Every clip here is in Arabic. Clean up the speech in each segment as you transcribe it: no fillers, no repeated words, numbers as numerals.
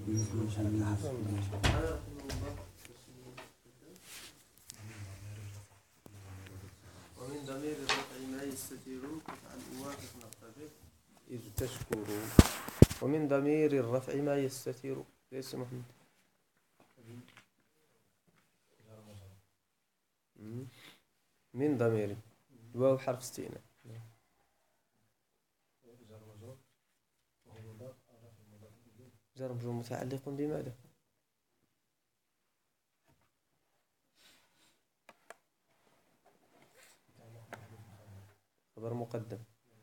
ومن ضمير الرفع ما يستتر تفعل أوافق نقتبض إذ تشكر. ومن ضمير الرفع ما يستتر. ليس محمد من ضمير الواو حرف استئناف. جر مجرور متعلق بماذا؟ خبر مقدم.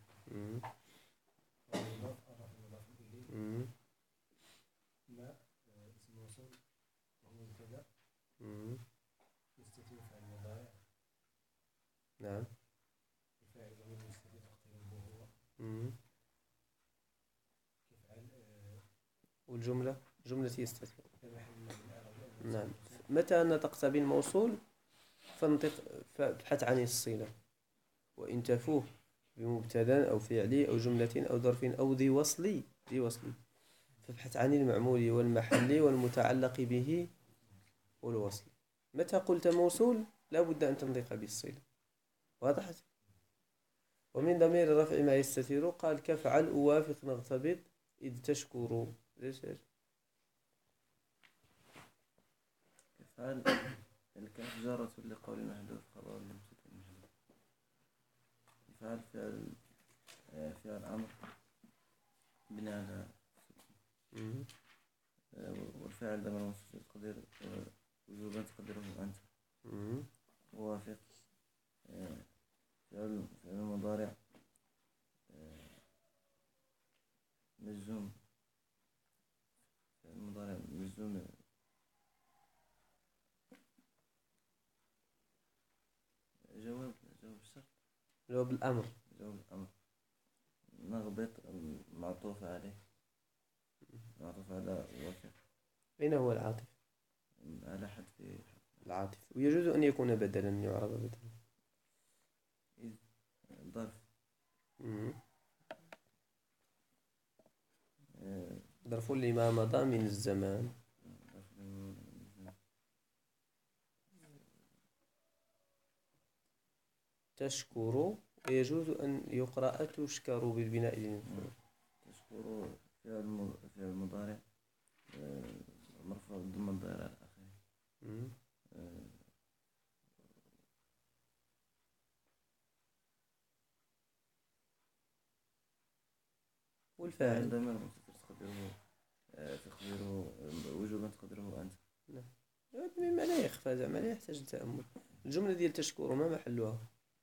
نعم. والجملة جملة يستتر. نعم. متى نطقت بالموصول فابحث عن الصلة، وإن تفوه بمبتدا أو فعلي أو جملة أو ظرف أو ذي وصل فابحث عن المعمول والمحل والمتعلق به والوصل. متى قلت موصول لا بد أن تنطق بالصلة. واضح؟ ومن ضمير الرفع ما يستتر قال كفعل أوافق نغتبط إذ تشكر. ليش كفعل الكاف جارة لقول محذوف خبر مبتدأ محذوف. كفعل فعل أمر بناء على والفاعل ضمير مستتر تقدير وجوبا تقديره أنت. وافق فعل مضارع مجزوم. فعل مضارع مجزوم جواب الشرط. جواب الأمر. نغبط معطوف عليه، معطوف على وافق. أين هو العاطف؟ على حذف العاطف. ويجوز أن يكون بدلا، يعرب بدلا. ظرف. ظرف لما مضى من الزمان. تشكر ويجوز أن يقرأ تشكر بالبناء للمفعول. تشكر فعل مضارع مرفوع ضمن الضمير على آخره. والفاعل ضمير مستتر تقديره وجوبا تقديره أنت. لا مما لا يخفى، زعما لا يحتاج للتأمل. الجملة ديال تشكر ما محلها؟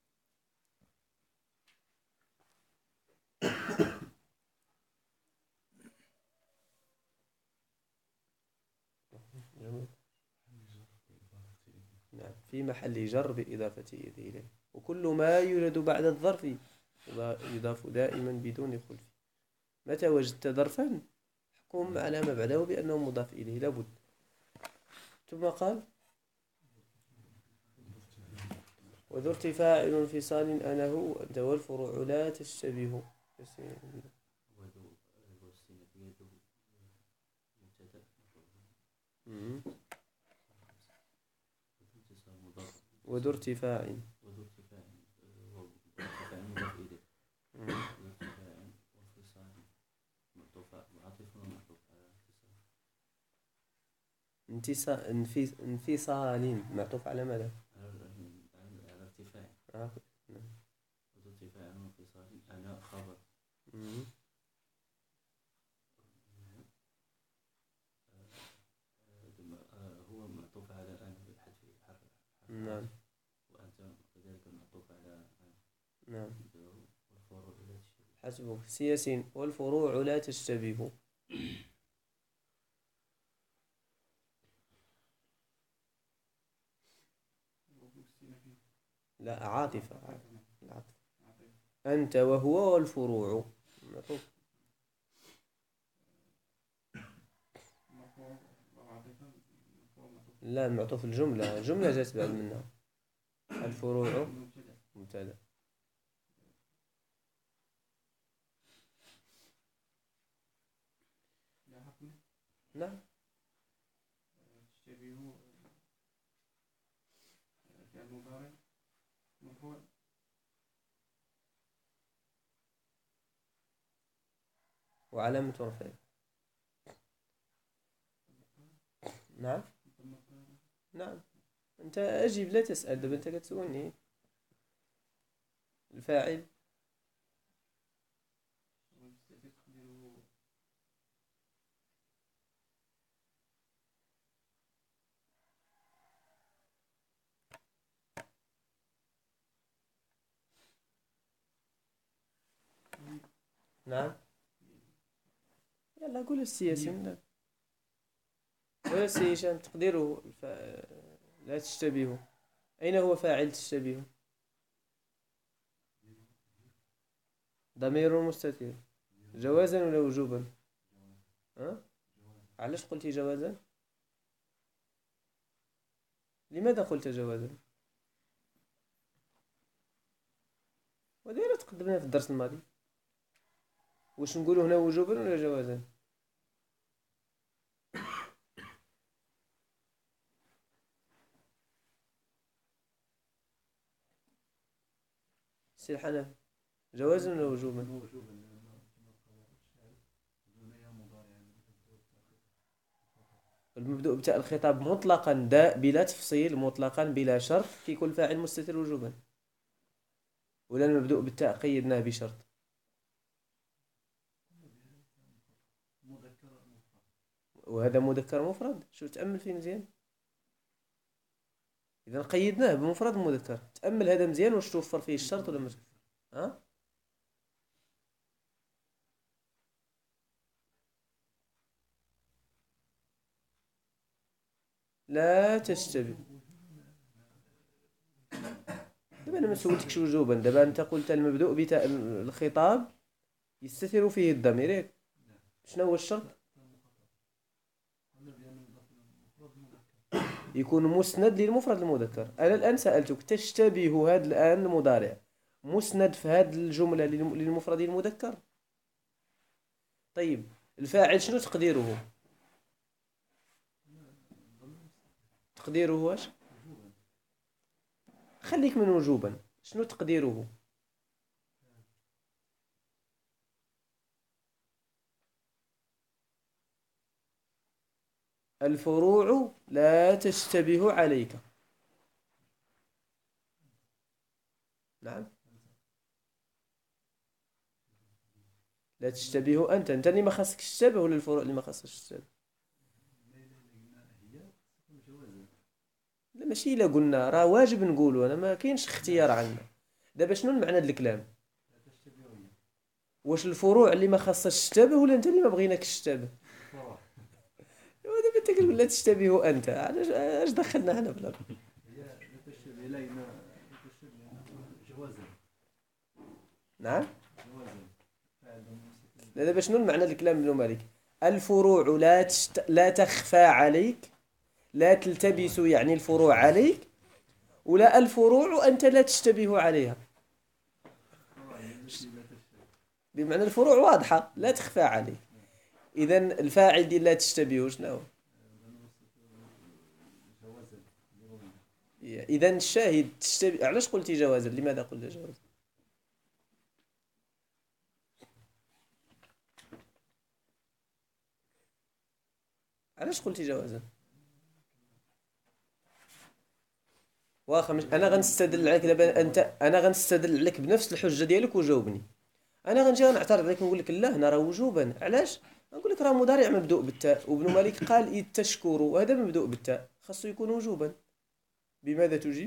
نعم، في محل جر بإضافة إليه. وكل ما يوجد بعد الظرف يضاف دائما بدون خلف. متى وجدت ظرفا حكم على ما بعده بأنه مضاف إليه لابد. ثم قال وذو ارتفاع انفصال أنا هو أنت والفروع لا تشتبه. وذو ارتفاع انفصال معطوف على ماذا؟ على ارتفاع. وذو ارتفاع انفصال أنا خبر. هو معطوف على أنا بحذف حرف. نعم. وأنت كذلك معطوف على نعم. والفروع لا تشتبه. حسبك سياسين والفروع لا تشتبه. لا عاطفة. أنت وهو والفروع معطوف. لا معطوف الجملة جات بعد منها. الفروع مبتدأ. نعم. تشتبه فعل مضارع مرفوع. وعلامة رفعه. نعم. نعم. أنت أجيب لا تسأل، دابا أنت كتسولني. الفاعل نعم. يلا قول السياسي. ولا السياسي تقديره لا تشتبهه. أين هو فاعل تشتبهه؟ ضمير مستتر. جوازا ولا وجوبا؟ ها؟ علاش قلتي جوازا؟ لماذا قلت جوازا؟ وهذا تقدمنا في الدرس الماضي. واش نقولوا هنا وجوبا ولا جوازا؟ سي الحنف، جوازا ولا وجوبا؟ المبدوء بتاء الخطاب مطلقا بلا تفصيل، مطلقا بلا شرط، كيكون فاعل مستتر وجوبا. ولا المبدوء بالتاء قيدناه بشرط؟ وهذا مذكر مفرد، شو تأمل فيه مزيان. إذا قيدناه بمفرد مذكر، تأمل هذا مزيان واش توفر فيه الشرط ولا ما توفر. ها؟ لا تشتبه. دابا انا ما سولتكش وجوبا، دابا انت قلت المبدوء بتاء الخطاب يستتر فيه الضمير، ياك؟ شنو هو الشرط؟ يكون مسند للمفرد المذكر. انا الان سالتك تشتبه هذا الان المضارع مسند في هذه الجمله للمفرد المذكر؟ طيب الفاعل شنو تقديره؟ تقديره واش؟ خليك من وجوبا، شنو تقديره؟ الفروع لا تشتبه عليك. نعم. لا تشتبه انت اللي ما خاصك تشتبه ولا الفروع اللي ما خاصك تشتبه؟ لا ماشي الا قلنا راه واجب نقولوا، انا ما كاينش اختيار عندنا. دابا شنو المعنى د الكلام؟ واش الفروع اللي ما خاصهاش تشتبه ولا انت اللي ما بغيناكش تشتبه؟ دابا انت كتقول لا تشتبه انت، علاش اش دخلنا هنا بلا؟ نعم. لا دابا شنو المعنى د الكلام ابن مالك؟ الفروع لا تخفى عليك، لا تلتبس يعني الفروع عليك، ولا الفروع أنت لا تشتبه عليها. بمعنى الفروع واضحة لا تخفى عليك. إذا الفاعل ديال لا تشتبه شنو هو؟ إذا الشاهد تشتبه. علاش قلتي جوازا؟ لماذا قلت جوازا؟ علاش قلتي جوازا؟ واخا مش انا غنستدل عليك دابا، انا غنستدل عليك بنفس الحجه ديالك وجاوبني. انا غنجي غنعترض عليك نقول لك لا هنا راه وجوبا. علاش؟ نقول لك راه مضارع مبدوء بالتاء، وابن مالك قال إذ تشكر، وهذا مبدوء بالتاء خاصو يكون وجوبا. بماذا تجيب؟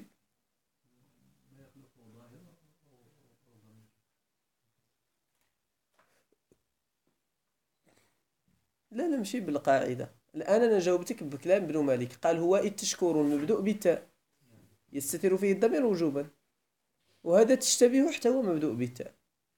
لا ماشي بالقاعده. الان انا جاوبتك بكلام ابن مالك، قال هو إذ تشكر مبدوء بالتاء يستتر فيه الضمير وجوبا، وهذا تشتبه حتى هو مبدوء بالتاء.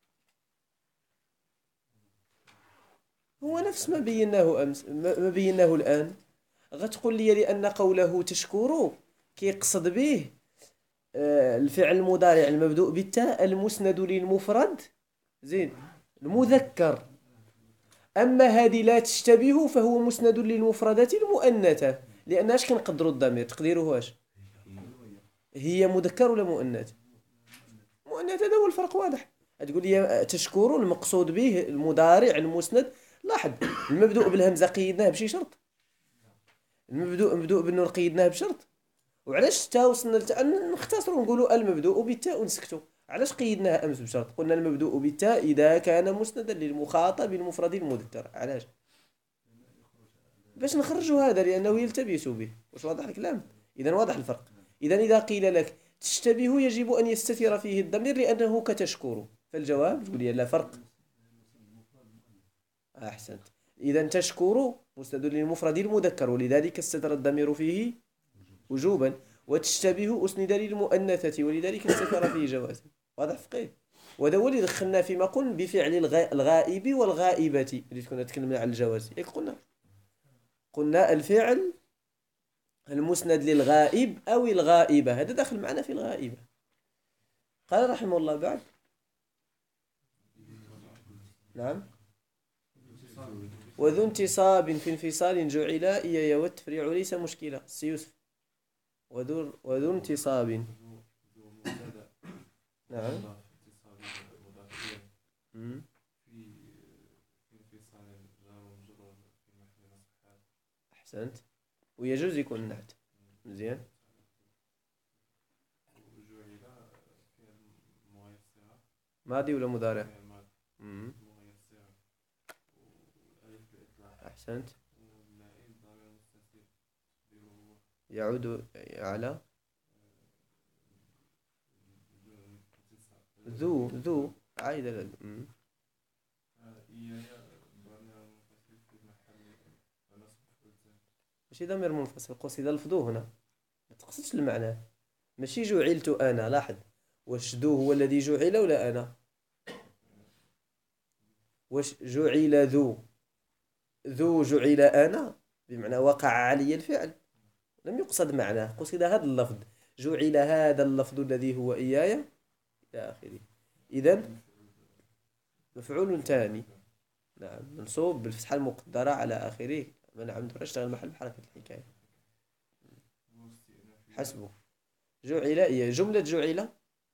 هو نفس ما بيناه امس، ما بيناه الان. غتقول لي لان قوله تشكر كيقصد به الفعل المضارع المبدوء بالتاء المسند للمفرد زين المذكر أما هذه لا تشتبه فهو مسند للمفردة المؤنثة، لأن اش كنقدروا الضمير تقديره واش هي مذكر ولا مؤنث؟ مؤنث، هذا هو الفرق واضح. تقول لي تشكر المقصود به المضارع المسند. لاحظ المبدوء بالهمزة قيدناه بشي شرط، المبدوء بالنون قيدناه بشرط. وعلاش تا وصلنا نختصروا نقولوا المبدوء بالتاء ونسكتوا؟ علاش قيدناها امس بشرط؟ قلنا المبدوء بالتاء اذا كان مسندا للمخاطب المفرد المذكر. علاش؟ باش نخرجوا هذا لانه يلتبس به. واش واضح الكلام؟ اذا واضح الفرق. اذا قيل لك تشتبه يجب ان يستتر فيه الضمير لانه كتشكر، فالجواب تقول لي لا فرق. احسنت. اذا تشكر مسند للمفرد المذكر ولذلك استتر الضمير فيه وجوبا، وتشتبه أسند للمؤنثة ولذلك استتر فيه جوازا. واضح فقيه؟ وهذا هو اللي دخلنا فيما قلنا بفعل الغائب والغائبة اللي كنا تكلمنا عن الجواز. ياك قلنا الفعل المسند للغائب أو الغائبة، هذا داخل معنا في الغائبة. قال رحمه الله بعد. نعم. وذو انتصاب في انفصال جعل إيايا والتفريع ليس مشكلة. سيوسف. وذو انتصاب. نعم. أحسنت. ويجوز يكون نعت. مزيان. ماضي ولا مضارع؟ أحسنت. يعود على ذو عايدة ماشي ضمير منفصل، قصد لفظه هنا، ما تقصدش المعنى. ماشي جعلت أنا. لاحظ، واش ذو هو الذي جعل ولا أنا؟ واش جعل ذو جعل أنا بمعنى وقع علي الفعل، لم يقصد معناه، قصد هذا اللفظ. جعل هذا اللفظ الذي هو إياي إلى آخره. إذن مفعول ثاني. نعم، منصوب بالفتحة المقدرة على آخره. من عمد اشتغل محل بحركة الحكاية. حسبه. جعل إياي. جملة جعل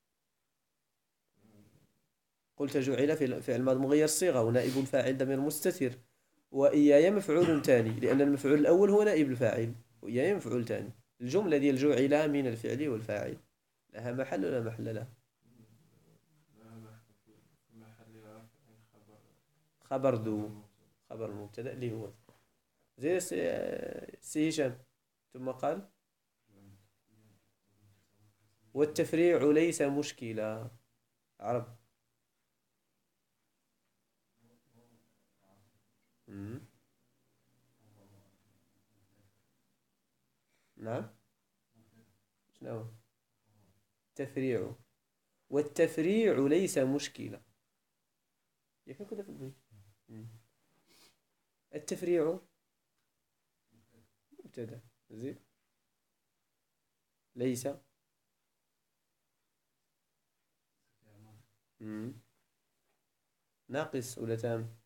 قلت جعل في فعل ماضي مغير الصيغة ونائب الفاعل ضمير مستتر، وإياي مفعول ثاني لأن المفعول الأول هو نائب الفاعل وإياي مفعول ثاني. الجملة ديال جعل من الفعل والفاعل لها محل ولا محل لها؟ خبر ذو، خبر المبتدأ اللي هو زي سي هشام. ثم قال والتفريع ليس مشكلة. عرب. نعم. شنو تفريع؟ والتفريع ليس مشكلة. ياك كذا في البيت. التفريع مبتدأ زين. ليس ناقص ولا تام؟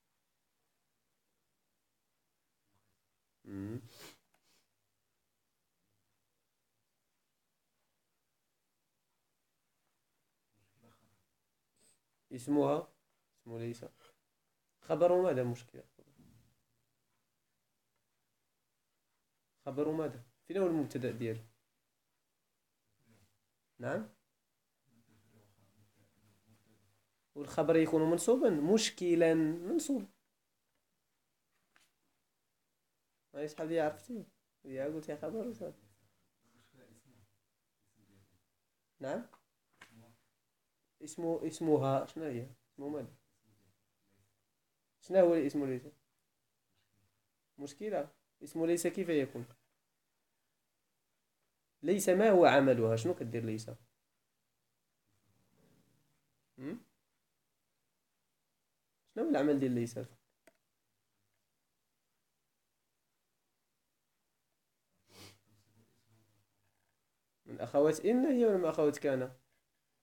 اسمها اسمه ليس. خبر ماذا مشكلة؟ خبر ماذا؟ فين هو المبتدأ ديالو؟ نعم. والخبر يكون منصوبا مشكلا منصوب. ما شحال ديال عرفتي يا قلت يا خبر وصافي. نعم. اسمها شنو هي؟ اسمه ماذا؟ شنو هو اسمه ليس؟ مشكلة. اسمه ليس كيف يكون؟ ليس ما هو عملها؟ شنو كدير ليس؟ شنو هو العمل ديال ليس؟ من أخوات إن هي ولا من أخوات كان؟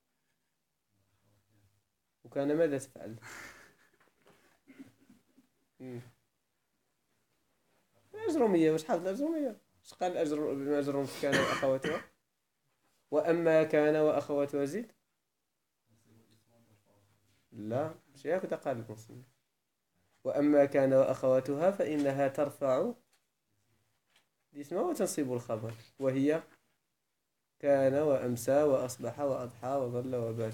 وكان ماذا تفعل؟ الأجرمية واش حافظ الأجرمية؟ اش قال الأجرم في كان وأخواتها؟ وأما كان وأخواتها زيد؟ لا مش هكذا قال المصنف. وأما كان وأخواتها فإنها ترفع الاسم وتنصب الخبر، وهي كان وأمسى وأصبح وأضحى وظل وبات.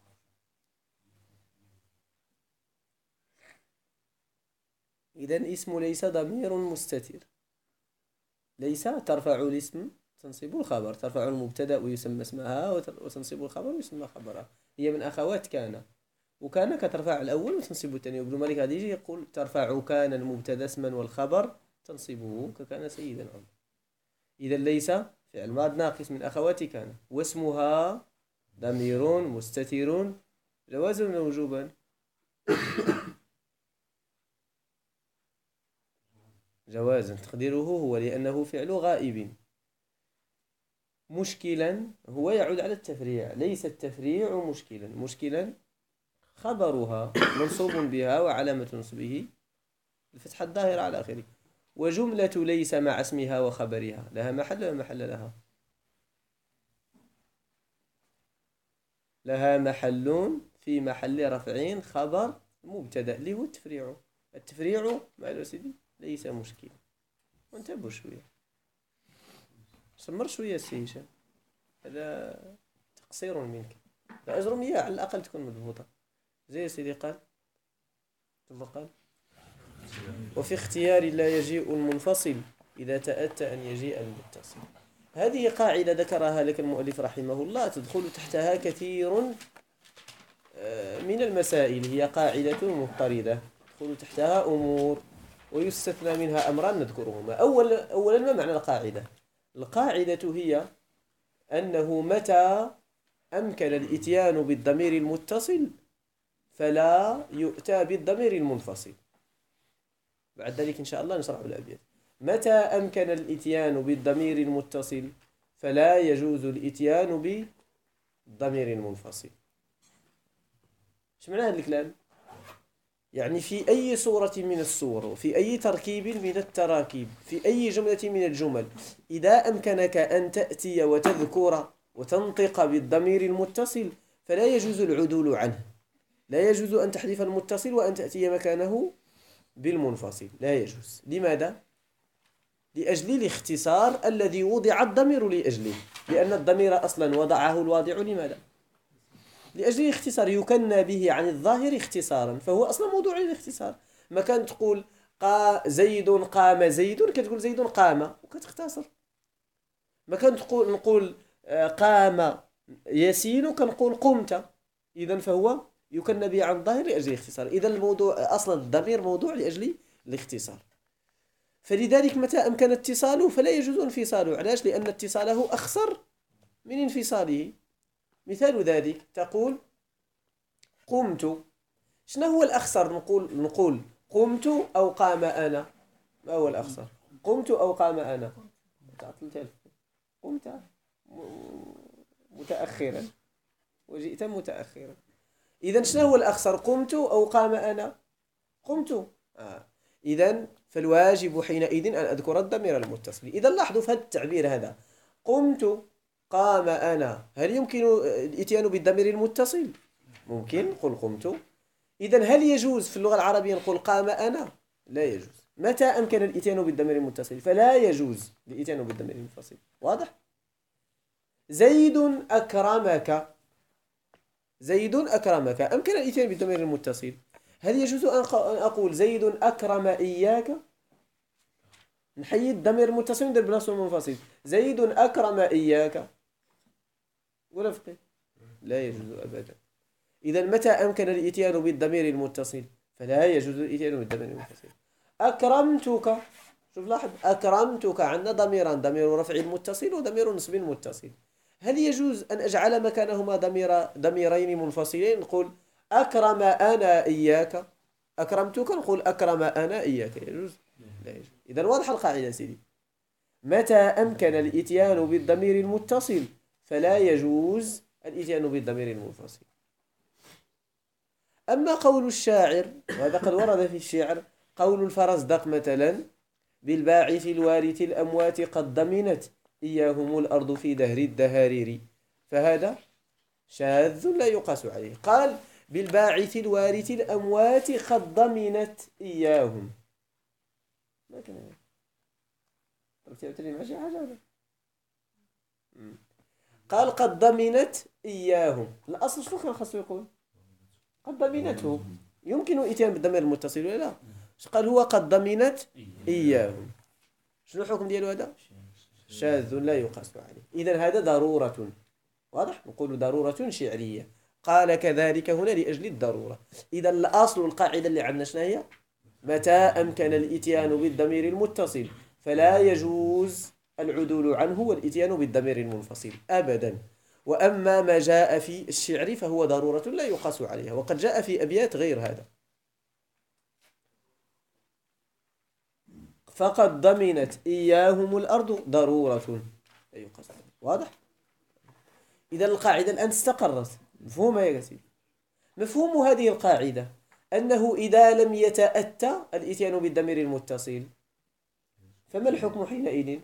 إذن اسم ليس ضمير مستتر. ليس ترفع الاسم تنصب الخبر، ترفع المبتدأ ويسمى اسمها وتنصب الخبر ويسمى خبرها. هي من أخوات كان، وكان كترفع الأول وتنصب الثاني. وابن مالك غادي يجي يقول ترفع كان المبتدأ اسما والخبر تنصبه ككان سيدا عمر. إذا ليس فعل ماض ناقص من أخوات كان، واسمها ضمير مستتر جوازا وجوبا. جوازا تقديره هو لأنه فعل غائب. مشكلا هو يعود على التفريع، ليس التفريع مشكلا. مشكلا خبرها منصوب بها وعلامة نصبه الفتحة الظاهرة على آخره. وجملة ليس مع اسمها وخبرها لها محل ولا محل لها؟ لها محل في محل رفع خبر مبتدأ اللي هو التفريع. التفريع مالو سيدي ليس مشكل. وانتبهوا شوية، سمر شوية السي هشام، هذا تقصير منك. الأجرمية على الأقل تكون مضبوطة زي سيدي قال. ثم قال وفي اختيار لا يجيء المنفصل إذا تأتى أن يجيء المتصل. هذه قاعدة ذكرها لك المؤلف رحمه الله، تدخل تحتها كثير من المسائل. هي قاعدة مضطردة تدخل تحتها أمور ويستثنى منها أمران نذكرهما. أولا ما معنى القاعدة؟ القاعدة هي أنه متى أمكن الإتيان بالضمير المتصل فلا يؤتى بالضمير المنفصل. بعد ذلك إن شاء الله نشرح الأبيات. متى أمكن الإتيان بالضمير المتصل فلا يجوز الإتيان بالضمير المنفصل. ايش معنى هذا الكلام؟ يعني في أي صورة من الصور وفي أي تركيب من التراكيب في أي جملة من الجمل إذا أمكنك أن تأتي وتذكر وتنطق بالضمير المتصل فلا يجوز العدول عنه. لا يجوز أن تحذف المتصل وأن تأتي مكانه بالمنفصل، لا يجوز. لماذا؟ لأجل الاختصار الذي وضع الضمير لأجله. لأن الضمير أصلا وضعه الواضع لماذا؟ لأجل الاختصار، يكنى به عن الظاهر اختصارا، فهو أصلا موضوع للاختصار. ما كان تقول زيد قام زيد كتقول زيد قام وكتختصر. ما كان نقول قام ياسين كنقول قمت. إذن فهو يكنى به عن الظاهر لأجل الاختصار. إذن الموضوع أصلا الضمير موضوع لأجل الاختصار. فلذلك متى أمكن اتصاله فلا يجوز انفصاله. علاش؟ لأن اتصاله أخسر من انفصاله. مثال ذلك تقول قمت. شنو هو الأخسر؟ نقول قمت أو قام أنا. ما هو الأخسر؟ قمت أو قام أنا؟ قمت متأخرا وجئت متأخرا. إذن شنو هو الأخسر؟ قمت أو قام أنا؟ قمت. إذن فالواجب حينئذ أن أذكر الضمير المتصل. إذا لاحظوا في هذا التعبير هذا قمت قام أنا، هل يمكن الإتيان بالضمير المتصل؟ ممكن. قل قمت. إذن هل يجوز في اللغة العربية نقول قام أنا؟ لا يجوز. متى أمكن الإتيان بالضمير المتصل فلا يجوز الإتيان بالضمير المنفصل. واضح؟ زيد أكرمك. زيد أكرمك أمكن الإتيان بالضمير المتصل. هل يجوز أن أقول زيد أكرم إياك؟ نحيد الضمير المتصل ندير بلاصتو المنفصل. زيد أكرم إياك ولا فقه؟ لا يجوز أبدا. إذا متى أمكن الإتيان بالضمير المتصل فلا يجوز الإتيان بالضمير المتصل. أكرمتك. شوف لاحظ أكرمتك عندنا ضميران، ضمير رفع متصل وضمير نصب متصل. هل يجوز أن أجعل مكانهما ضميرين منفصلين؟ نقول أكرم أنا إياك. أكرمتك نقول أكرم أنا إياك. يجوز؟ لا يجوز. إذا واضح القاعدة سيدي. متى أمكن الإتيان بالضمير المتصل فلا يجوز الإتيان بالضمير المنفصل. أما قول الشاعر، وهذا قد ورد في الشعر، قول الفرزدق مثلا: بالباعث الوارث الأموات قد ضمنت إياهم الأرض في دهر الدهارير، فهذا شاذ لا يقاس عليه. قال: بالباعث الوارث الأموات قد ضمنت إياهم، ما كان مع شي حاجة هذا. قال: قد ضمنت إياهم، الأصل شنو كان خاصو يقول؟ قد ضمنته. يمكن الإتيان بالضمير المتصل ولا لا؟ قال هو قد ضمنت إياهم. شنو الحكم ديالو هذا؟ شاذ لا يقاس عليه. إذن هذا ضرورة، واضح؟ نقول ضرورة شعرية. قال كذلك هنا لأجل الضرورة. إذا الأصل القاعدة اللي عندنا شنو هي؟ متى أمكن الإتيان بالضمير المتصل فلا يجوز العدول عنه والإتيان بالضمير المنفصل أبدا. وأما ما جاء في الشعر فهو ضرورة لا يقاس عليها، وقد جاء في أبيات غير هذا. فقد ضمنت إياهم الأرض ضرورة لا يقاس عليها، واضح؟ إذا القاعدة الآن استقرت، مفهومة يا سيدي؟ مفهوم هذه القاعدة أنه إذا لم يتأتى الإتيان بالضمير المتصل فما الحكم حينئذ؟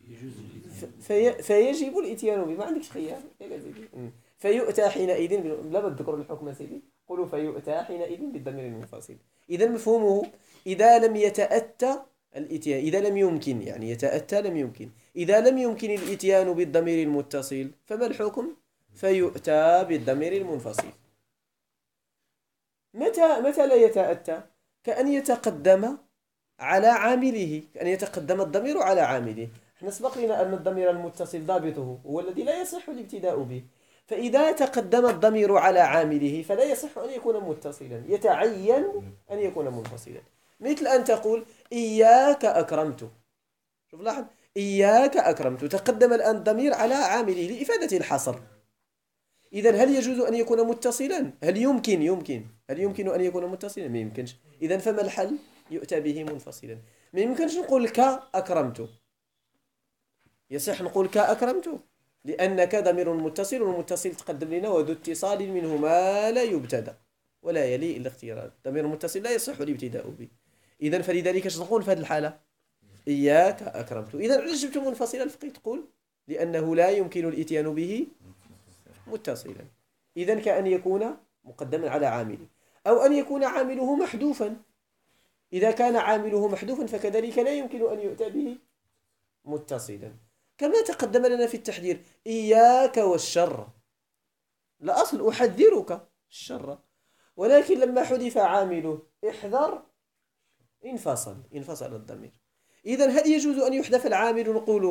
فيجب الإتيان به، ما عندكش خيار يا سيدي. فيؤتى حينئذ لا تذكر الحكم سيدي، قولوا فيؤتى حينئذ بالضمير المنفصل. إذا مفهومه إذا لم يتأتى الإتيان، إذا لم يمكن، يعني يتأتى لم يمكن، إذا لم يمكن الإتيان بالضمير المتصل فما الحكم؟ فيؤتى بالضمير المنفصل. متى لا يتأتى؟ كأن يتقدم على عامله، كأن يتقدم الضمير على عامله. احنا سبق لنا أن الضمير المتصل ضابطه هو الذي لا يصح الابتداء به، فإذا تقدم الضمير على عامله فلا يصح أن يكون متصلا، يتعين أن يكون منفصلا. مثل أن تقول إياك أكرمت. شوف لاحظ، إياك أكرمت، تقدم الآن الضمير على عامله لإفادة الحصر. إذن هل يجوز أن يكون متصلا؟ هل يمكن أن يكون متصلا؟ ما يمكنش. إذن فما الحل؟ يؤتى به منفصلا. ما يمكنش نقول ك أكرمت، يصح نقول ك أكرمت لأنك ضمير متصل، والمتصل تقدم لنا وذو اتصال منه ما لا يبتدأ ولا يلي إلا اختيارات. ضمير المتصل لا يصح الابتداء به. إذن فلذلك اش نقول في هذه الحالة؟ إياك أكرمت. إذن علاش جبت منفصلا؟ الفقيه تقول لأنه لا يمكن الإتيان به متصلا. إذن كأن يكون مقدما على عامله، أو أن يكون عامله محذوفا. إذا كان عامله محذوفا فكذلك لا يمكن أن يؤتى به متصلا، كما تقدم لنا في التحذير: إياك والشر، الأصل أحذرك الشر، ولكن لما حذف عامله احذر انفصل الضمير. إذن هل يجوز أن يحذف العامل نقول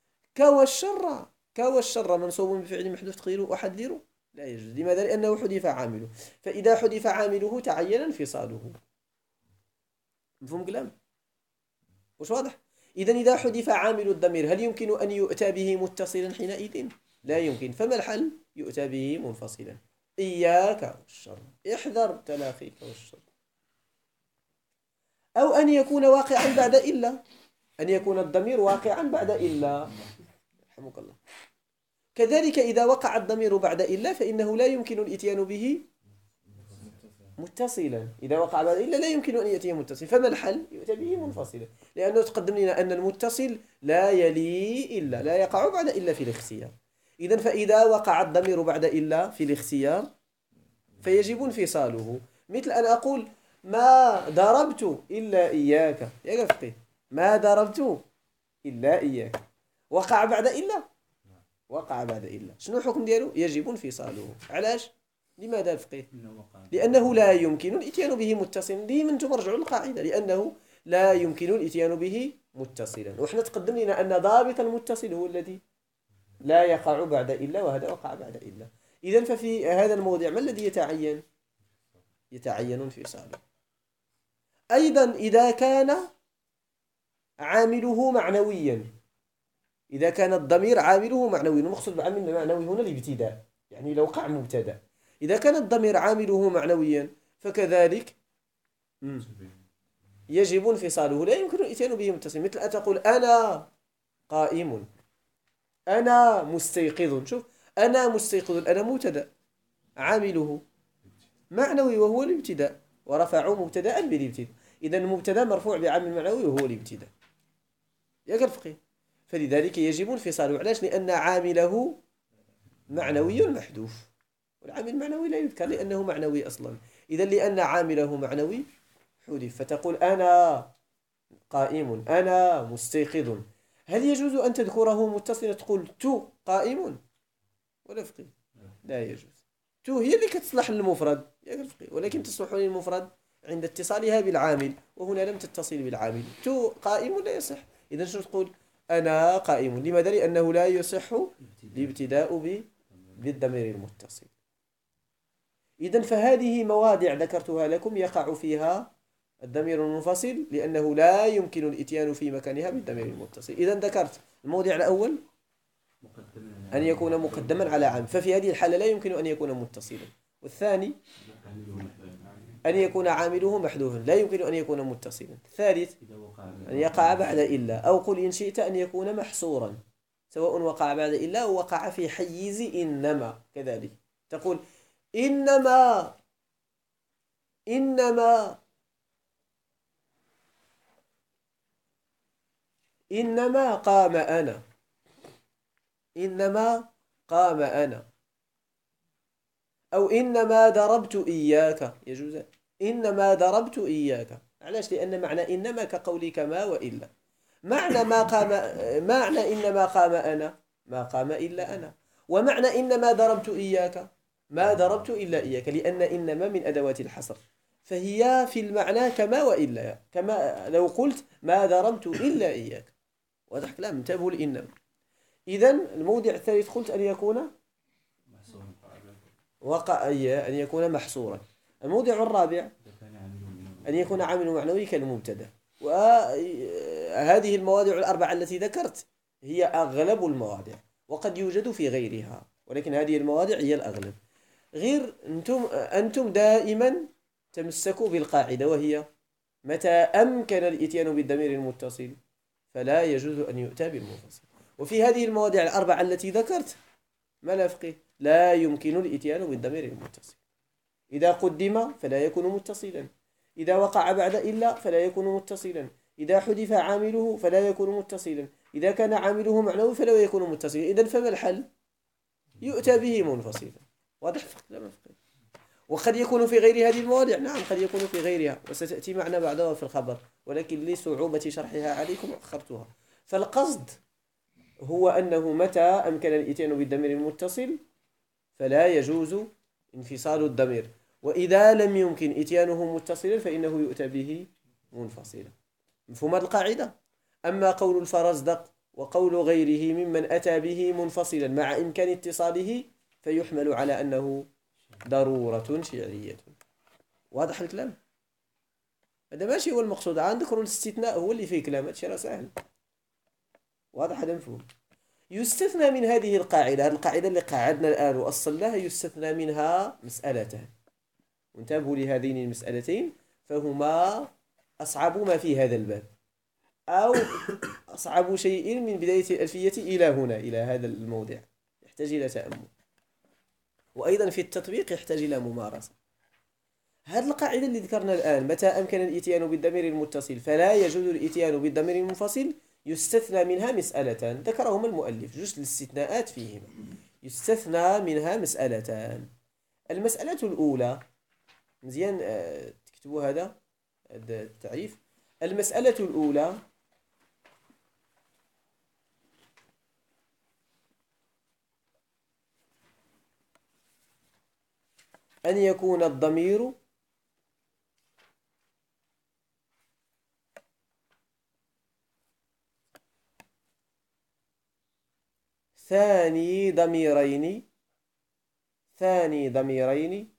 كوالشر منصوب بفعل محذوف تقديره أحذره؟ لا يجوز. لماذا؟ لأنه حذف عامله، فإذا حذف عامله تعين انفصاله. مفهوم كلام؟ وش واضح؟ إذن إذا حذف عامل الضمير هل يمكن أن يؤتى به متصلا حينئذ؟ لا يمكن. فما الحل؟ يؤتى به منفصلا. إياك والشر، احذر تلاقيك والشر. أو أن يكون واقعا بعد إلا، أن يكون الضمير واقعا بعد إلا، رحمك الله. كذلك إذا وقع الضمير بعد إلا فإنه لا يمكن الإتيان به متصلا. إذا وقع بعد إلا لا يمكن أن يأتي متصلا. فما الحل؟ يؤتى به منفصلا، لأنه تقدم لنا أن المتصل لا يلي إلا، لا يقع بعد إلا في الاختيار. إذن فإذا وقع الضمير بعد إلا في الاختيار فيجب انفصاله. مثل أن أقول ما ضربت إلا إياك، يا فقيه، ما ضربت إلا إياك، وقع بعد إلا، وقع بعد إلا. شنو الحكم ديالو؟ يجب انفصاله. علاش؟ لماذا الفقيه؟ لأنه لا يمكن الإتيان به متصلا. ديما ترجعوا للقاعدة، لأنه لا يمكن الإتيان به متصلا. وإحنا تقدم لنا أن ضابط المتصل هو الذي لا يقع بعد إلا، وهذا وقع بعد إلا. إذن ففي هذا الموضع ما الذي يتعين؟ يتعين انفصاله. أيضا إذا كان عامله معنويا، إذا كان الضمير عامله معنوي، المقصود بعامل المعنوي هنا الابتداء، يعني لو وقع مبتدا. إذا كان الضمير عامله معنويا فكذلك يجب انفصاله، لا يمكن الإتيان به متصل. مثل أن تقول أنا قائم، أنا مستيقظ. شوف، أنا مستيقظ، أنا مبتدا، عامله معنوي وهو الابتداء، ورفعوا مبتدا بالابتداء. إذا المبتدا مرفوع بعامل معنوي وهو الابتداء. ياك الفقيه. فلذلك يجب انفصاله. علاش؟ لأن عامله معنوي محذوف، والعامل المعنوي لا يذكر لأنه معنوي أصلا. إذا لأن عامله معنوي حذف، فتقول أنا قائم، أنا مستيقظ. هل يجوز أن تذكره متصلا تقول تو قائم ولا فقيه؟ لا يجوز. تو هي اللي كتصلح للمفرد ياك الفقيه، ولكن تصلح للمفرد عند اتصالها بالعامل، وهنا لم تتصل بالعامل. تو قائم لا يصح. إذا شنو تقول؟ أنا قائم. لماذا؟ لأنه لا يصح الابتداء بالضمير المتصل. إذا فهذه مواضع ذكرتها لكم يقع فيها الضمير المنفصل، لأنه لا يمكن الإتيان في مكانها بالضمير المتصل. إذا ذكرت الموضع الأول أن يكون مقدما على عامل، ففي هذه الحالة لا يمكن أن يكون متصلا. والثاني أن يكون عامله محذوفا، لا يمكن أن يكون متصلا. الثالث أن يقع بعد إلا، أو قل إن شئت أن يكون محصورا، سواء وقع بعد إلا أو وقع في حيز إنما. كذلك تقول إنما إنما إنما قام أنا، إنما قام أنا، أو إنما ضربت إياك. يجوز إنما ضربت إياك. علاش؟ لأن معنى إنما كقولك ما وإلا. معنى ما قام، معنى إنما قام أنا ما قام إلا أنا، ومعنى إنما ضربت إياك ما ضربت إلا إياك، لأن إنما من أدوات الحصر، فهي في المعنى كما وإلا، كما لو قلت ما ضربت إلا إياك. واضح كلام؟ انتبهوا لإنما. إذا الموضع الثالث قلت أن يكون وقع، أن يكون محصورا. الموضع الرابع أن يكون عامل معنوي كالمبتدا. وهذه المواضع الأربعة التي ذكرت هي أغلب المواضع، وقد يوجد في غيرها، ولكن هذه المواضع هي الأغلب. غير أنتم دائما تمسكوا بالقاعدة، وهي متى أمكن الإتيان بالضمير المتصل فلا يجوز أن يؤتى بالمنفصل. وفي هذه المواضع الأربعة التي ذكرت ما لا فقه، لا يمكن الإتيان بالضمير المتصل. إذا قدم فلا يكون متصلا، إذا وقع بعد إلا فلا يكون متصلا، إذا حذف عامله فلا يكون متصلا، إذا كان عامله معنوي فلا يكون متصلا. إذن فما الحل؟ يؤتى به منفصلا. واضح لا فقه. وقد يكون في غير هذه المواضع، نعم قد يكون في غيرها، وستأتي معنا بعدها في الخبر، ولكن لصعوبة شرحها عليكم أخرتها. فالقصد هو أنه متى أمكن الإتيان بالضمير المتصل فلا يجوز انفصال الضمير، وإذا لم يمكن إتيانه متصلا فإنه يؤتى به منفصلا. مفهوم القاعدة؟ أما قول الفرزدق وقول غيره ممن أتى به منفصلا مع إمكان اتصاله فيحمل على أنه ضرورة شرعية. واضح الكلام؟ هذا ماشي هو المقصود. عندك الاستثناء هو اللي فيه كلام، هذا سهل. واضح هذا مفهوم. يستثنى من هذه القاعدة، القاعدة اللي قعدنا الآن وأصلناها، يستثنى منها مسألتان، وانتبهوا لهذين المسألتين، فهما أصعب ما في هذا الباب، أو أصعب شيء من بداية الألفية إلى هنا، إلى هذا الموضع، يحتاج إلى تأمل، وأيضا في التطبيق يحتاج إلى ممارسة. هذه القاعدة اللي ذكرنا الآن، متى أمكن الإتيان بالضمير المتصل فلا يجوز الإتيان بالضمير المنفصل، يستثنى منها مسألتان ذكرهما المؤلف، جزء الاستثناءات فيهما. يستثنى منها مسألتان. المسألة الأولى، مزيان تكتبوا هذا التعريف. المسألة الأولى أن يكون الضمير ثاني ضميرين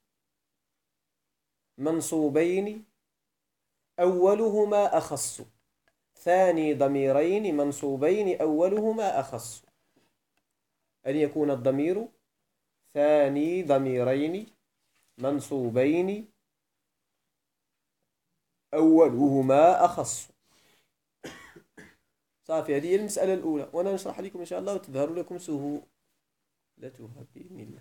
منصوبين أولهما أخص. ثاني ضميرين منصوبين أولهما أخص. أن يكون الضمير ثاني ضميرين منصوبين أولهما أخص. صافي، هذه هي المسألة الأولى، وأنا نشرح لكم إن شاء الله وتظهر لكم سهولتها بإذن الله.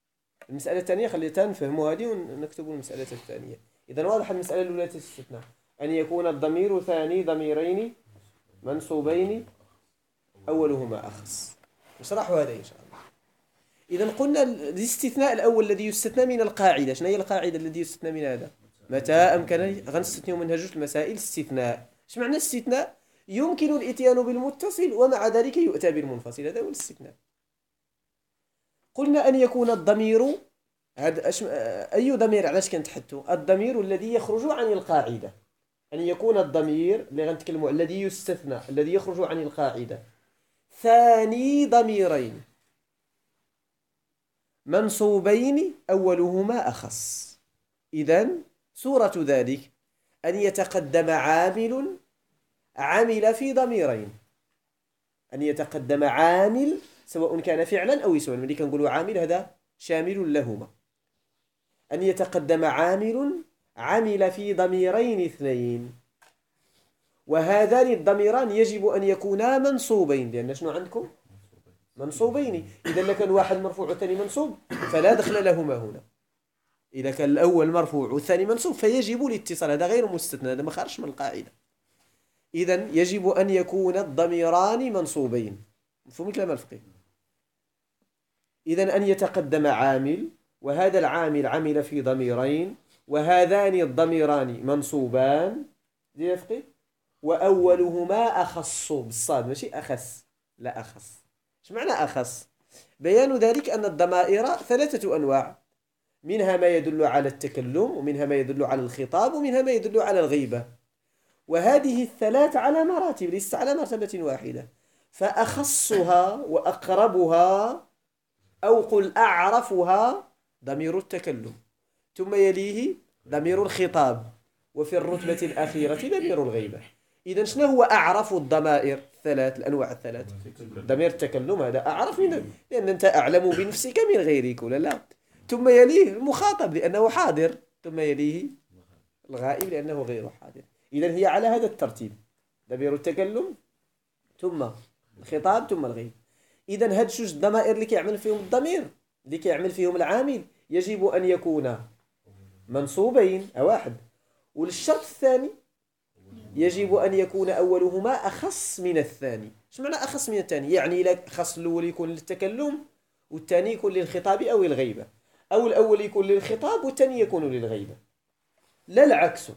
المسألة الثانية خليتها نفهموا هذه ونكتبوا المسألة الثانية. إذا واضح المسألة الأولى تستثنى. أن يكون الضمير ثاني ضميرين منصوبين أولهما أخص. نشرح هذا إن شاء الله. إذا قلنا الاستثناء الأول الذي يستثنى من القاعدة، شنو هي القاعدة الذي يستثنى من هذا؟ متى أمكن غنستثنيو منها جوج المسائل. استثناء، اش معنى الاستثناء؟ يمكن الإتيان بالمتصل ومع ذلك يؤتى بالمنفصل، هذا هو الاستثناء. قلنا أن يكون الضمير هذا أي ضمير؟ علاش كنتحدثوا؟ الضمير الذي يخرج عن القاعدة. أن يكون الضمير اللي غنتكلموا الذي يستثنى الذي يخرج عن القاعدة ثاني ضميرين منصوبين أولهما أخص. إذن صورة ذلك أن يتقدم عامل عمل في ضميرين، أن يتقدم عامل سواء كان فعلا أو اسما، ملي كنقولوا عامل هذا شامل لهما. أن يتقدم عامل عمل في ضميرين اثنين، وهذان الضميران يجب أن يكونا منصوبين، لأن شنو عندكم؟ منصوبين. إذا لكان واحد مرفوع والثاني منصوب فلا دخل لهما هنا. إذا كان الأول مرفوع والثاني منصوب فيجب الاتصال، هذا غير مستثنى، هذا ما خرج من القاعدة. إذا يجب أن يكون الضميران منصوبين. مفهوم كلام الفقيه؟ إذا أن يتقدم عامل، وهذا العامل عمل في ضميرين، وهذان الضميران منصوبان دي الفقيه، وأولهما أخص بالصاد ماشي أخس، لا أخص. ايش معنى أخص؟ بيان ذلك أن الضمائر ثلاثة أنواع، منها ما يدل على التكلم، ومنها ما يدل على الخطاب، ومنها ما يدل على الغيبة. وهذه الثلاث على مراتب، ليست على مرتبة واحدة. فأخصها وأقربها أو قل أعرفها ضمير التكلم، ثم يليه ضمير الخطاب، وفي الرتبة الأخيرة ضمير الغيبة. إذا شنو هو أعرف الضمائر الثلاث، الأنواع الثلاث؟ ضمير التكلم هذا أعرف منه، لأن أنت أعلم بنفسك من غيرك ولا لا. ثم يليه المخاطب لأنه حاضر، ثم يليه الغائب لأنه غير حاضر. إذا هي على هذا الترتيب، ضمير التكلم ثم الخطاب ثم الغيب. إذا هاد جوج الضمائر اللي كيعمل فيهم الضمير، اللي كيعمل فيهم العامل، يجب أن يكون منصوبين واحد. والشرط الثاني يجب أن يكون أولهما أخص من الثاني. ايش معنى أخص من الثاني؟ يعني لا خص الأول يكون للتكلم والثاني يكون للخطاب أو الغيبة، أو الأول يكون للخطاب والثاني يكون للغيبة، لا العكس.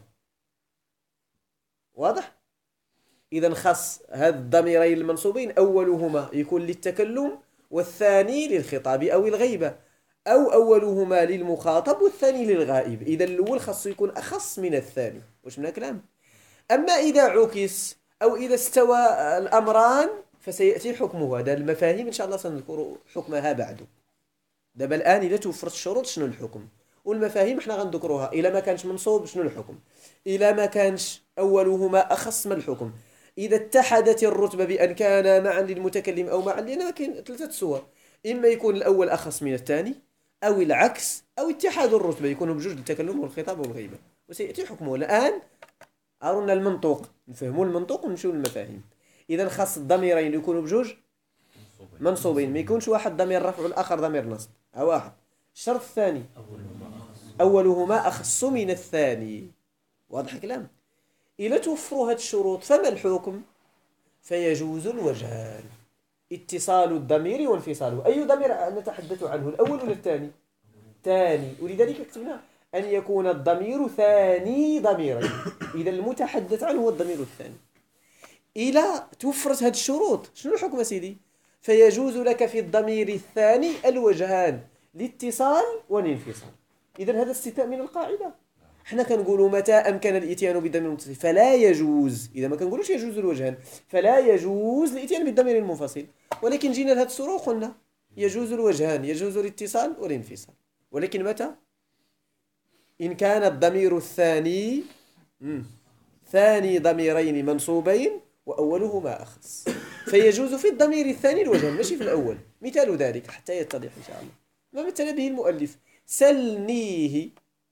واضح؟ إذا خص هذا الضميرين المنصوبين أولهما يكون للتكلم والثاني للخطاب أو الغيبة، أو أولهما للمخاطب والثاني للغائب. إذا الأول خصه يكون أخص من الثاني. واش من كلام؟ أما إذا عكس أو إذا استوى الأمران فسيأتي حكمه. هذا المفاهيم إن شاء الله سنذكر حكمها بعد. دابا الآن إذا توفرت الشروط شنو الحكم، والمفاهيم احنا غنذكروها. إلا ما كانش منصوب شنو الحكم، إلا ما كانش أولهما أخص ما الحكم، إذا اتحدت الرتبة بأن كان معا للمتكلم أو معا، لأن كاين ثلاثة صور، إما يكون الأول أخص من الثاني، أو العكس، أو اتحاد الرتبة يكونوا بجوج التكلم والخطاب والغيبة، وسيأتي حكمه. الآن أرونا المنطوق، نفهموا المنطوق ونمشيو للمفاهيم. إذا خاص الضميرين يكونوا بجوج منصوبين، ما يكونش واحد ضمير رفع والآخر ضمير نصب، واحد. الشرط الثاني أولهما أخص من الثاني. واضح الكلام؟ إذا توفروا هذه الشروط فما الحكم؟ فيجوز الوجهان، اتصال الضمير وانفصاله. أي ضمير نتحدث عنه، الأول ولا الثاني؟ ثاني. ولذلك كتبنا أن يكون الضمير ثاني ضميرين، إذا المتحدث عنه هو الضمير الثاني. إذا توفرت هذه الشروط شنو الحكم سيدي؟ فيجوز لك في الضمير الثاني الوجهان، الاتصال والانفصال. إذا هذا استثناء من القاعدة. احنا كنقولوا متى أمكن الإتيان بالضمير المتصل فلا يجوز، إذا ما كنقولوش يجوز الوجهان فلا يجوز الإتيان بالضمير المنفصل. ولكن جينا لهذه الصورة وقلنا يجوز الوجهان، يجوز الاتصال والانفصال. ولكن متى؟ إن كان الضمير الثاني ثاني ضميرين منصوبين وأولهما أخص، فيجوز في الضمير الثاني الوجهان ماشي في الأول. مثال ذلك حتى يتضح إن شاء الله ما مثل به المؤلف: سلنيه،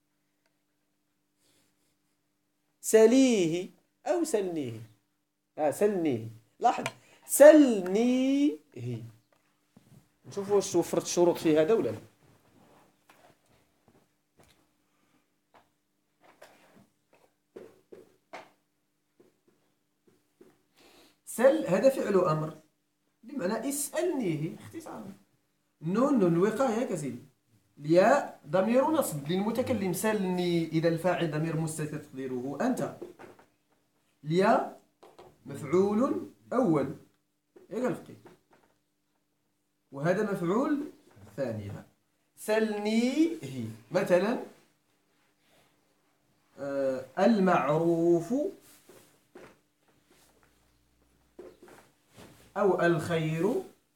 سليه أو سلنيه. سلنيه، لاحظ سلنيه. نشوفوا واش توفرت الشروط في هذا ولا لا. سل هذا فعل أمر بمعنى اسألنيه اختصارا. نون الوقاية كسيدي. الياء ضمير نصب للمتكلم سلني إذا الفاعل ضمير مستتر تقديره أنت. الياء مفعول أول الفقيه، وهذا مفعول ثاني. سلنيه مثلا المعروف أو الخير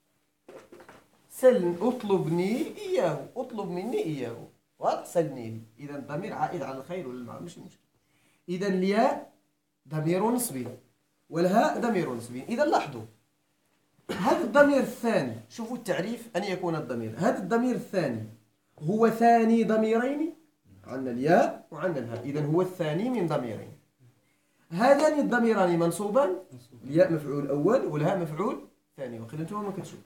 سل اطلبني إياه، اطلب مني إياه وسلنيه. إذا الضمير عائد على الخير ولا المعروف مش مشكلة. إذا الياء ضمير نصبي والهاء ضمير نصبي. إذا لاحظوا هذا الضمير الثاني، شوفوا التعريف أن يكون الضمير، هذا الضمير الثاني هو ثاني ضميرين، عندنا الياء وعندنا الهاء، إذا هو الثاني من ضميرين. هذان الضميران منصوبان، الياء مفعول أول والهاء مفعول ثاني، وقيل أنتم ما كتشوفوا.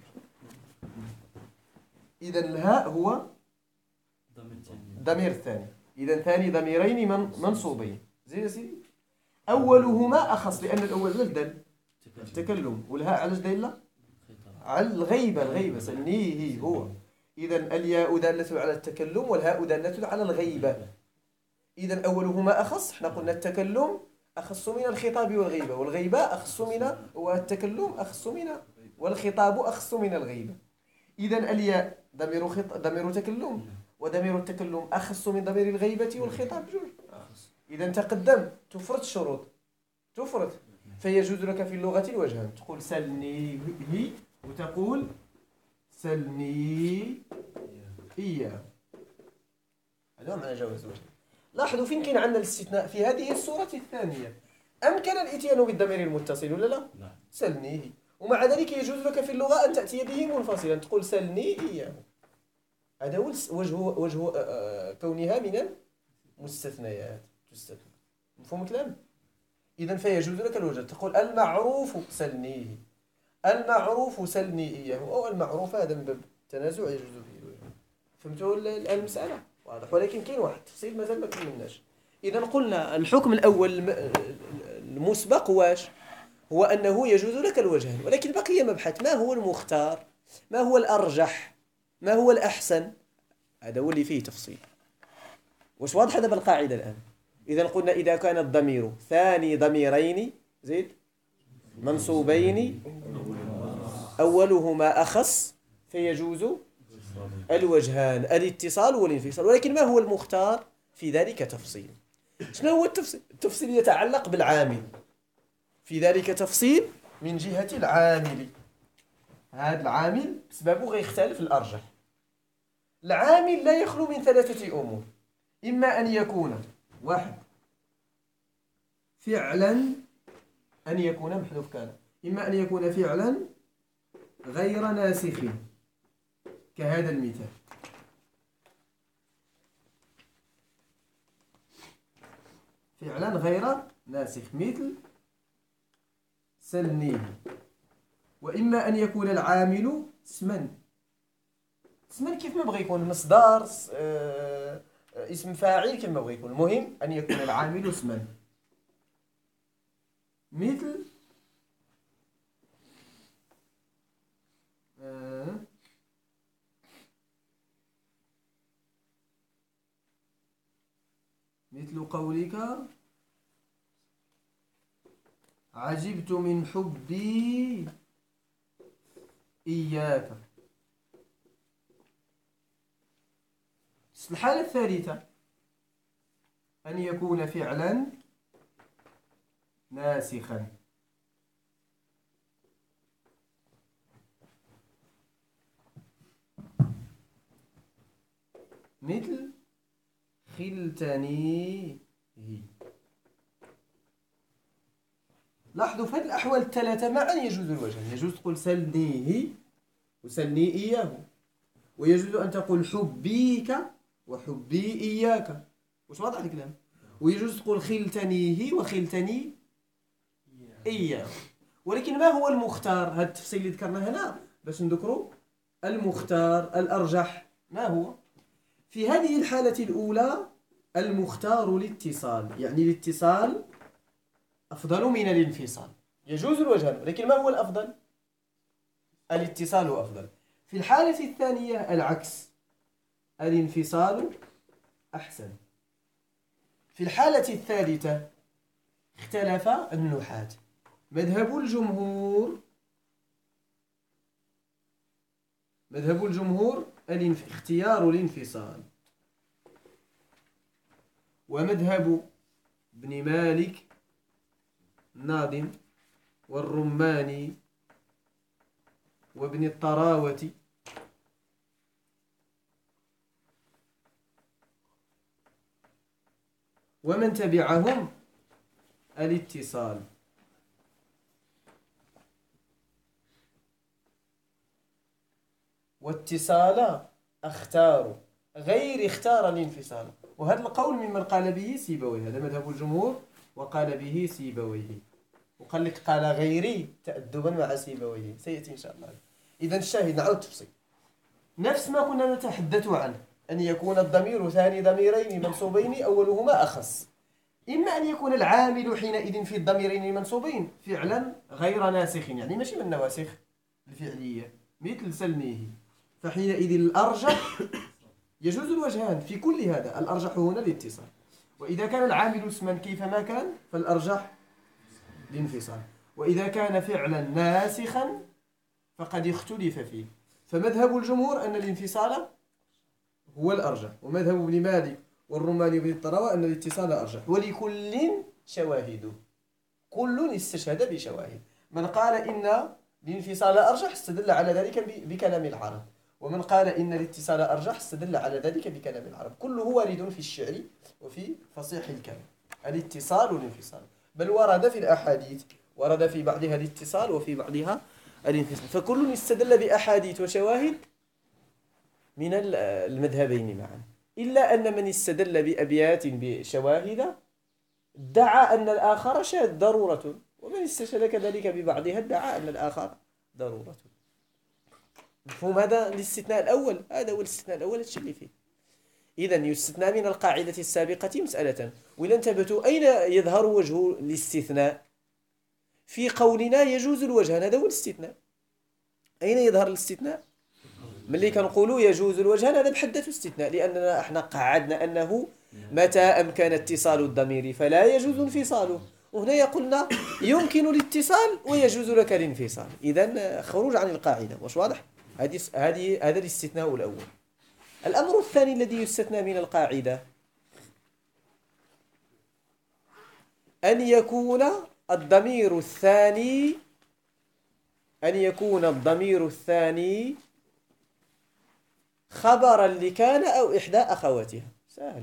إذا الهاء هو ضمير الثاني، إذا ثاني ضميرين منصوبين. زين يا سيدي. أولهما أخص لأن الأول دل التكلم، والهاء على دليل على الغيبة سنيه هو. إذا الياء دالة على التكلم والهاء دالة على الغيبة. إذا أولهما أخص، احنا قلنا التكلم أخص من الخطاب والغيبة، والغيبة أخص من، والتكلم أخص من، والخطاب أخص من الغيبة. إذا الياء ضمير تكلم، وضمير التكلم أخص من ضمير الغيبة والخطاب جوج. إذا تقدم تفرض الشروط، تفرض، فيجوز لك في اللغة الوجهان، تقول سلني هي وتقول سلني إياه. هذا معنى جواز الوجه. لاحظوا فين كاين عندنا الاستثناء في هذه الصورة الثانية. أمكن الإتيان بالضمير المتصل ولا لا؟ سلنيه. ومع ذلك يجوز لك في اللغة أن تأتي به منفصلا، تقول سلني إياه. هذا هو وجه كونها من المستثنيات، تستثنى. مفهوم الكلام؟ إذا فيجوز لك الوجه، تقول المعروف سلنيه، المعروف سلني إياه، أو المعروف هذا من باب التنازع يجوز به الوجه. فهمتوا الآن المسألة؟ واضح. ولكن كاين واحد التفصيل مازال ما كملناش. إذا قلنا الحكم الأول المسبق واش هو أنه يجوز لك الوجهان، ولكن بقي مبحث ما هو المختار، ما هو الأرجح، ما هو الأحسن. هذا هو اللي فيه تفصيل. واش واضح هذا بالقاعدة الآن؟ إذا قلنا إذا كان الضمير ثاني ضميرين زيد منصوبين أولهما أخص فيجوز الوجهان الاتصال والانفصال. ولكن ما هو المختار؟ في ذلك تفصيل. شنو هو التفصيل؟ التفصيل يتعلق بالعامل، في ذلك تفصيل من جهة العامل. هذا العامل سببه غيختلف الأرجح. العامل لا يخلو من ثلاثة أمور، إما أن يكون واحد فعلا، أن يكون محذوف كان، إما أن يكون فعلا غير ناسخ كهذا المثال. فعلا غير ناسخ مثل سلنيه. وإما أن يكون العامل اسما، اسما كيف ما بغى يكون، مصدر، اسم فاعل، كيف ما بغى يكون، المهم أن يكون العامل اسما. مثل قولك عجبت من حبي إياك. الحالة الثالثة أن يكون فعلا ناسخا، مثل خلتني. لاحظوا في هذه الأحوال الثلاثة معا يجوز الوجه. يجوز تقول سلنيه وسلني إياه، ويجوز أن تقول حبيك وحبي إياك. واش واضح الكلام؟ ويجوز تقول خلتنيه وخلتني إياه. ولكن ما هو المختار؟ هذا التفصيل اللي ذكرنا هنا باش نذكروا المختار الأرجح ما هو؟ في هذه الحالة الأولى المختار الاتصال، يعني الاتصال أفضل من الانفصال. يجوز الوجهان، لكن ما هو الأفضل؟ الاتصال أفضل. في الحالة الثانية العكس، الانفصال أحسن. في الحالة الثالثة اختلف النحاة. مذهب الجمهور اختيار الانفصال، ومذهب ابن مالك، الناظم، والرماني، وابن الطراوة، ومن تبعهم الاتصال. واتصال اختار الانفصال. وهذا القول ممن قال به سيبويه، هذا مذهب الجمهور وقال به سيبويه، وقال لك قال غيري تأدبا مع سيبويه، سيأتي إن شاء الله. إذا الشاهد نعود تفصيل نفس ما كنا نتحدث عنه، أن يكون الضمير ثاني ضميرين منصوبين أولهما أخص. إما أن يكون العامل حينئذ في الضميرين المنصوبين فعلا غير ناسخ، يعني ماشي من نواسخ الفعلية مثل سلميه، فحينئذ الأرجح يجوز الوجهان في كل هذا، الأرجح هنا الاتصال. وإذا كان العامل اسما كيفما كان فالأرجح الانفصال. وإذا كان فعلا ناسخا فقد اختلف فيه، فمذهب الجمهور أن الانفصال هو الأرجح، ومذهب ابن مالك والرماني وابن الطراوة أن الاتصال أرجح. ولكل شواهد، كل استشهد بشواهد. من قال إن الانفصال أرجح استدل على ذلك بكلام العرب، ومن قال إن الاتصال أرجح استدل على ذلك بكلام العرب. كله وارد في الشعر وفي فصيح الكلام، الاتصال والانفصال. بل ورد في الأحاديث، ورد في بعضها الاتصال وفي بعضها الانفصال، فكل استدل بأحاديث وشواهد من المذهبين معا، إلا أن من استدل بأبيات بشواهد ادعى أن الآخر شاذ ضرورة، ومن استشهد كذلك ببعضها ادعى أن الآخر ضرورة. مفهوم هذا الاستثناء الأول؟ هذا هو الاستثناء الأول الشيء اللي فيه. إذن يستثنى من القاعدة السابقة مسألة، وإذا انتبهتوا أين يظهر وجه الاستثناء؟ في قولنا يجوز الوجهان، هذا هو الاستثناء. أين يظهر الاستثناء؟ ملي كنقولوا يجوز الوجهان هذا بحد ذاته استثناء، لأننا احنا قعدنا أنه متى أمكن اتصال الضمير فلا يجوز انفصاله، وهنا يقولنا يمكن الاتصال ويجوز لك الانفصال. إذن خروج عن القاعدة، واش واضح؟ هذا الاستثناء الأول. الأمر الثاني الذي يستثنى من القاعدة أن يكون الضمير الثاني خبرا لكان أو إحدى أخواتها. سهل،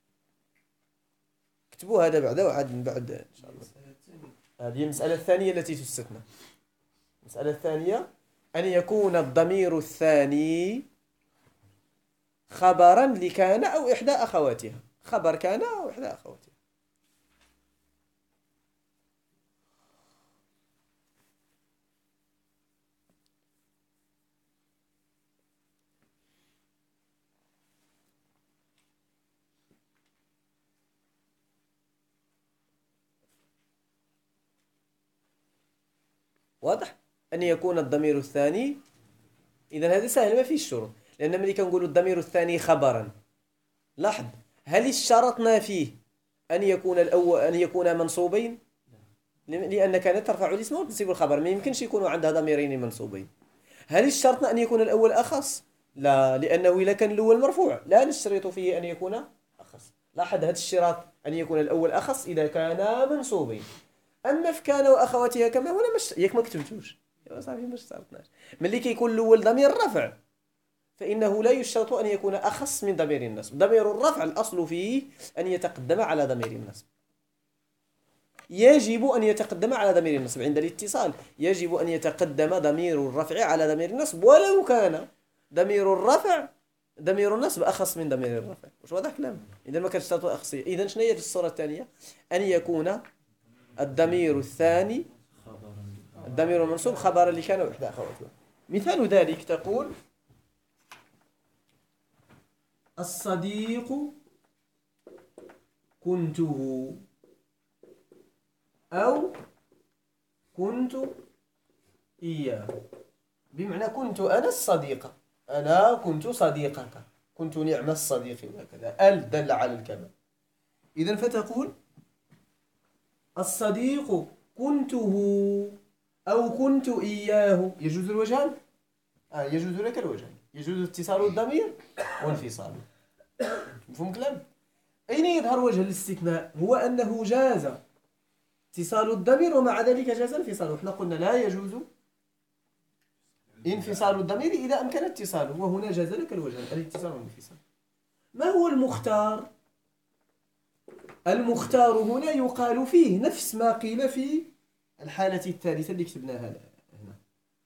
اكتبوا هذا بعد وعاد من بعد إن شاء الله. هذه المسألة الثانية التي تستثنى. المسألة الثانية أن يكون الضمير الثاني خبرا لكان أو إحدى أخواتها، خبر كان أو إحدى أخواتها. واضح؟ أن يكون الضمير الثاني، إذا هذا سهل ما فيش شروط، لأن ملي كنقولوا الضمير الثاني خبرا، لاحظ هل اشترطنا فيه أن يكون منصوبين؟ لأن كانت ترفع الاسم وتنصب الخبر، ما يمكنش يكونوا عندها ضميرين منصوبين. هل اشترطنا أن يكون الأول أخص؟ لا، لأنه إذا كان الأول مرفوع لا نشترط فيه أن يكون أخص. لاحظ هذا الاشتراط أن يكون الأول أخص إذا كان منصوبين. أما في كان وأخواتها كما هنا ياك ما كتبتوش، صافي ما اشترطناش. ملي كيكون الأول ضمير رفع فإنه لا يشترط أن يكون أخص من ضمير النصب. ضمير الرفع الأصل فيه أن يتقدم على ضمير النصب، يجب أن يتقدم على ضمير النصب. عند الاتصال يجب أن يتقدم ضمير الرفع على ضمير النصب ولو كان ضمير النصب أخص من ضمير الرفع. واش واضح كلام؟ إذا ما كتشترط أخصية. إذا شنو هي الصورة الثانية؟ أن يكون الضمير الثاني الضمير المنصوب خبرا لكان وإحدى أخواتها. مثال ذلك تقول الصديق كنته، أو كنت إياه، بمعنى كنت أنا الصديقة، أنا كنت صديقك، كنت نعم الصديق وكذا. ال دل على الكمال. إذن فتقول الصديق كنته أو كنت إياه. يجوز الوجهان؟ يجوز لك الوجهان، يجوز اتصال الضمير وانفصاله. مفهوم كلام؟ أين يظهر وجه الاستثناء؟ هو أنه جاز اتصال الضمير ومع ذلك جاز انفصاله. احنا قلنا لا يجوز انفصال الضمير إذا أمكن اتصاله، وهنا جاز لك الوجهان الاتصال والانفصال. ما هو المختار؟ المختار هنا يقال فيه نفس ما قيل في الحالة الثالثة اللي كتبناها هنا.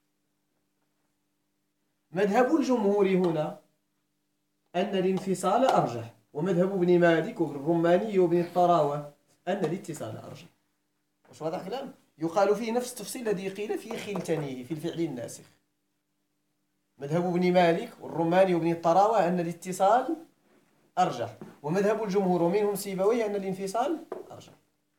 مذهب الجمهور هنا أن الانفصال أرجح، ومذهب ابن مالك والرماني وابن الطراوة أن الاتصال أرجح. واش واضح كلام؟ يقال فيه نفس التفصيل الذي قيل في خلتنيه في الفعل الناسخ. مذهب ابن مالك والرماني وابن الطراوة أن الاتصال أرجح، ومذهب الجمهور ومنهم سيبويه أن الانفصال أرجح.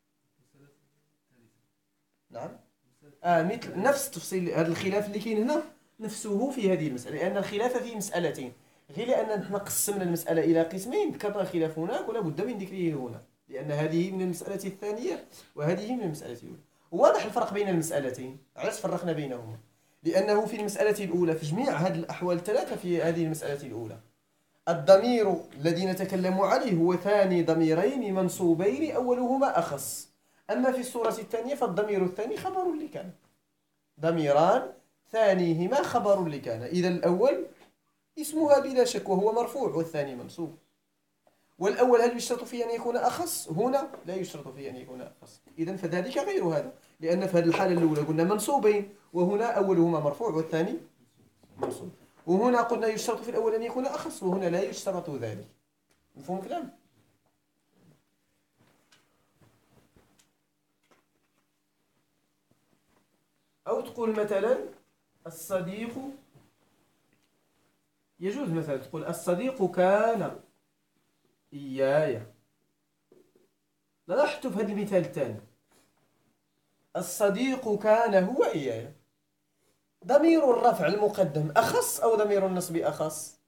نعم. مثل نفس تفصيل هذا الخلاف اللي كاين هنا نفسه في هذه المسألة، لأن الخلاف في مسألتين، غير لأن نحن قسمنا المسألة إلى قسمين ذكرنا الخلاف هناك ولا بد من ذكره هنا، لأن هذه من المسألة الثانية وهذه من المسألة الأولى. واضح الفرق بين المسألتين. علاش فرقنا بينهما؟ لأنه في المسألة الأولى في جميع هذه الأحوال الثلاثة في هذه المسألة الأولى الضمير الذي نتكلم عليه هو ثاني ضميرين منصوبين أولهما أخص. أما في الصورة الثانية فالضمير الثاني خبر لكان، ضميران ثانيهما خبر لكان. إذا الأول اسمها بلا شك وهو مرفوع والثاني منصوب. والأول هل يشترط فيه أن يكون أخص؟ هنا لا يشترط فيه أن يكون أخص. إذن فذلك غير هذا، لأن في هذه الحالة الأولى قلنا منصوبين، وهنا أولهما مرفوع والثاني منصوب. وهنا قلنا يشترط في الأول أن يكون أخص، وهنا لا يشترط ذلك. مفهوم كلام؟ أو تقول مثلا الصديق، يجوز مثلا تقول الصديق كان إياي. لاحظتوا في هذا المثال الثاني الصديق كان هو إياي، ضمير الرفع المقدم أخص أو ضمير النصب أخص؟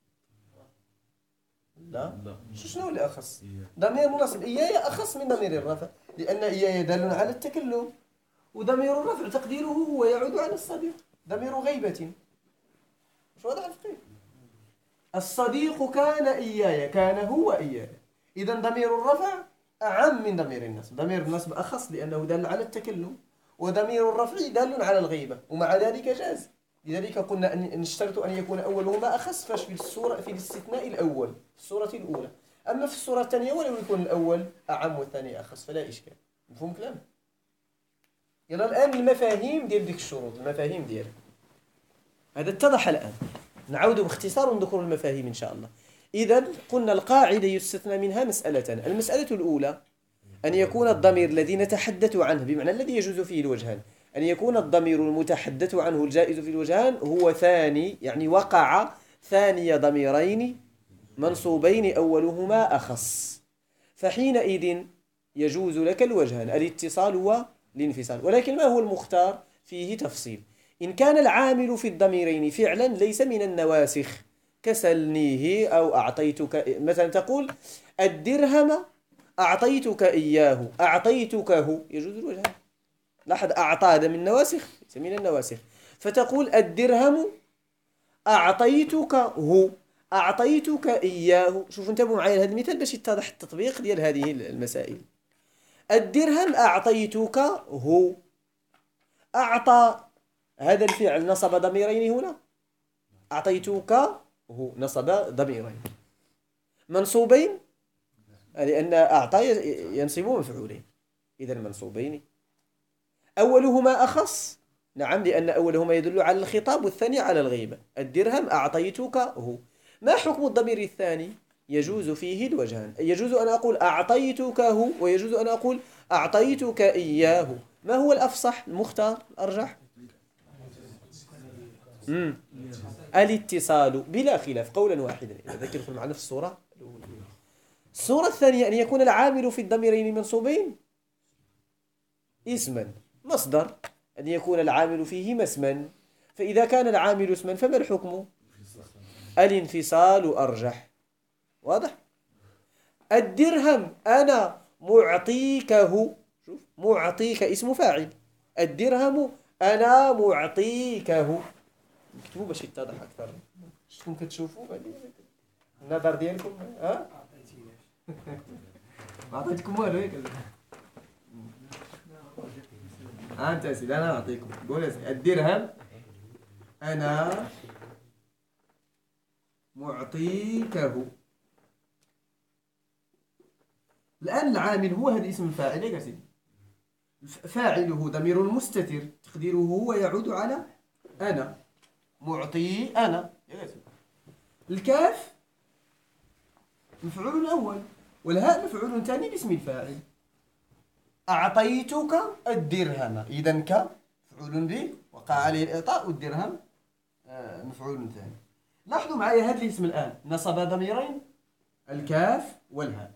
لا. شنو اللي أخص؟ ضمير النصب إياي أخص من ضمير الرفع، لأن إياي دال على التكلم، وضمير الرفع تقديره هو يعود على الصديق، ضمير غيبة. مش واضح الفقه؟ الصديق كان إياي، كان هو إياي، إذا ضمير الرفع أعم من ضمير النصب. ضمير النصب أخص لأنه دال على التكلم، وضمير الرفع دال على الغيبة، ومع ذلك جاز. لذلك قلنا أن نشترط أن يكون أولهما أخص فاش في الصورة في الاستثناء الأول في الصورة الأولى. أما في الصورة الثانية ولو يكون الأول أعم والثاني أخص فلا إشكال. مفهوم كلام؟ يلا الآن المفاهيم ديال ديك الشروط، المفاهيم ديالها هذا اتضح الآن. نعود باختصار ونذكر المفاهيم إن شاء الله. إذا قلنا القاعدة يستثنى منها مسألتان. المسألة الأولى أن يكون الضمير الذي نتحدث عنه بمعنى الذي يجوز فيه الوجهان، أن يكون الضمير المتحدث عنه الجائز في الوجهان هو ثاني، يعني وقع ثاني ضميرين منصوبين أولهما أخص، فحينئذ يجوز لك الوجهان الاتصال والانفصال. ولكن ما هو المختار؟ فيه تفصيل. إن كان العامل في الضميرين فعلا ليس من النواسخ كسلنيه أو أعطيتك، مثلا تقول الدرهم أعطيتك إياه، أعطيتكه، يجوز الوجهان. لاحظ أعطى هذا من النواسخ ليس من النواسخ، فتقول الدرهم أعطيتكه، أعطيتك إياه. شوفوا انتبهوا معي لهذا المثال باش يتضح التطبيق ديال هذه المسائل. الدرهم أعطيتكه، أعطى هذا الفعل نصب ضميرين هنا، أعطيتك هو نصب ضميرين منصوبين لأن أعطى ينصب مفعولين، إذا منصوبين. أولهما أخص، نعم، لأن أولهما يدل على الخطاب والثاني على الغيبة. الدرهم أعطيتك هو. ما حكم الضمير الثاني؟ يجوز فيه الوجهان، يجوز أن أقول أعطيتكه ويجوز أن أقول أعطيتك إياه. ما هو الأفصح المختار الأرجح؟ الاتصال بلا خلاف قولا واحدا. ذكركم معنا في الصورة الأولى. الصورة الثانية أن يكون العامل في الضميرين منصوبين اسما مصدر، أن يكون العامل فيهما اسما، فإذا كان العامل اسما فما الحكم؟ الانفصال أرجح. واضح؟ الدرهم أنا معطيكه، شوف معطيك اسم فاعل، الدرهم أنا معطيكه. اكتبوا باش يتضح أكثر. شكون كتشوفوا النظر ديالكم؟ ها؟ ما عطيتكم والو ياك؟ أنت سيدي أنا نعطيكم. قول يا سيدي الدرهم أنا معطيكه. الآن العامل هو هذا اسم الفاعل يا سيدي، فاعله ضمير مستتر تقديره هو يعود على أنا معطي أنا. الكاف مفعول أول والهاء مفعول ثاني باسم الفاعل. أعطيتك الدرهم، إذن ك مفعول به وقع عليه الإعطاء، والدرهم مفعول ثاني. لاحظوا معي هذا الاسم الآن نصب ضميرين الكاف والهاء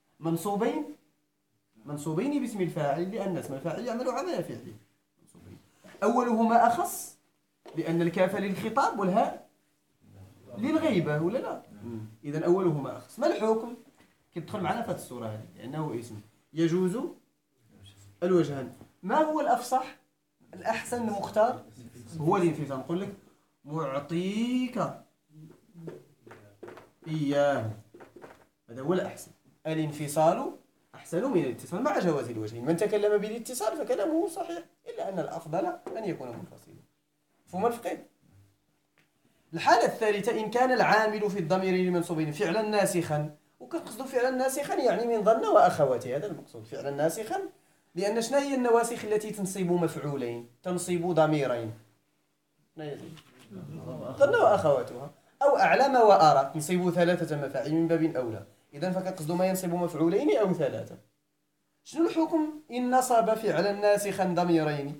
منصوبين باسم الفاعل، لأن اسم الفاعل يعمل عمل فعله. أولهما أخص لأن الكاف للخطاب والهاء للغيبة، ولا لا؟ إذن أولهما أخص. ما الحكم؟ كيدخل معنا في هذه الصورة هذه لأنه اسم يجوز الوجهان. ما هو الأفصح الأحسن المختار؟ هو الانفصال. نقول لك معطيك إياه، هذا هو الأحسن. الانفصال أحسن من الاتصال مع جواز الوجهين. من تكلم بالاتصال فكلامه صحيح، إلا أن الأفضل أن يكون منفصلا. مفهوم الفقه؟ الحالة الثالثة إن كان العامل في الضميرين المنصوبين فعلا ناسخا، وكنقصد فعلا ناسخا يعني من ظن وأخواته، هذا المقصود فعلا ناسخا، لأن شنو هي النواسخ التي تنصب مفعولين تنصب ضميرين؟ ظن وأخواتها. أو أعلم وأرى تنصب ثلاثة مفاعل من باب أولى. إذن فكنقصد ما ينصب مفعولين أو ثلاثة. شنو الحكم إن نصب فعلا ناسخا ضميرين؟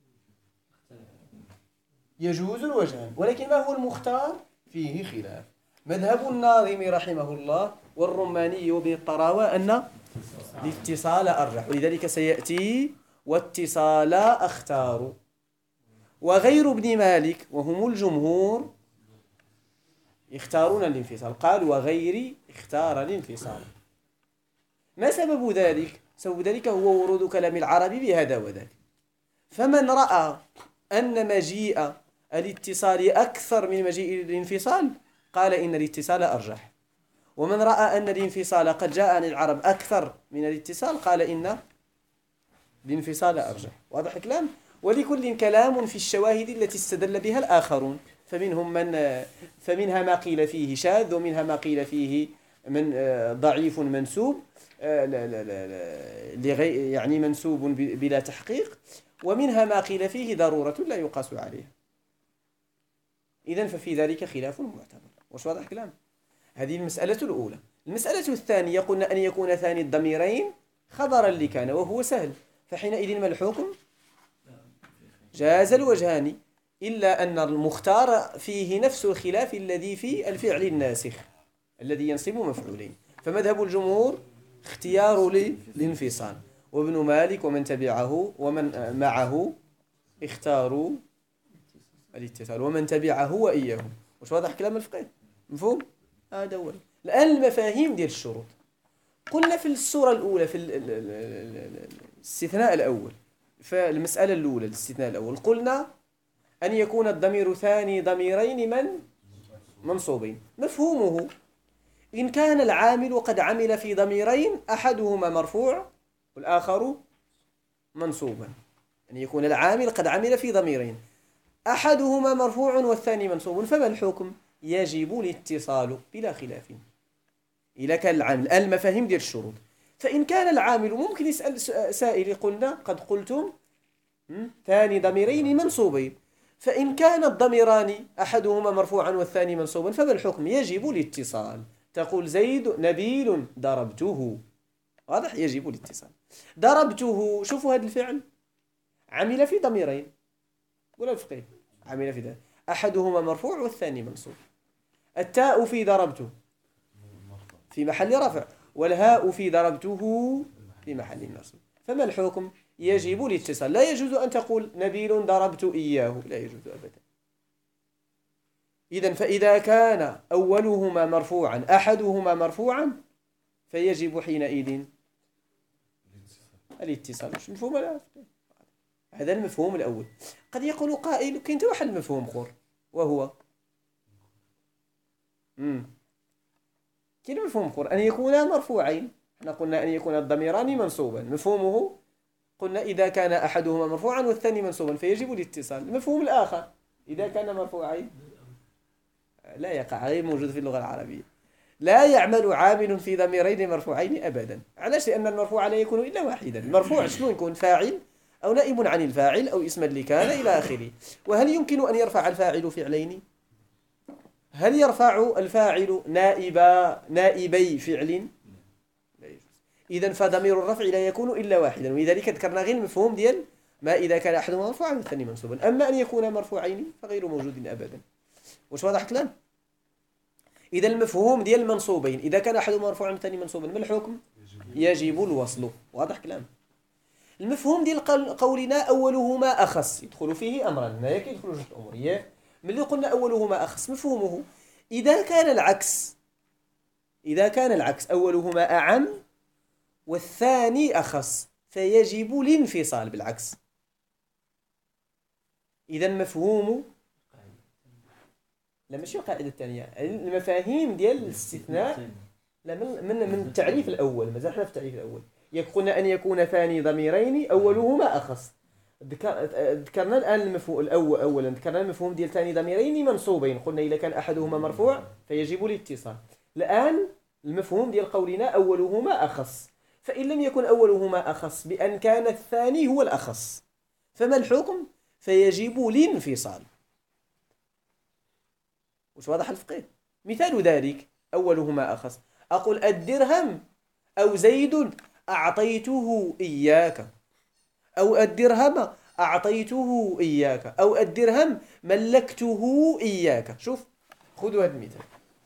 يجوز الوجهان، ولكن ما هو المختار؟ فيه خلاف. مذهب الناظم رحمه الله والرماني وابن الطراوة أن الاتصال أرجح، ولذلك سيأتي واتصال أختار. وغير ابن مالك وهم الجمهور يختارون الانفصال، قال وغيري اختار الانفصال. ما سبب ذلك؟ سبب ذلك هو ورود كلام العرب بهذا وذاك. فمن رأى أن مجيء الاتصال أكثر من مجيء الانفصال قال إن الاتصال أرجح، ومن رأى أن الانفصال قد جاء عن العرب أكثر من الاتصال قال إن الانفصال أرجح. واضح الكلام؟ ولكل كلام في الشواهد التي استدل بها الآخرون، فمنها ما قيل فيه شاذ، ومنها ما قيل فيه من ضعيف منسوب يعني منسوب بلا تحقيق، ومنها ما قيل فيه ضرورة لا يقاس عليها. إذن ففي ذلك خلاف معتبر. واش واضح الكلام؟ هذه المسألة الأولى. المسألة الثانية قلنا أن يكون ثاني الضميرين خبرا لكان وهو سهل، فحينئذ ما الحكم؟ جاز الوجهان، إلا أن المختار فيه نفس الخلاف الذي في الفعل الناسخ الذي ينصب مفعولين. فمذهب الجمهور اختيار للانفصال، وابن مالك ومن تبعه ومن معه اختاروا الاتصال، ومن تبعه وإياهم. واش واضح كلام الفقه؟ مفهوم؟ هذا هو. الآن المفاهيم ديال الشروط. قلنا في الصورة الأولى في الاستثناء الأول، فالمسألة الأولى الاستثناء الأول قلنا أن يكون الضمير ثاني ضميرين منصوبين. مفهومه إن كان العامل قد عمل في ضميرين أحدهما مرفوع والآخر منصوبا، أن يكون العامل قد عمل في ضميرين أحدهما مرفوع والثاني منصوب، فما الحكم؟ يجب الاتصال بلا خلاف. إلى كان العامل المفاهيم ديال الشروط. فإن كان العامل ممكن يسأل سائل، قلنا قد قلتم ثاني ضميرين منصوبين، فإن كان الضميران أحدهما مرفوعا والثاني منصوبا فما الحكم؟ يجب الاتصال. تقول زيد نبيل ضربته، واضح؟ يجب الاتصال. ضربته، شوفوا هذا الفعل عمل في ضميرين، ولا الفقيه عمل في ذلك أحدهما مرفوع والثاني منصوب. التاء في ضربته في محل رفع، والهاء في ضربته في محل نصب، فما الحكم؟ يجب الاتصال. لا يجوز أن تقول نبيل ضربت إياه، لا يجوز أبدا. إذن فإذا كان أولهما مرفوعا أحدهما مرفوعا فيجب حينئذ الاتصال. مش مفهوم؟ لا، هذا المفهوم الأول. قد يقول قائل كاين واحد المفهوم اخر وهو كاين مفهوم اخر أن يكونا مرفوعين. احنا قلنا أن يكون الضميران منصوبا، مفهومه قلنا إذا كان أحدهما مرفوعا والثاني منصوبا فيجب الاتصال. المفهوم الآخر إذا كان مرفوعين لا يقع، غير موجود في اللغة العربية. لا يعمل عامل في ضميرين مرفوعين أبدا. علاش؟ لأن المرفوع لا يكون إلا واحدا. المرفوع شنو يكون؟ فاعل أو نائب عن الفاعل أو اسما لكان إلى آخره. وهل يمكن أن يرفع الفاعل فعلين؟ هل يرفع الفاعل نائبي فعل؟ لا يجوز. إذن فضمير الرفع لا يكون إلا واحدا، ولذلك ذكرنا غير المفهوم ديال ما إذا كان أحدهما مرفوعا والثاني منصوبا. أما أن يكون مرفوعين فغير موجود أبدا. واش وضحت الآن؟ إذا المفهوم ديال المنصوبين إذا كان أحدهما مرفوعا والثاني منصوبا ما الحكم؟ يجب الوصل. واضح كلام؟ المفهوم ديال قولنا أولهما أخص يدخل فيه أمران، ما يدخل جوج الأمور. ملي قلنا أولهما أخص مفهومه إذا كان العكس أولهما أعم والثاني أخص فيجب الانفصال بالعكس. إذا مفهوم لا ماشي القاعدة الثانية، المفاهيم ديال الاستثناء لا من التعريف الأول. مازال حنا في التعريف الأول. قلنا أن يكون ثاني ضميرين أولهما أخص. ذكرنا الآن المفهوم الأول. أولا ذكرنا المفهوم ديال ثاني ضميرين منصوبين، قلنا إذا كان أحدهما مرفوع فيجب الاتصال. الآن المفهوم ديال قولنا أولهما أخص، فإن لم يكن أولهما أخص بأن كان الثاني هو الأخص فما الحكم؟ فيجب الانفصال. وش واضح الفقه؟ مثال ذلك أولهما أخص، أقول الدرهم أو زيد أعطيته إياك، أو الدرهم أعطيته إياك، أو الدرهم ملكته إياك. شوف خذوا هذا المثال.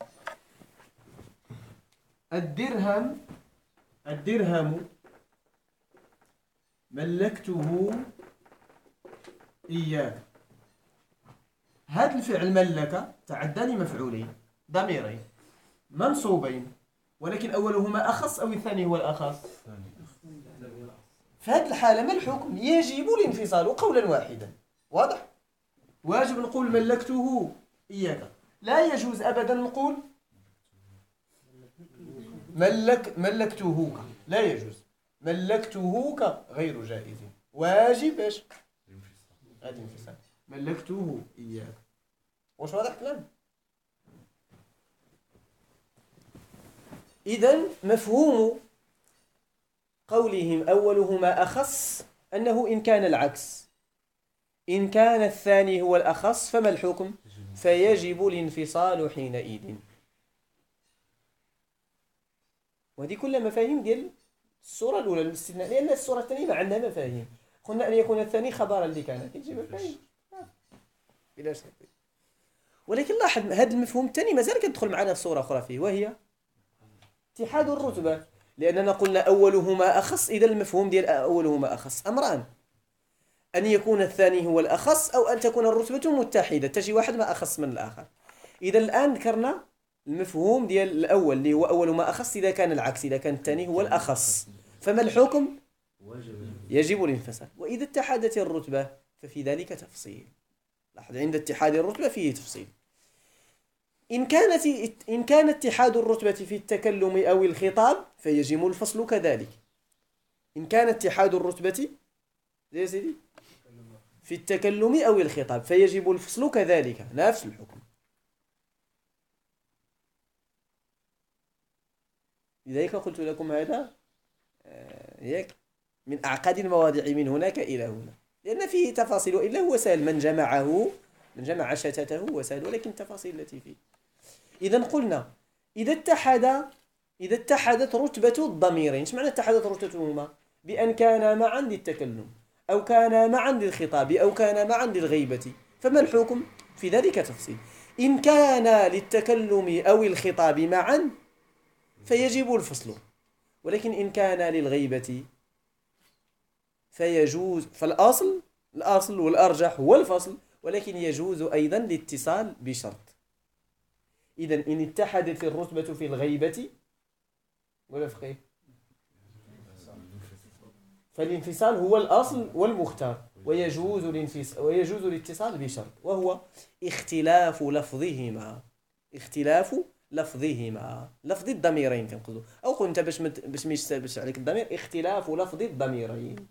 الدرهم ملكته إياك. هذا الفعل ملك تعدى لمفعولين ضميرين منصوبين، ولكن أولهما أخص أو الثاني هو الأخص؟ في هذه الحالة ما الحكم؟ يجب الانفصال قولا واحدا. واضح؟ واجب نقول ملكته إياك، لا يجوز أبدا نقول ملكتهوك، لا يجوز. ملكتهوك غير جائز، واجب ايش؟ الانفصال. ملكته إياك. واش واضح الكلام؟ إذن مفهوم قولهم أولهما أخص أنه إن كان العكس، إن كان الثاني هو الأخص فما الحكم؟ فيجب الانفصال حينئذ. وهذه كلها مفاهيم ديال الصورة الأولى الاستثناء، لأن الصورة الثانية ما عندها مفاهيم. قلنا أن يكون الثاني خبرا لكان، تجي مفاهيم بلا شك. ولكن لاحظ هذا المفهوم الثاني مازال كتدخل معنا صورة أخرى فيه، وهي اتحاد الرتبة. لأننا قلنا أولهما أخص، إذا المفهوم ديال أولهما أخص أمران: أن يكون الثاني هو الأخص، أو أن تكون الرتبة متحدة تجي واحد ما أخص من الآخر. إذا الآن ذكرنا المفهوم ديال الأول اللي هو أولهما أخص إذا كان العكس، إذا كان الثاني هو الأخص فما الحكم؟ يجب الانفصال. وإذا اتحدت الرتبة ففي ذلك تفصيل. لاحظ عند اتحاد الرتبة فيه تفصيل. إن كان اتحاد الرتبة في التكلم أو الخطاب فيجب الفصل كذلك. إن كان اتحاد الرتبة زي سيدي في التكلم أو الخطاب فيجب الفصل كذلك، نفس الحكم. لذلك قلت لكم هذا من أعقد المواضيع من هناك إلى هنا، لأن فيه تفاصيل، إلا هو سهل. من جمع شتاته هو سهل، ولكن التفاصيل التي فيه. إذا قلنا إذا اتحدت رتبة الضميرين. ايش معنى اتحدت رتبتهما؟ بأن كانا معا للتكلم، أو كانا معا للخطاب، أو كانا معا للغيبة، فما الحكم؟ في ذلك تفصيل. إن كانا للتكلم أو الخطاب معا فيجب الفصل، ولكن إن كان للغيبة فيجوز، الأصل والأرجح هو الفصل، ولكن يجوز أيضا الاتصال بشرط. إذن إن اتحدت الرتبة في الغيبة ولا فقيه فالانفصال هو الأصل والمختار، ويجوز الاتصال بشرط، وهو اختلاف لفظهما، لفظ الضميرين كنقصدوا، أو قلت باش ما يشتبهش عليك الضمير، اختلاف لفظ الضميرين.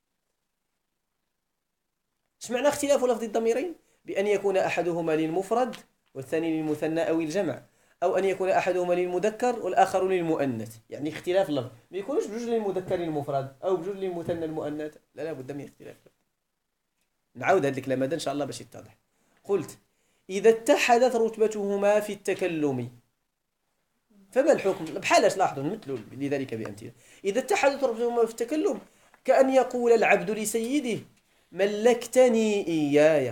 اش معنى اختلاف لفظ الضميرين؟ بأن يكون أحدهما للمفرد والثاني للمثنى أو الجمع، أو أن يكون أحدهما للمذكر والآخر للمؤنث، يعني اختلاف اللفظ، ما يكونوش بجوج للمذكر المفرد أو بجوج للمثنى المؤنث، لا بد من اختلاف. نعاود هذا الكلام هذا إن شاء الله باش يتضح. قلت إذا اتحدت رتبتهما في التكلم فما الحكم؟ بحالاش لاحظوا نمثلوا لذلك بأمثلة. إذا اتحدت رتبتهما في التكلم كأن يقول العبد لسيده ملكتني إياي،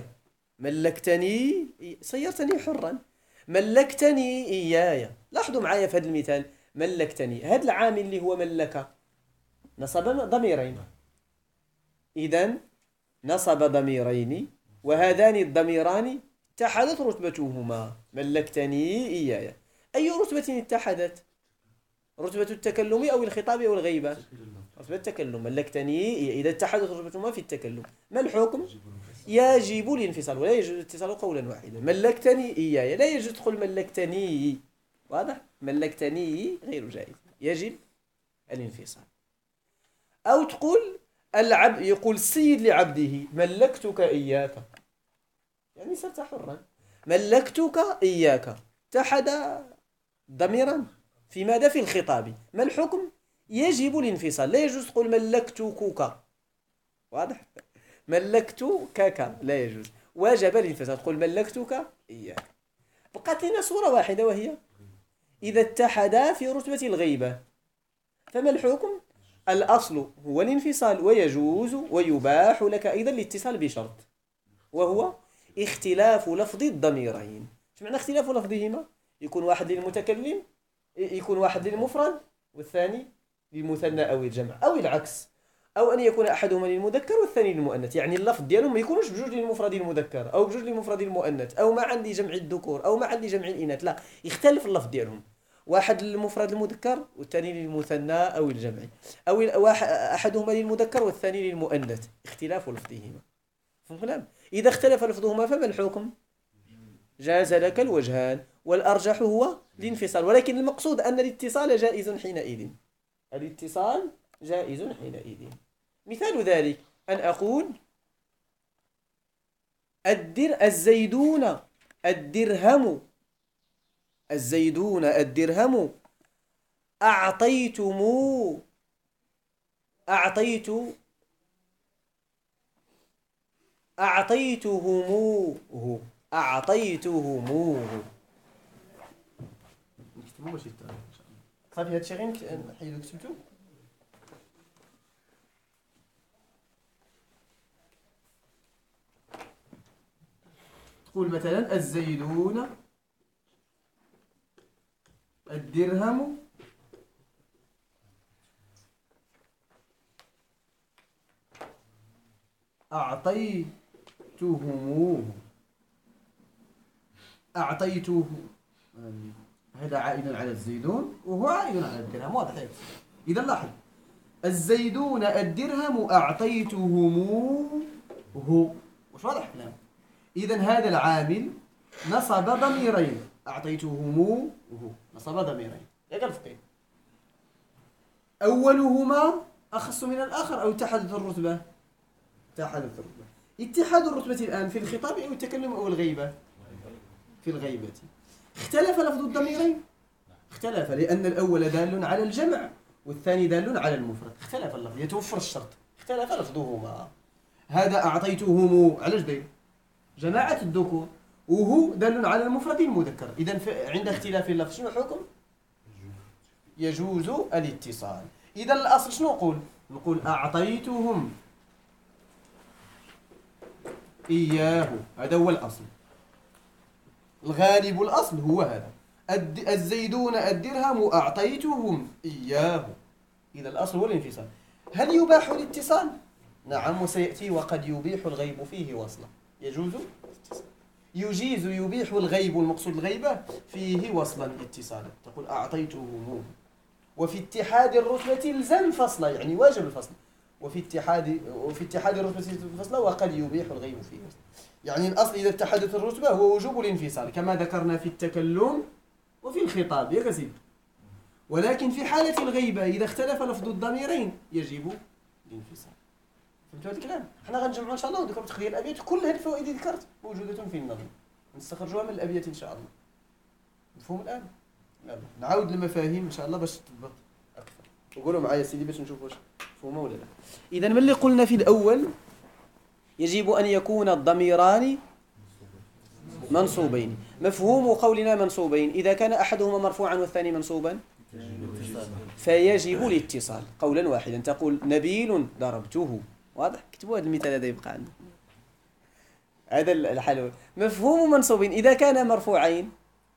صيرتني حرا، ملكتني إياي. لاحظوا معايا في هذا المثال، ملكتني، هذا العامل اللي هو ملك نصب ضميرين، إذن نصب ضميرين، وهذان الضميران اتحدت رتبتهما، ملكتني إياي. أي رتبة اتحدت؟ رتبة التكلم أو الخطاب أو الغيبة؟ رتبة التكلم، ملكتني. إذا اتحدت رتبتهما في التكلم ما الحكم؟ يجب الانفصال، ولا يجوز الاتصال قولا واحدا. ملكتني إياي، لا يجوز تقول ملكتني، واضح؟ ملكتني غير جائز، يجب الانفصال. أو تقول العبد، يقول السيد لعبده ملكتك إياك، يعني صرت حرا، ملكتك إياك، اتحد ضميرا في ماذا؟ في الخطاب. ما الحكم؟ يجب الانفصال، لا يجوز تقول ملكتكك، واضح؟ ملكتكك لا يجوز، واجب الانفصال، تقول ملكتك إياك. بقت لنا صورة واحدة، وهي إذا اتحدا في رتبة الغيبة فما الحكم؟ الأصل هو الانفصال، ويجوز ويباح لك أيضا الاتصال بشرط، وهو اختلاف لفظ الضميرين. ايش معنى اختلاف لفظهما؟ يكون واحد للمتكلم، يكون واحد للمفرد والثاني للمثنى أو الجمع، أو العكس، أو أن يكون أحدهما للمذكر والثاني للمؤنث، يعني اللفظ ديالهم ما يكونوش بجوج للمفرد المذكر أو بجوج للمفرد المؤنث أو معا لجمع الذكور أو معا لجمع الإناث، لا، يختلف اللفظ ديالهم، واحد للمفرد المذكر والثاني للمثنى أو الجمع، أو أحدهما للمذكر والثاني للمؤنث، اختلاف لفظهما. فهمتم؟ إذا اختلف لفظهما فما الحكم؟ جاز لك الوجهان، والأرجح هو الانفصال، ولكن المقصود أن الاتصال جائز حينئذ، الاتصال جائز حينئذ. مثال ذلك أن أقول الزيدون الدرهم، الزيدون الدرهم أعطيتموه نكتبوا باش يتعرف ان شاء الله. صافي هادشي غير نحيدو كتبتو. تقول مثلا الزيدون الدرهم أعطيته، هذا عائد على الزيدون وهو عائد على الدرهم، واضح. إذا لاحظ الزيدون الدرهم أعطيتهموه، واش واضح الكلام؟ إذا هذا العامل نصب ضميرين، أعطيتهموه نصب ضميرين، يا الفقيه أولهما أخص من الآخر أو اتحدت الرتبة؟ اتحدت الرتبة. اتحاد الرتبة الآن في الخطاب أو التكلم أو الغيبة؟ في الغيبة. اختلف لفظ الضميرين؟ اختلف، لأن الأول دال على الجمع والثاني دال على المفرد، اختلف اللفظ، يتوفر الشرط، اختلف لفظهما. هذا أعطيتهم على جديد جماعة الذكور، وهو دال على المفرد المذكر، إذن عند اختلاف اللفظ شنو حكم؟ يجوز الاتصال. إذا الأصل شنو نقول أعطيتهم إياه، هذا هو الأصل، الغالب الأصل هو هذا، الزيدون الدرهم أعطيتهم إياه، إذا الأصل هو الانفصال. هل يباح الاتصال؟ نعم وسيأتي وقد يبيح الغيب فيه وصلا. يجوز يجيز يبيح الغيب، المقصود الغيبة فيه وصلا اتصالا. تقول أعطيته نور. وفي اتحاد الرتبة الزم فصلا، يعني واجب الفصل. وفي اتحاد الرتبة الفصل وقد يبيح الغيب فيه وصلا. يعني الأصل إذا اتحدت الرتبة هو وجوب الانفصال كما ذكرنا في التكلم وفي الخطاب يا غزيل. ولكن في حالة الغيبة إذا اختلف لفظ الضميرين يجب الانفصال. فهمتوا هذا الكلام؟ حنا غنجمعوا إن شاء الله ونذكروا تخيل الأبيات، كل هذه الفوائد اللي ذكرت موجودة في النظم نستخرجوها من الأبيات إن شاء الله. مفهوم الآن؟ يلا نعاود المفاهيم إن شاء الله باش تطبق أكثر. وقولوا معايا سيدي باش نشوف واش مفهومة ولا لا. إذا من اللي قلنا في الأول يجب أن يكون الضميران منصوبين. مفهوم قولنا منصوبين إذا كان أحدهما مرفوعا والثاني منصوبا فيجب الاتصال قولا واحدا. تقول نبيل ضربته. واضح؟ كتبوا هذا المثال هذا يبقى عندنا. هذا الحل. مفهوم منصوبين إذا كان مرفوعين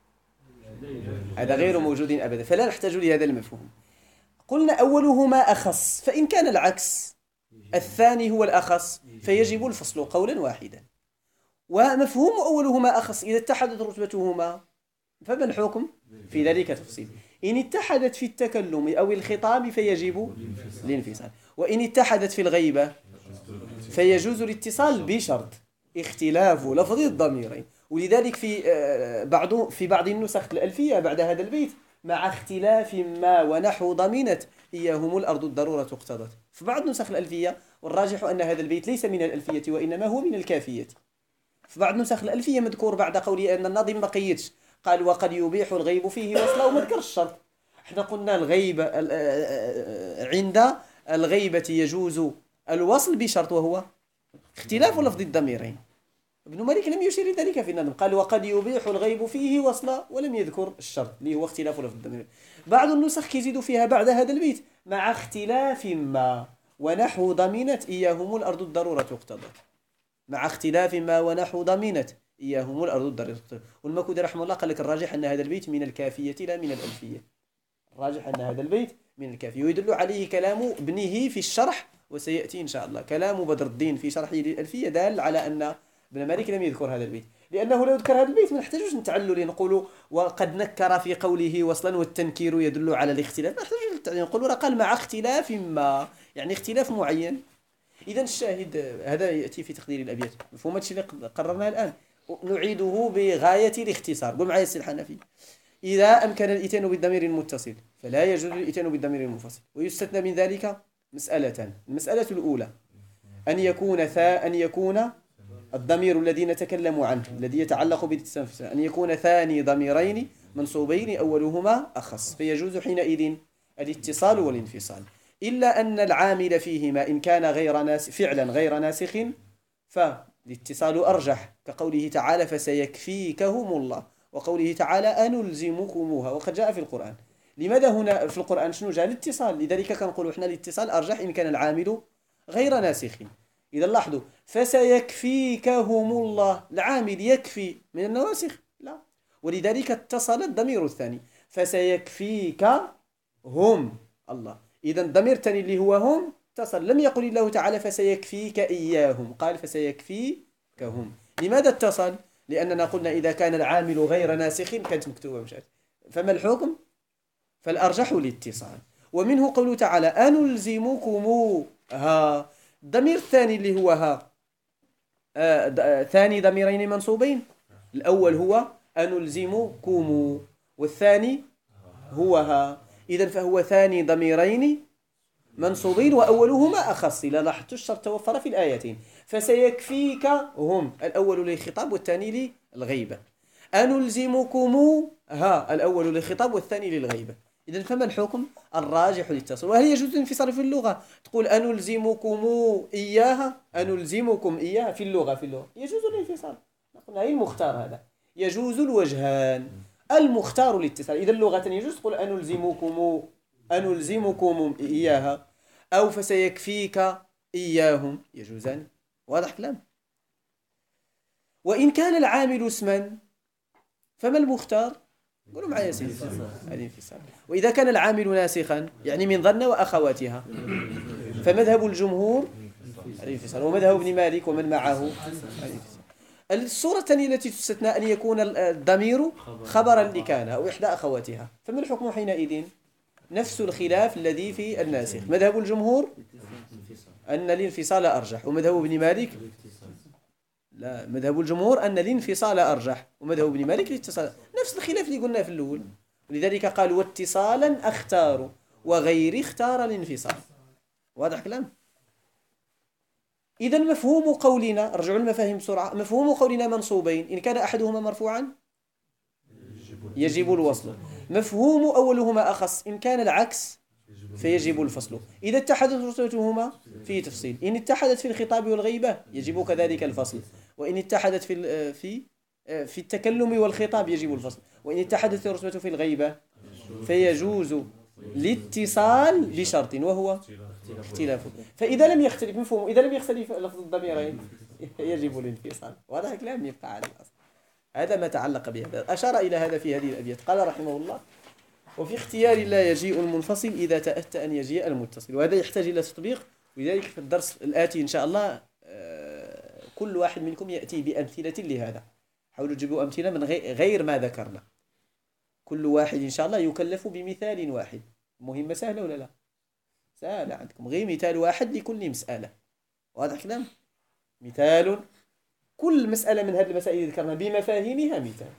هذا غير موجود أبدا، فلا نحتاج لهذا المفهوم. قلنا أولهما أخص، فإن كان العكس الثاني هو الأخص فيجب الفصل قولا واحدا. ومفهوم أولهما أخص إذا اتحدت رتبتهما فما الحكم؟ في ذلك تفصيل. إن اتحدت في التكلم أو الخطاب فيجب الانفصال، وإن اتحدت في الغيبة فيجوز الاتصال بشرط اختلاف لفظ الضميرين. ولذلك في بعض النسخ الألفية بعد هذا البيت مع اختلاف ما ونحو ضمنت إياهم الأرض الضرورة اقتضت. في بعض نسخ الألفية، والراجح أن هذا البيت ليس من الألفية وإنما هو من الكافية. في بعض نسخ الألفية مذكور بعد قوله أن الناظم ما قيدش، قال وقد يبيح الغيب فيه وصلا وما ذكرش الشرط. احنا قلنا الغيبة عند الغيبة يجوز الوصل بشرط وهو اختلاف لفظ الضميرين. ابن مالك لم يشير لذلك في النظم، قال وقد يبيح الغيب فيه وصلا ولم يذكر الشرط اللي هو اختلاف لفظ الضميرين. بعض النسخ كيزيدوا فيها بعد هذا البيت مع اختلاف ما ونحو ضمنت إياهم الأرض الضرورة اقتضت. مع اختلاف ما ونحو ضمنت إياهم الأرض الضرورة اقتضت. والمكودي رحمه الله قال لك الراجح أن هذا البيت من الكافية لا من الألفية. الراجح أن هذا البيت من الكافية، ويدل عليه كلام ابنه في الشرح وسيأتي إن شاء الله. كلام بدر الدين في شرحه للألفية دال على أن ابن مالك لم يذكر هذا البيت، لأنه لو ذكر هذا البيت ما نحتاجوش نتعلل نقولوا وقد نكر في قوله وصلا والتنكير يدل على الاختلاف. ما نحتاجوش نقولوا قال مع اختلاف ما، يعني اختلاف معين. إذا الشاهد هذا يأتي في تقدير الأبيات. مفهوم هذا الشيء اللي قررناه الآن؟ نعيده بغاية الاختصار. قل معي السي الحنفي إذا أمكن الإتيان بالضمير المتصل فلا يجوز الإتيان بالضمير المنفصل. ويستثنى من ذلك مسألتان. المسألة الأولى أن يكون الضمير الذي نتكلم عنه الذي يتعلق بالاتصال أن يكون ثاني ضميرين منصوبين أولهما أخص، فيجوز حينئذ الاتصال والانفصال، إلا أن العامل فيهما إن كان فعلا غير ناسخ فالاتصال أرجح، كقوله تعالى فسيكفيكهم الله، وقوله تعالى أنلزمكموها، وقد جاء في القرآن. لماذا هنا في القرآن شنو جاء الاتصال؟ لذلك كنقولوا احنا الاتصال أرجح إن كان العامل غير ناسخ. إذا لاحظوا فسيكفيكهم الله، العامل يكفي من النواسخ لا، ولذلك اتصل الضمير الثاني فسيكفيكهم الله. إذا الضمير الثاني اللي هو هم اتصل، لم يقل الله تعالى فسيكفيك إياهم، قال فسيكفيكهم. لماذا اتصل؟ لأننا قلنا إذا كان العامل غير ناسخ كانت مكتوبة مشات. فما الحكم؟ فالأرجح الاتصال. ومنه قوله تعالى أنلزمكموها، الضمير الثاني اللي هو ها ثاني ضميرين منصوبين، الأول هو أنلزمكم والثاني هو ها، إذن فهو ثاني ضميرين منصوبين وأولهما أخص. إذا لاحظت الشرط توفر في الآيتين، فسيكفيك هم الأول للخطاب والثاني للغيبة، أنلزمكم ها الأول للخطاب والثاني للغيبة. إذن فما الحكم؟ الراجح للتصل. وهل يجوز الانفصال في اللغة؟ تقول أنلزمكم إياها، أنلزمكم إياها في اللغة يجوز الانفصال. قلنا هي المختار، هذا يجوز الوجهان، المختار الاتصال. إذا اللغة يجوز تقول أنلزمكم إياها أو فسيكفيك إياهم، يجوزان. واضح كلام؟ وإن كان العامل اسما فما المختار؟ قولوا معي يا سيدي الانفصال. وإذا كان العامل ناسخا يعني من ظن وأخواتها فمذهب الجمهور الانفصال، ومذهب ابن مالك ومن معه الانفصال. الصورة الثانية التي تستثنى أن يكون الضمير خبرا لكان أو إحدى أخواتها، فما الحكم حينئذ؟ نفس الخلاف الذي في الناسخ. مذهب الجمهور أن الانفصال أرجح، ومذهب ابن مالك لا، مذهب الجمهور أن الانفصال أرجح، ومذهب ابن مالك الاتصال. نفس الخلاف اللي قلنا في الأول، ولذلك قالوا واتصالا أختار وغيري اختار الانفصال. واضح كلام؟ إذا مفهوم قولنا، رجعوا المفاهيم بسرعة، مفهوم قولنا منصوبين إن كان أحدهما مرفوعا يجب الوصل، مفهوم أولهما أخص إن كان العكس فيجب الفصل. إذا اتحدت رتبتهما في تفصيل، إن اتحدت في الخطاب والغيبة يجب كذلك الفصل، وإن اتحدت في التكلم والخطاب يجب الفصل، وإن اتحدت الرتبة في الغيبة فيجوز الاتصال بشرط وهو اختلافه. فإذا لم يختلف مفهوم، إذا لم يختلف لفظ الضميرين يجب الانفصال. وهذا كلام يبقى على الأصل. هذا ما تعلق بهذا. أشار إلى هذا في هذه الأبيات. قال رحمه الله: وفي اختيار لا يجيء المنفصل إذا تأتى أن يجيء المتصل. وهذا يحتاج إلى تطبيق، ولذلك في الدرس الآتي إن شاء الله كل واحد منكم يأتي بأمثلة لهذا. حاولوا تجيبوا أمثلة من غير ما ذكرنا. كل واحد إن شاء الله يكلف بمثال واحد. مهمة سهلة ولا لا؟ سهلة عندكم، غير مثال واحد لكل مسألة. واضح كلام؟ مثال، كل مسألة من هذه المسائل اللي ذكرنا بمفاهيمها مثال.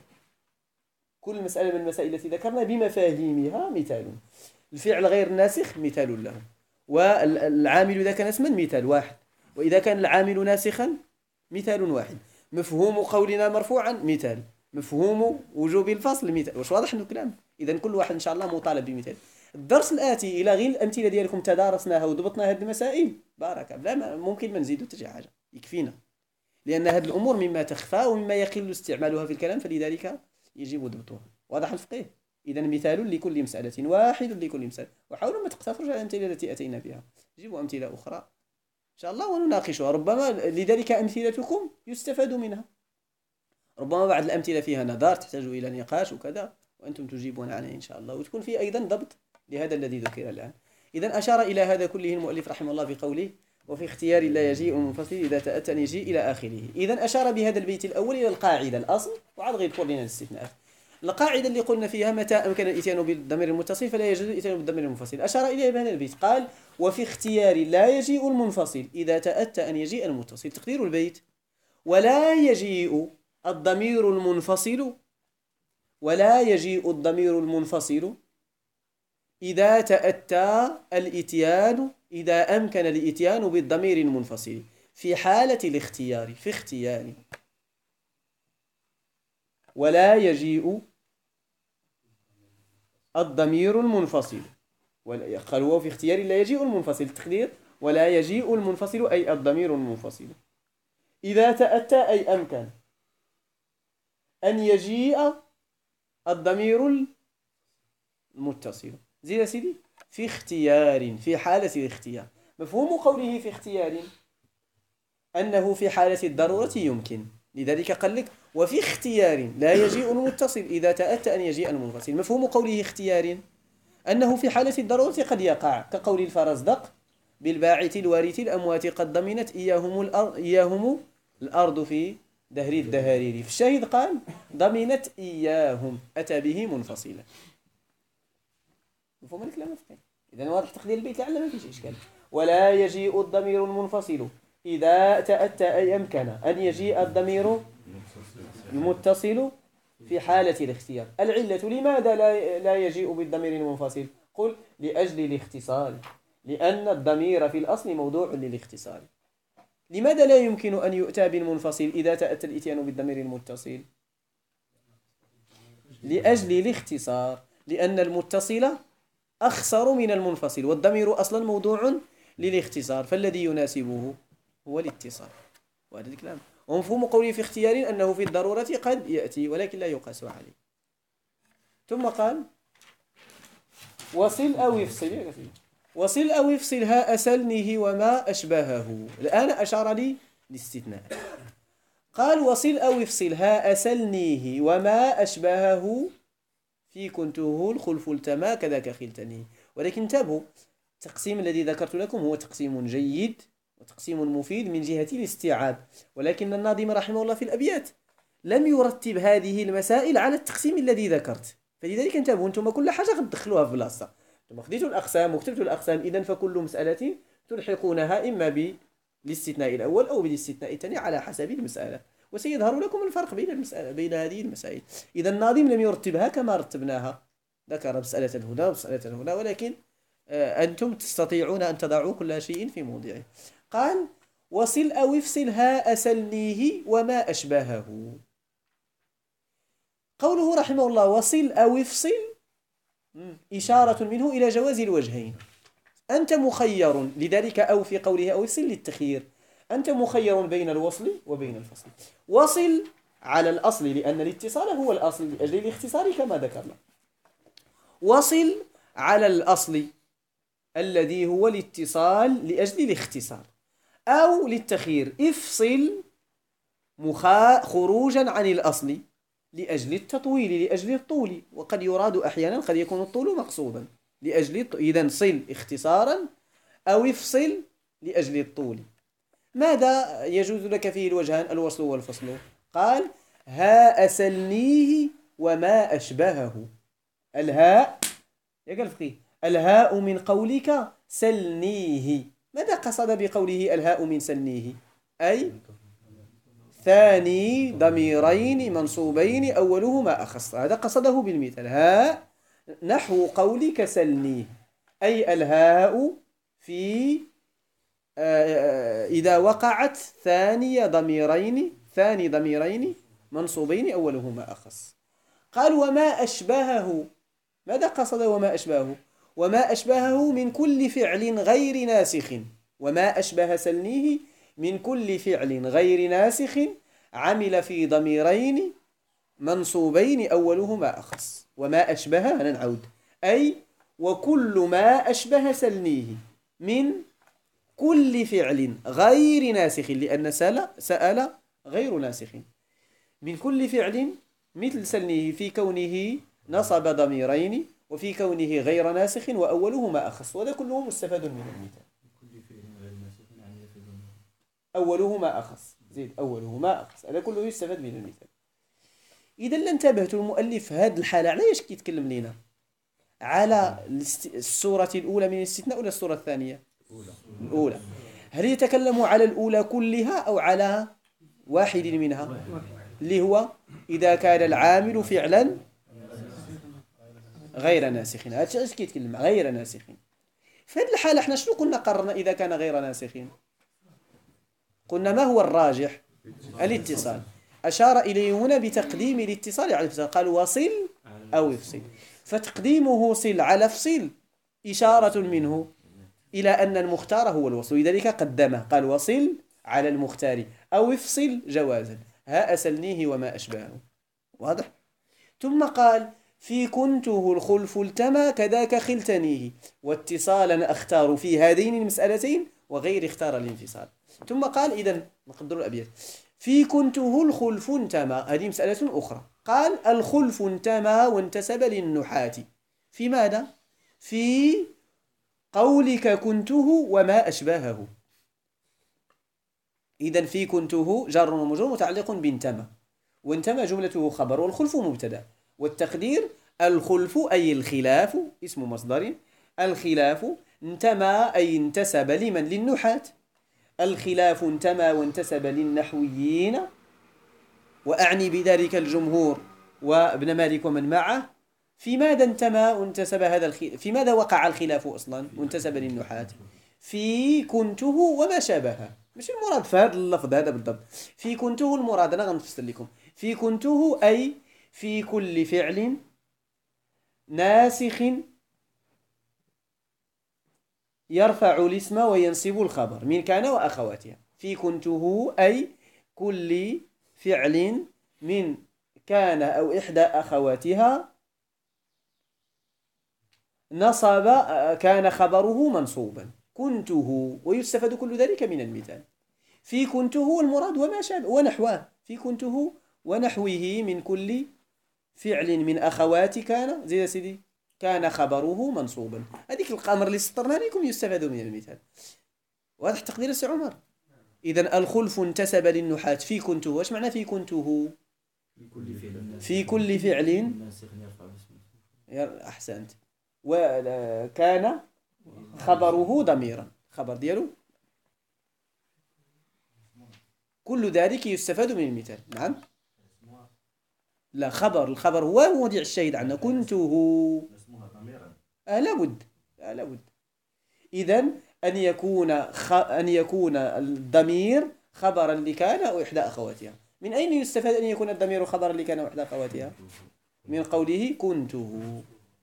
كل مسألة من المسائل التي ذكرنا بمفاهيمها مثال. الفعل غير الناسخ مثال له، والعامل إذا كان اسما مثال واحد، وإذا كان العامل ناسخا مثال واحد. مفهوم قولنا مرفوعا مثال، مفهوم وجوب الفصل مثال. واش واضح انه كلام؟ إذا كل واحد إن شاء الله مطالب بمثال. الدرس الآتي إلى غير الأمثلة ديالكم تدارسناها وضبطنا هذه المسائل بارك لا ممكن ما نزيدوا حتى حاجة، يكفينا، لأن هذه الأمور مما تخفى ومما يقل استعمالها في الكلام، فلذلك يجب ضبطها. واضح الفقيه؟ إذا مثال لكل مسألة، واحد لكل مسألة. وحاولوا ما تقتصروش على الأمثلة التي أتينا بها، جيبوا أمثلة أخرى إن شاء الله ونناقشها. ربما لذلك أمثلتكم يستفاد منها، ربما بعض الأمثلة فيها نظر تحتاج إلى نقاش وكذا، وأنتم تجيبون عنها إن شاء الله، وتكون في أيضا ضبط لهذا الذي ذكر الآن. إذا أشار إلى هذا كله المؤلف رحمه الله بقوله: وفي اختيار لا يجيء المنفصل إذا تأتى أن يجيء إلى آخره. إذا أشار بهذا البيت الأول إلى القاعدة الأصل، وعاد غيذكر لنا الاستثناءات. القاعدة اللي قلنا فيها متى أمكن الإتيان بالضمير المتصل فلا يجوز الإتيان بالضمير المنفصل، أشار إليه بهذا البيت. قال: وفي اختيار لا يجيء المنفصل إذا تأتى أن يجيء المتصل. تقدير البيت: ولا يجيء الضمير المنفصل، ولا يجيء الضمير المنفصل إذا تأتى الإتيان، إذا أمكن الإتيان بالضمير المنفصل في حالة الاختيار. في اختيار ولا يجيء الضمير المنفصل، قال هو في اختيار لا يجيء المنفصل. التقدير: ولا يجيء المنفصل أي الضمير المنفصل إذا تأتى أي أمكن أن يجيء الضمير المتصل. زين سيدي، في اختيار، في حالة الاختيار. مفهوم قوله في اختيار أنه في حالة الضرورة يمكن، لذلك قال لك: وفي اختيار لا يجيء المتصل إذا تأتى أن يجيء المنفصل. مفهوم قوله اختيار أنه في حالة الضرورة قد يقع، كقول الفرزدق: بالباعث الوارث الأموات قد ضمنت إياهم الأرض في دهر الدهارير. في الشاهد قال: ضمنت إياهم، أتى به منفصلا. مفهوم الكلام الفقهي؟ إذا واضح تقدير البيت لعل ما فيش إشكال. ولا يجيء الضمير المنفصل إذا تأتى أي أمكن أن يجيء الضمير المتصل في حالة الاختيار. العلة: لماذا لا يجيء بالضمير المنفصل؟ قل: لأجل الاختصار، لأن الضمير في الأصل موضوع للاختصار. لماذا لا يمكن أن يؤتى بالمنفصل إذا تأتى الإتيان بالضمير المتصل؟ لأجل الاختصار، لأن المتصل أخصر من المنفصل، والضمير أصلا موضوع للاختصار، فالذي يناسبه هو الاتصال. وهذا الكلام. ومفهوم قوله في اختيار أنه في الضرورة قد يأتي ولكن لا يقاس عليه. ثم قال: وصل أو يفصل. وصل أو يفصل ها أسلنه وما أشبهه. الآن أشار لي الاستثناء. قال: وصل أو يفصل ها أسلنيه وما أشبهه في كنته الخلف التما كذاك خلتني. ولكن انتبهوا، التقسيم الذي ذكرت لكم هو تقسيم جيد وتقسيم مفيد من جهة الاستيعاب، ولكن الناظم رحمه الله في الأبيات لم يرتب هذه المسائل على التقسيم الذي ذكرت. فلذلك انتبهوا، انتم كل حاجة غتدخلوها في بلاصتها. انتم خديتوا الأقسام وكتبتوا الأقسام، إذن فكل مسألة تلحقونها إما بالاستثناء الأول أو بالاستثناء الثاني على حسب المسألة، وسيظهر لكم الفرق بين هذه المسائل. إذا الناظم لم يرتبها كما رتبناها، ذكر مسألة هنا ومسألة هنا، ولكن أنتم تستطيعون أن تضعوا كل شيء في موضعه. قال: وصل أو افصل ها أسلنيه وما أشبهه. قوله رحمه الله وصل أو افصل إشارة منه إلى جواز الوجهين. أنت مخير، لذلك أو في قوله أو افصل للتخيير، أنت مخير بين الوصل وبين الفصل. وصل على الأصل لأن الاتصال هو الأصل لأجل الاختصار كما ذكرنا. وصل على الأصل الذي هو الاتصال لأجل الاختصار، أو للتخيير افصل خروجا عن الأصل لأجل التطويل لأجل الطول، وقد يراد أحيانا قد يكون الطول مقصودا لأجل إذن صل اختصارا أو افصل لأجل الطول. ماذا يجوز لك فيه الوجهان الوصل والفصل؟ قال: ها أسلنيه وما أشبهه. الهاء يقال فيه الهاء من قولك سلنيه، ماذا قصد بقوله الهاء من سلنيه؟ أي ثاني ضميرين منصوبين أولهما أخص، هذا قصده بالمثال. هاء نحو قولك سلنيه، أي الهاء في إذا وقعت ثاني ضميرين منصوبين أولهما أخص. قال: وما أشبهه، ماذا قصد وما أشبهه؟ وما أشبهه من كل فعل غير ناسخ، وما أشبه سلنيه من كل فعل غير ناسخ عمل في ضميرين منصوبين أولهما أخص. وما أشبه أنا نعود، أي وكل ما أشبه سلنيه من كل فعل غير ناسخ، لأن سأل غير ناسخ، من كل فعل مثل سلنيه في كونه نصب ضميرين وفي كونه غير ناسخ وأولهما أخص، وهذا كله مستفاد من المثال. أولهما أخص، زيد أولهما أخص، هذا كله يستفاد من المثال. إذا لانتبهتوا المؤلف هذه الحالة على ايش كيتكلم لنا؟ على السورة الأولى من الاستثناء ولا السورة الثانية؟ الأولى. هل يتكلم على الأولى كلها أو على واحد منها؟ اللي هو إذا كان العامل فعلا غير ناسخ، هذا ايش كيتكلم؟ غير ناسخ. في هذه الحالة احنا شنو قلنا قررنا إذا كان غير ناسخ؟ قلنا ما هو الراجح؟ الاتصال. أشار إليه هنا بتقديم الاتصال على الفصل، قال وصل أو افصل، فتقديمه صل على افصل إشارة منه إلى أن المختار هو الوصل، لذلك قدمه قال وصل على المختار أو افصل جوازا. ها أسلنيه وما أشبهه، واضح؟ ثم قال في كنته الخلف التمى كذاك خلتنيه، واتصالا أختار في هذين المسألتين وغير اختار الانفصال. ثم قال إذن نقدر الأبيات في كنته الخلف انتمى، هذه مسألة أخرى. قال الخلف انتمى وانتسب للنحاة في ماذا؟ في قولك كنته وما أشبهه. إذن في كنته جار ومجرور متعلق بانتمى، وانتمى جملته خبر والخلف مبتدا، والتقدير الخلف أي الخلاف اسم مصدر، الخلاف انتمى أي انتسب لمن؟ للنحاة. الخلاف انتمى وانتسب للنحويين، وأعني بذلك الجمهور وابن مالك ومن معه. في ماذا انتمى وانتسب هذا الخلاف؟ في ماذا وقع الخلاف أصلا وانتسب للنحاة؟ في كنته وما شابهه، مش المراد في هذا اللفظ هذا بالضبط. في كنته المراد أنا غنفصل لكم، في كنته أي في كل فعل ناسخ يرفع الاسم وينصب الخبر من كان وأخواتها. في كنته أي كل فعل من كان أو إحدى أخواتها نصب كان خبره منصوبا كنته، ويستفاد كل ذلك من المثال. في كنته المراد وما شابه ونحوه، في كنته ونحوه من كل فعل من أخوات كان، زي سيدي كان خبره منصوبا. هذيك الأمر اللي سطرنا لكم يستفاد من المثال. واضح تقدير السي عمر. إذا الخلف انتسب للنحاة في كنته. واش معنى في كنته؟ في كل فعل. أحسنت. وكان خبره ضميرا، خبر ديالو. كل ذلك يستفاد من المثال. نعم. لا، الخبر هو موضع الشاهد عنا كنته. لابد لابد. إذن أن يكون الضمير خبرا لكان أو إحدى أخواتها. من أين يستفاد أن يكون الضمير خبرا لكان أو إحدى أخواتها؟ من قوله كنته.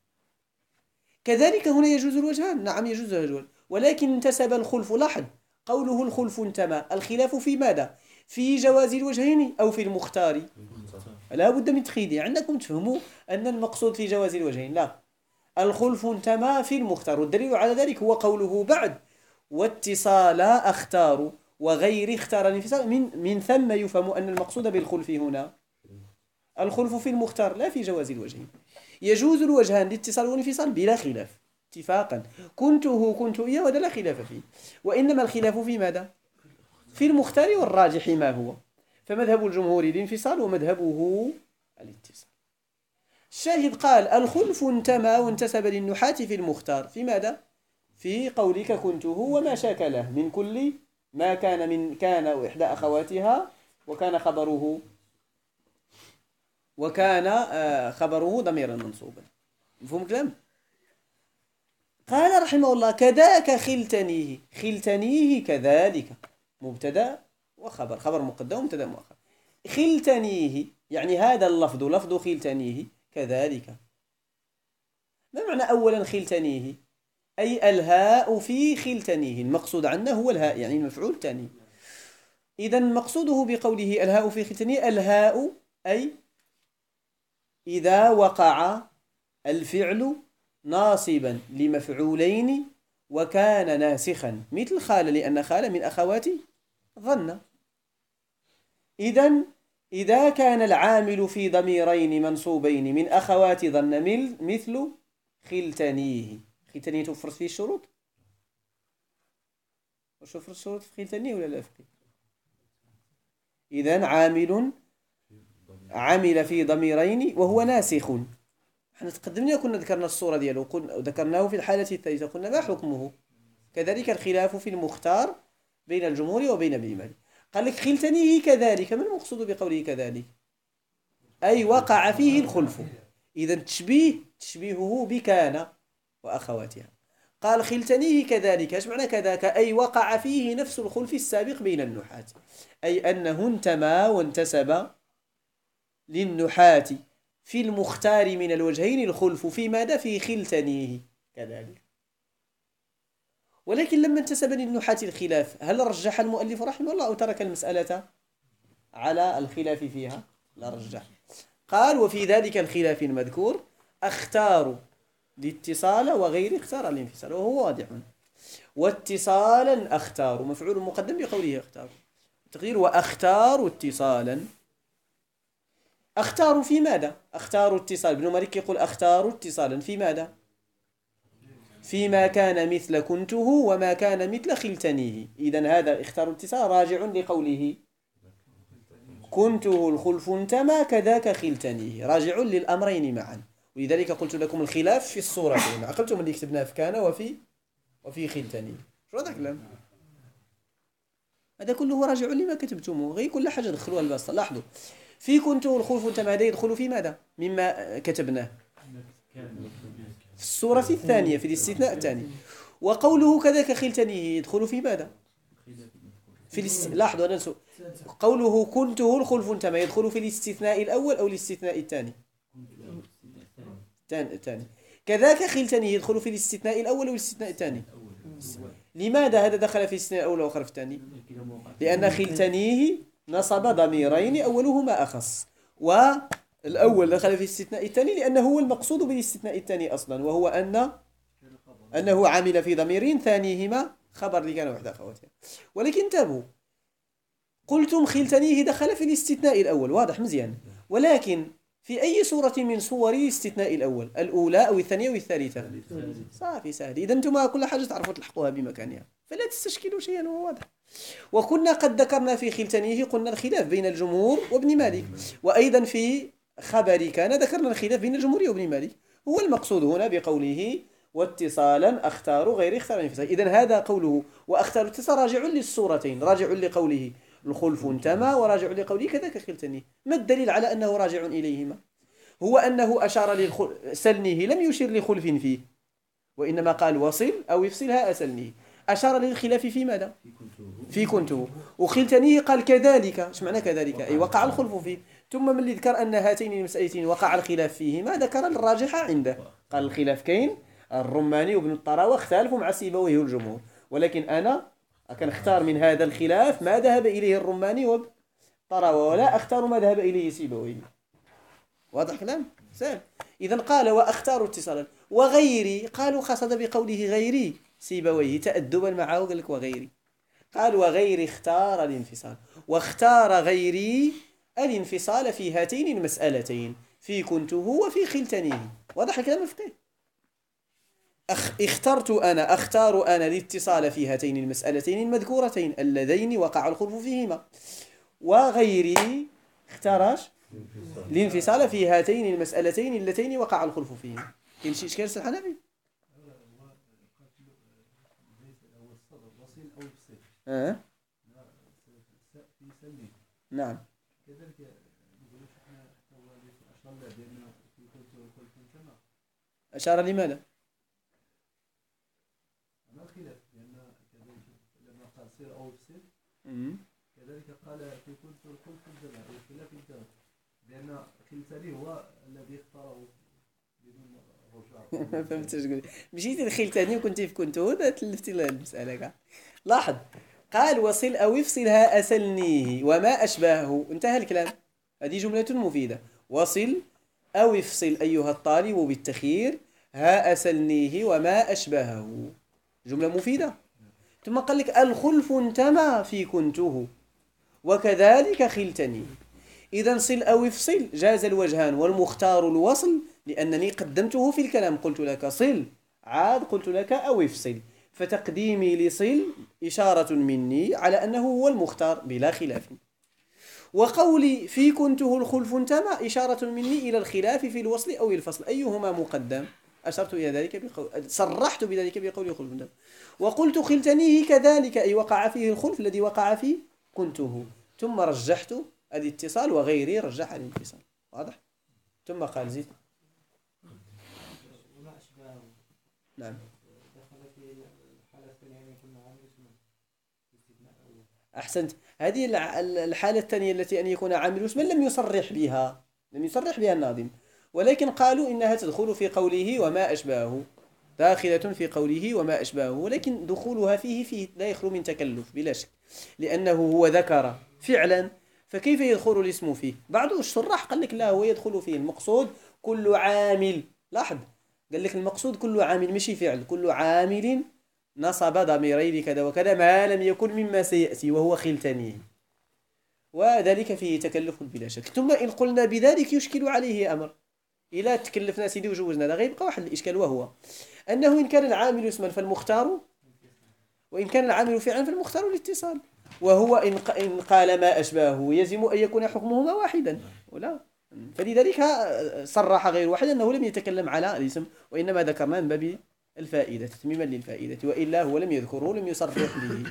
كذلك هنا يجوز الوجهان. نعم يجوز الوجهان، ولكن انتسب الخلف. لاحظ قوله الخلف انتمى، الخلاف في ماذا؟ في جواز الوجهين أو في المختار؟ لا بد من تخييده. عندكم تفهموا أن المقصود في جواز الوجهين. لا، الخلف انتمى في المختار، والدليل على ذلك هو قوله بعد واتصال أختار وغير اختار الانفصال. من ثم يفهم أن المقصود بالخلف هنا الخلف في المختار لا في جواز الوجهين. يجوز الوجهان الاتصال والانفصال بلا خلاف اتفاقا. كنت إياه وهذا لا خلاف فيه، وإنما الخلاف في ماذا؟ في المختار والراجح ما هو. فمذهب الجمهور الانفصال ومذهبه الاتصال. الشاهد قال الخلف انتمى وانتسب للنحاة في المختار في ماذا؟ في قولك كنته وما شاكله من كل ما كان وإحدى أخواتها وكان خبره ضميرا منصوبا. مفهوم الكلام؟ قال رحمه الله كذاك خلتنيه كذلك مبتدا وخبر، خبر مقدم ومبتدا مؤخر. خلتنيه يعني هذا اللفظ لفظ خلتنيه كذلك. ما معنى أولا خلتنيه؟ أي الهاء في خلتنيه، المقصود عنه هو الهاء يعني المفعول الثاني. إذا مقصوده بقوله الهاء في خلتنيه، الهاء أي إذا وقع الفعل ناصبا لمفعولين وكان ناسخا مثل خال، لأن خال من أخوات ظن. إذا كان العامل في ضميرين منصوبين من أخوات ظن مثل خلتنيه. خلتنيه توفرت فيه الشروط؟ واش توفرت الشروط في خلتنيه ولا لا فيه؟ إذن عمل في ضميرين وهو ناسخ. احنا تقدمنا كنا ذكرنا الصورة ديالو وذكرناه في الحالة الثالثة قلنا ما حكمه. كذلك الخلاف في المختار بين الجمهور وبين ابن مالك. قال لك خلتنيه كذلك، ما المقصود بقوله كذلك؟ أي وقع فيه الخلف. إذا تشبيهه بكان وأخواتها. قال خلتنيه كذلك، ايش معنى كذاك؟ أي وقع فيه نفس الخلف السابق بين النحاة، أي أنه انتمى وانتسب للنحاة في المختار من الوجهين الخلف في ماذا؟ في خلتنيه كذلك. ولكن لما انتسب للنحاة الخلاف، هل رجح المؤلف رحمه الله أو ترك المسألة على الخلاف فيها؟ لا رجح. قال وفي ذلك الخلاف المذكور اختار الاتصال وغير اختار الانفصال، وهو واضح. واتصالا اختار مفعول مقدم بقوله اختار، تقدير واختار اتصالا. اختار في ماذا؟ اختار اتصال. ابن مالك يقول اختار اتصالا في ماذا؟ فيما كان مثل كنته وما كان مثل خلتنيه. إذن هذا اختار اتصال راجع لقوله كنته الخلف انتمى كذاك خلتنيه، راجع للأمرين معا. ولذلك قلت لكم الخلاف في الصورتين، عقلتم اللي كتبناه في كان وفي خلتنيه. شو هذا الكلام؟ هذا كله راجع لما كتبتموه، غير كل حاجة دخلوها البسطة. لاحظوا في كنته الخلف انتمى هذا يدخل في ماذا مما كتبناه في الصورة الثانية في الاستثناء الثاني. وقوله كذاك خلتنيه يدخل في ماذا؟ لاحظوا أنا قوله كنته الخلف انتمى يدخل في الاستثناء الأول أو الاستثناء الثاني؟ الثاني. كذاك خلتنيه يدخل في الاستثناء الأول أو الاستثناء الثاني؟ لماذا هذا دخل في الاستثناء الأول وآخر في الثاني؟ لأن خلتنيه نصب ضميرين أولهما أخص، والأول دخل في الاستثناء الثاني لأنه هو المقصود بالاستثناء الثاني أصلا، وهو أنه عمل في ضميرين ثانيهما خبر لكان وحدة أخواتها. ولكن انتبهوا، قلتم خلتنيه دخل في الاستثناء الأول، واضح مزيان، ولكن في أي صورة من صور الاستثناء الأول، الأولى أو الثانية أو الثالثة؟ صافي سهل. إذا أنتم كل حاجة تعرفوا تلحقوها بمكانها، فلا تستشكلوا شيئا، هو واضح. وكنا قد ذكرنا في خلتانيه قلنا الخلاف بين الجمهور وابن مالك، وأيضا في خبر كان ذكرنا الخلاف بين الجمهور وابن مالك. هو المقصود هنا بقوله واتصالا أختار غير اختار الانفصال. إذن هذا قوله وأختار الاتصال راجع للصورتين، راجع لقوله الخلف انتمى، وراجع لقوله كذاك خلتني. ما الدليل على أنه راجع إليهما؟ هو أنه أشار سلنيه، لم يشير لخلف فيه، وإنما قال وصل أو يفصلها أسلنيه. أشار للخلاف في ماذا؟ في كنته. وخلتنيه قال كذلك. ايش معنى كذلك؟ أي وقع الخلف فيه. ثم من اللي ذكر أن هاتين المسألتين وقع الخلاف فيهما ذكر الراجح عنده، قال الخلاف كاين. الرماني وابن الطراوة اختلفوا مع سيبويه والجمهور، ولكن أنا كنختار من هذا الخلاف ما ذهب إليه الرماني وابن الطراوة، ولا أختار ما ذهب إليه سيبويه. واضح كلام؟ سهل. إذا قال وأختار اتصالا وغيري، قالوا قصد بقوله غيري سيبويه تأدبا معه، قال لك وغيري، قال وغيري اختار الانفصال، واختار غيري الانفصال في هاتين المسألتين، في كنته وفي خلتنيه. واضح الكلام الفقهي؟ أختار أنا الاتصال في هاتين المسألتين المذكورتين اللذين وقع الخلف فيهما، وغيري اختار الانفصال في هاتين المسألتين اللتين وقع الخلف فيهما. كاين شي إشكال سي الحنفي؟ نعم. أشار لماذا؟ كذلك قال في كل الجماعة والخلاف انتهى، لأن خلتني هو الذي اختاره بدون رجوع. ما فهمتش تقول. مشيتي لخلتني وكنتي في كنتو تلفتي المسألة كاع. لاحظ قال وصل أو افصلها أسلنيه وما أشباهه، انتهى الكلام. هذه جملة مفيدة. وصل أو افصل أيها الطالب بالتخيير ها أسلنيه وما أشباهه، جملة مفيدة. ثم قال لك الخلف انتمى في كنته وكذلك خلتني. إذا صل أو افصل جاز الوجهان، والمختار الوصل لأنني قدمته في الكلام، قلت لك صل عاد قلت لك أو افصل، فتقديمي لصل إشارة مني على أنه هو المختار بلا خلاف. وقولي في كنته الخلف انتمى إشارة مني إلى الخلاف في الوصل أو الفصل، أيهما مقدم؟ أشرت إلى ذلك صرحت بذلك بقولي الخلف انتمى. وقلت خلتنيه كذلك، أي وقع فيه الخلف الذي وقع فيه كنته، ثم رجحت الاتصال وغيري رجح الانفصال. واضح؟ ثم قال زيد. نعم. أحسنت. هذه الحالة الثانية التي أن يكون عامل اسما لم يصرح بها الناظم، ولكن قالوا إنها تدخل في قوله وما أشباهه، داخلة في قوله وما أشباهه، ولكن دخولها فيه لا يخلو من تكلف بلا شك، لأنه هو ذكر فعلا، فكيف يدخل الاسم فيه؟ بعض الشراح قال لك لا، هو يدخل فيه المقصود كل عامل. لاحظ قال لك المقصود كل عامل ماشي فعل، كل عامل نصب ضميرين كذا وكذا ما لم يكن مما سيأتي وهو خلتنيه، وذلك فيه تكلف بلا شك. ثم إن قلنا بذلك يشكل عليه أمر، إلا تكلفنا سيدي وجوزنا لا غيبقى واحد الإشكال، وهو أنه إن كان العامل اسما فالمختار، وإن كان العامل فعلا فالمختار الاتصال، وهو إن قال ما أشباهه يجب أن يكون حكمهما واحدا ولا. فلذلك صرح غير واحد أنه لم يتكلم على الاسم، وإنما ذكرنا من باب الفائدة تتميما للفائدة، وإلا هو لم يذكره لم يصرح به.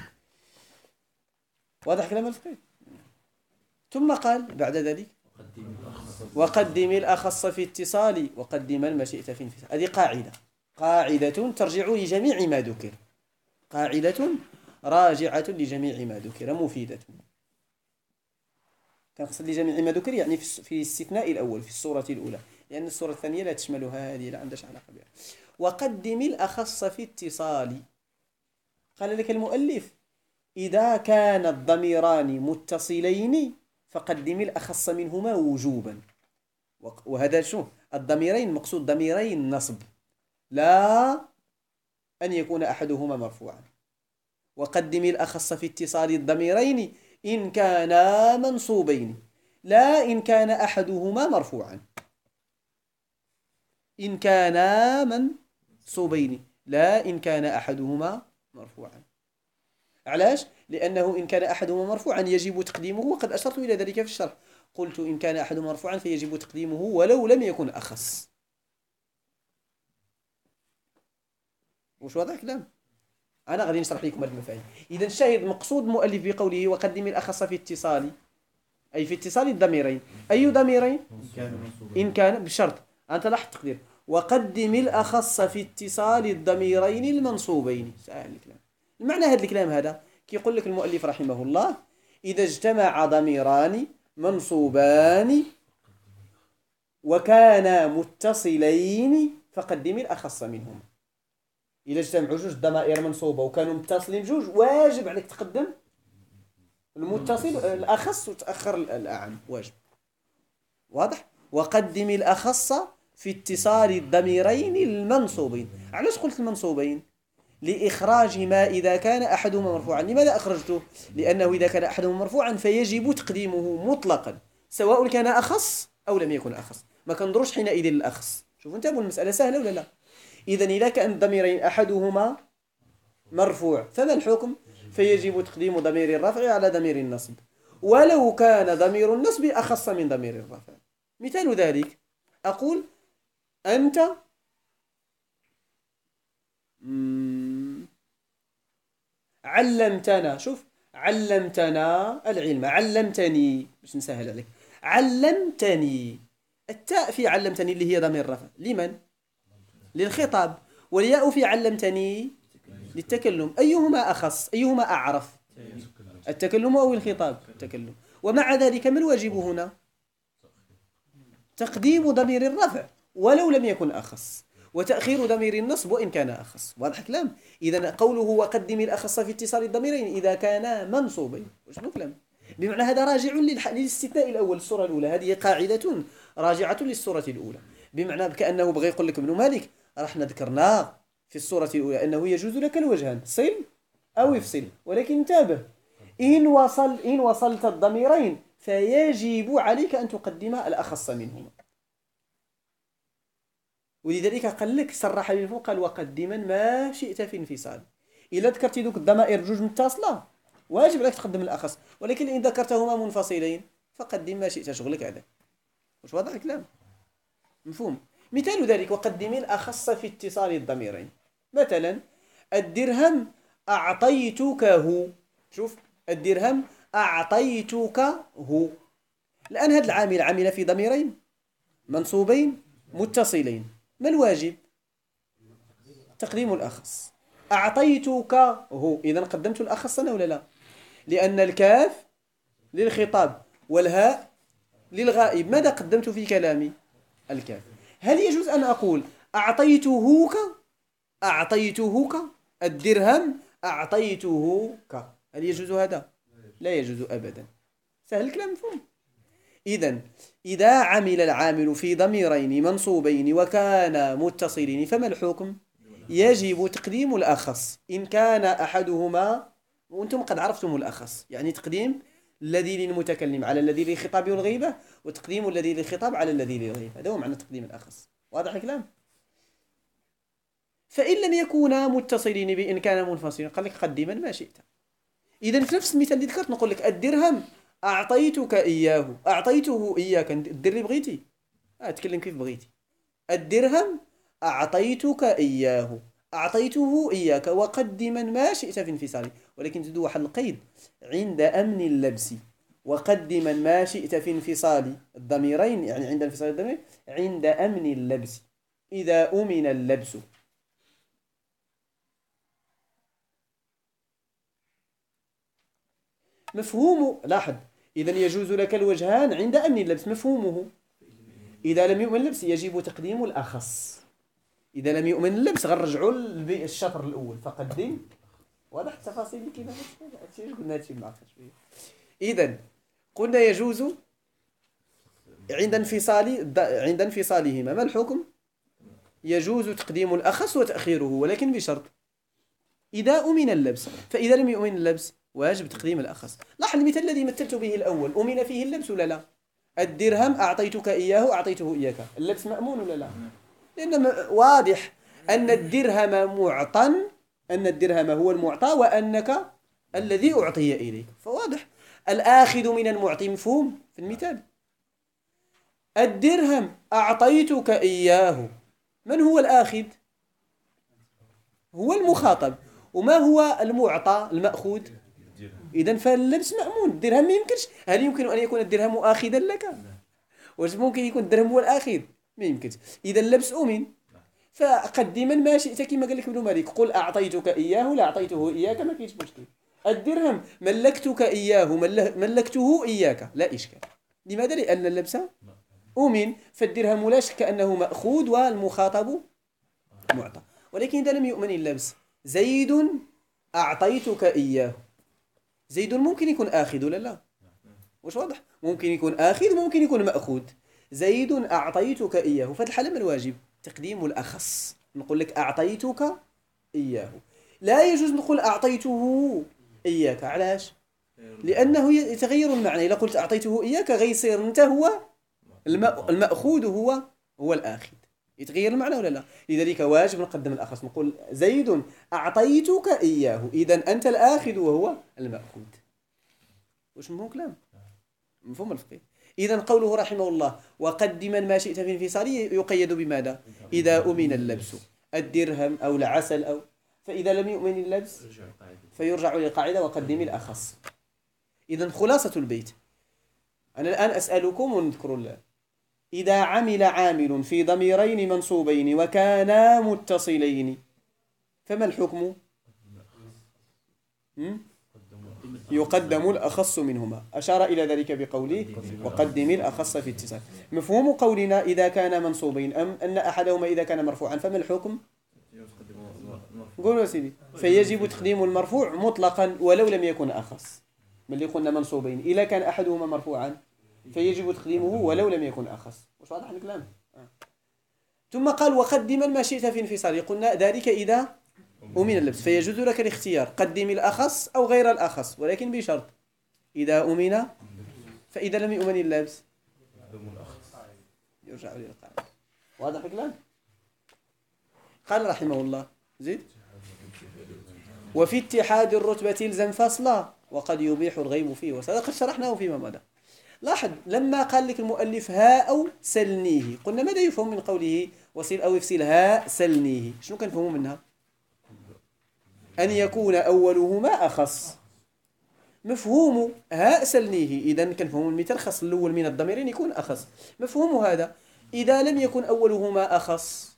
واضح كلام الفقيه؟ ثم قال بعد ذلك وقدم الأخص في اتصال وقدم المشيئة في انفصال. هذه قاعدة ترجع لجميع ما ذكر، قاعدة راجعة لجميع ما ذكر مفيدة. كنقصد لجميع ما ذكر يعني في الاستثناء الأول في الصورة الأولى، لأن الصورة الثانية لا تشملها، هذه لا عندها علاقة بها. وقدم الأخص في اتصال، قال لك المؤلف إذا كان الضميران متصلين فقدم الأخص منهما وجوبا. وهذا شو الضميرين؟ مقصود ضميرين النصب، لا أن يكون أحدهما مرفوعا. وقدم الأخص في اتصال الضميرين إن كانا منصوبين، لا إن كان أحدهما مرفوعا. إن كانا منصوبين، لا إن كان أحدهما مرفوعا. علاش؟ لأنه إن كان أحدهما مرفوعا يجب تقديمه، وقد أشرت إلى ذلك في الشرح. قلت إن كان أحدهما مرفوعا فيجب تقديمه ولو لم يكن أخص. وش واضح كلام؟ أنا غادي نشرح لكم هذه المفاهيم. إذا الشاهد مقصود المؤلف بقوله وقدم الأخص في اتصال، أي في اتصال الضميرين. أي ضميرين؟ إن كان بشرط أنت لاحظ التقدير وقدم الأخص في اتصال الضميرين المنصوبين. سهل الكلام. المعنى هذا الكلام هذا كيقول لك المؤلف رحمه الله إذا اجتمع ضميران منصوبان وكانا متصلين فقدم الأخص منهما. إذا اجتمعوا جوج ضمائر منصوبة وكانوا متصلين جوج واجب عليك تقدم المتصل الأخص وتأخر الأعم، واجب. واضح؟ وقدم الأخص في اتصال الضميرين المنصوبين. علاش قلت المنصوبين؟ لإخراج ما إذا كان أحدهما مرفوعا. لماذا أخرجته؟ لأنه إذا كان أحدهما مرفوعا فيجب تقديمه مطلقا سواء كان أخص أو لم يكن أخص، ما كندروش حينئذ الأخص. شوفوا انتبهوا المسألة سهلة ولا لا؟ إذا إذا كان الضميرين أحدهما مرفوع فما الحكم؟ فيجب تقديم ضمير الرفع على ضمير النصب ولو كان ضمير النصب أخص من ضمير الرفع. مثال ذلك أقول أنت علمتنا. شوف علمتنا العلم، علمتني باش نسهل عليك، علمتني. التاء في علمتني اللي هي ضمير رفع لمن؟ للخطاب، والياء في علمتني للتكلم. أيهما أخص؟ أيهما أعرف؟ التكلم أو الخطاب؟ التكلم. ومع ذلك ما الواجب هنا؟ تقديم ضمير الرفع ولو لم يكن أخص، وتأخير ضمير النصب وإن كان أخص. واضح كلام؟ إذا قوله وقدم الأخص في اتصال الضميرين إذا كانا منصوبين. وشنو كلام؟ بمعنى هذا راجع للاستثناء الأول، الصورة الأولى. هذه قاعدة راجعة للصورة الأولى، بمعنى كأنه بغى يقول لك ابن مالك رحنا ذكرنا في الصورة الأولى أنه يجوز لك الوجهان صل أو يفصل، ولكن انتبه إن وصلت الضميرين فيجب عليك أن تقدم الأخص منهما. ولذلك قال لك صرح من فوق قال وقدما ما شئت في انفصال. إلا ذكرتي دوك الضمائر بجوج متصلة واجب عليك تقدم الأخص، ولكن إن ذكرتهما منفصلين فقدم ما شئت، شغلك هذا. واش واضح الكلام؟ مفهوم؟ مثال ذلك وقدم الأخص في اتصال الضميرين. مثلا الدرهم أعطيتكه. شوف الدرهم أعطيتكه. الآن هذا العامل عامل في ضميرين منصوبين متصلين، ما الواجب؟ تقديم الأخص. أعطيتكه، إذا قدمت الأخص أنا ولا لا؟ لأن الكاف للخطاب والهاء للغائب. ماذا قدمت في كلامي؟ الكاف. هل يجوز أن أقول أعطيتهك الدرهم أعطيتهك؟ هل يجوز هذا؟ لا يجوز أبدا. سهل الكلام مفهوم؟ إذا عمل العامل في ضميرين منصوبين وكان متصلين فما الحكم؟ يجب تقديم الأخص إن كان أحدهما، وأنتم قد عرفتم الأخص، يعني تقديم الذي للمتكلم على الذي للخطاب والغيبة، وتقديم الذي للخطاب على الذي للغيبة. هذا هو معنى تقديم الأخص. واضح الكلام؟ فإن لم يكونا متصلين بإن كان منفصلين قال لك قدما ما شئت. إذا في نفس المثال اللي ذكرت نقول لك الدرهم أعطيتك إياه، أعطيته إياك، دير اللي بغيتي، أتكلم كيف بغيتي. الدرهم أعطيتك إياه، أعطيته إياك، وقدما ما شئت في انفصاله. ولكن تدو واحد القيد عند أمن اللبس. وقدما ما شئت في انفصال الضميرين، يعني عند انفصال الضمير عند أمن اللبس، إذا أمن اللبس. مفهوم لاحظ، إذا يجوز لك الوجهان عند أمن اللبس. مفهومه إذا لم يؤمن اللبس يجب تقديم الأخص. إذا لم يؤمن اللبس غنرجعوا للشطر الأول فقدم. واضح التفاصيل اللي كاينه هادشي قلنا هادشي معقد شويه. إذا قلنا يجوز عند انفصالهما. ما الحكم؟ يجوز تقديم الأخص وتأخيره، ولكن بشرط إذا أمن اللبس. فإذا لم يؤمن اللبس واجب تقديم الأخص. لاحظ المثال الذي مثلت به الأول، أمن فيه اللبس ولا لا؟ الدرهم أعطيتك إياه، أعطيته إياك، اللبس مأمون ولا لا؟ لأن واضح أن الدرهم معطى، أن الدرهم هو المعطى وأنك الذي أعطي إليك، فواضح الآخذ من المعطي مفهوم في المثال. الدرهم أعطيتك إياه، من هو الآخذ؟ هو المخاطب. وما هو المعطى المأخوذ؟ إذن فاللبس مأمون. الدرهم ما يمكنش. هل يمكن أن يكون الدرهم آخذا لك؟ واش ممكن يكون الدرهم هو الآخذ؟ ما يمكنش. إذا اللبس أمن. فقدما ما شئت كما قال لك ابن مالك، قل أعطيتك إياه لا أعطيته إياك، ما كاينش مشكل. الدرهم ملكتك إياه ملكته إياك، لا إشكال. لماذا؟ لأن اللبس أمن، فالدرهم لا شك أنه مأخوذ والمخاطب معطى. ولكن إذا لم يؤمن اللبس، زيد أعطيتك إياه، زيد ممكن يكون آخذ ولا لا؟ واش واضح؟ ممكن يكون آخذ، ممكن يكون مأخوذ. زيد أعطيتك إياه، فهذه الحالة ما الواجب؟ تقديم الأخص. نقول لك أعطيتك إياه، لا يجوز نقول أعطيته إياك. علاش؟ لأنه يتغير المعنى. إذا قلت أعطيته إياك غيصير أنت هو المأخوذ، هو الآخذ، يتغير المعنى ولا لا؟ لذلك واجب نقدم الأخص، نقول زيد أعطيتك إياه، إذن أنت الآخذ وهو المأخوذ. واش مفهوم كلام؟ مفهوم الفقه. إذن قوله رحمه الله وقدما ما شئت في انفصاله يقيد بماذا؟ إذا أمن اللبس، الدرهم أو العسل أو، فإذا لم يؤمن اللبس فيرجع للقاعدة وقدم الأخص. إذن خلاصة البيت، أنا الآن أسألكم ونذكر الله. إذا عمل عامل في ضميرين منصوبين وكانا متصلين فما الحكم؟ يقدم الأخص منهما. أشار إلى ذلك بقوله وقدم الأخص في اتصال. مفهوم قولنا إذا كان منصوبين أم أن أحدهما إذا كان مرفوعا فما الحكم؟ قولوا سيدي. فيجب تقديم المرفوع مطلقا ولو لم يكن أخص. من اللي قلنا منصوبين إذا كان أحدهما مرفوعا فيجب تقديمه ولو لم يكن أخص. واش واضح الكلام؟ ثم قال وقدما ما شئت في انفصال، قلنا ذلك إذا أمن اللبس، فيجوز لك الاختيار قدم الأخص أو غير الأخص، ولكن بشرط إذا أمن. فإذا لم يؤمن اللبس يرجع للقاعدة. واضح الكلام؟ قال رحمه الله زيد وفي اتحاد الرتبة الزم فصلا وقد يبيح الغيب فيه، وقد شرحناه فيما مضى. لاحظ لما قال لك المؤلف ها أو سلنيه، قلنا ماذا يفهم من قوله وصل أو افصل ها سلنيه؟ شنو كنفهموا منها؟ أن يكون أولهما أخص. مفهوم ها سلنيه إذن كنفهموا المثال خاص الأول من الضميرين يكون أخص. مفهوم هذا إذا لم يكن أولهما أخص.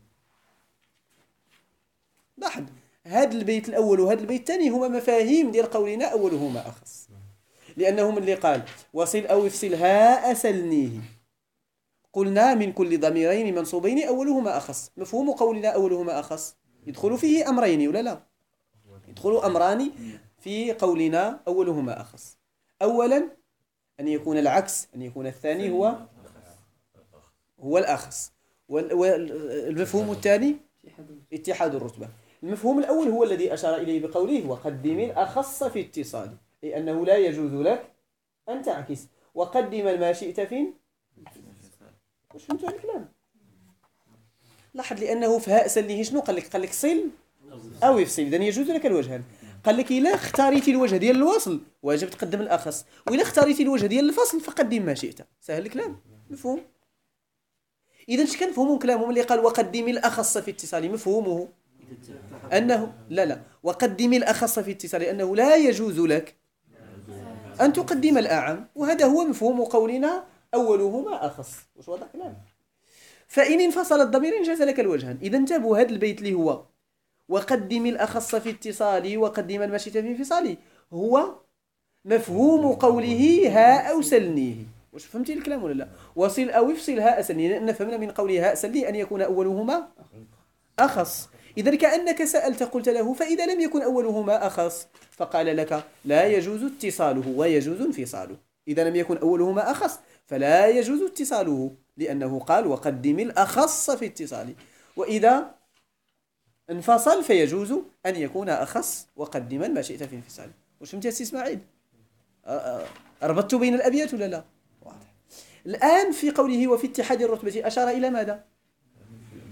لاحظ هذا البيت الأول وهذا البيت الثاني هما مفاهيم ديال قولنا أولهما أخص، لأنهم اللي قال وصل أو افصل ها أسلنيه، قلنا من كل ضميرين منصوبين أولهما أخص. مفهوم قولنا أولهما أخص يدخل فيه أمرين ولا لا؟ يدخل أمران في قولنا أولهما أخص. أولا أن يكون العكس، أن يكون الثاني هو الأخص. والمفهوم الثاني اتحاد الرتبة. المفهوم الأول هو الذي أشار إليه بقوله وقدم الأخص في اتصال، أي أنه لا يجوز لك أن تعكس وقدم ما شئت فين. واش فهمتوا هذا الكلام؟ لاحظ لأنه في هاء سلنيه شنو قال لك؟ قال لك صل أو يفصل، إذن يجوز لك الوجهان. قال لك إلا اختاريتي الوجه ديال الوصل واجب تقدم الأخص، وإلا اختاريتي الوجه ديال الفصل فقدم ما شئت. سهل الكلام؟ مفهوم؟ إذن اش كنفهموا كلامهم اللي قال وقدم الأخص في اتصال؟ مفهومه أنه لا وقدم الأخص في اتصال، لأنه لا يجوز لك أن تقدم الأعم، وهذا هو مفهوم قولنا أولهما أخص. واش واضح الكلام؟ فإن انفصل الضميرين جاز لك الوجهان. إذا انتبهوا هذا البيت اللي هو وقدم الأخص في اتصالي وقدم ما شئت في انفصالي هو مفهوم قوله ها أو سلنيه. واش فهمتي الكلام ولا لا؟ وصل أو افصل ها أسلنيه، لأن فهمنا من قوله ها أسلنيه أن يكون أولهما أخص. إذا كأنك سألت قلت له فإذا لم يكن أولهما أخص، فقال لك لا يجوز اتصاله ويجوز انفصاله. إذا لم يكن أولهما أخص فلا يجوز اتصاله، لأنه قال وقدم الأخص في اتصاله. وإذا انفصل فيجوز أن يكون أخص وقدما ما شئت في انفصاله. واش فهمت يا سي إسماعيل؟ ربطت بين الأبيات ولا لا؟ واضح. الآن في قوله وفي اتحاد الرتبة أشار إلى ماذا؟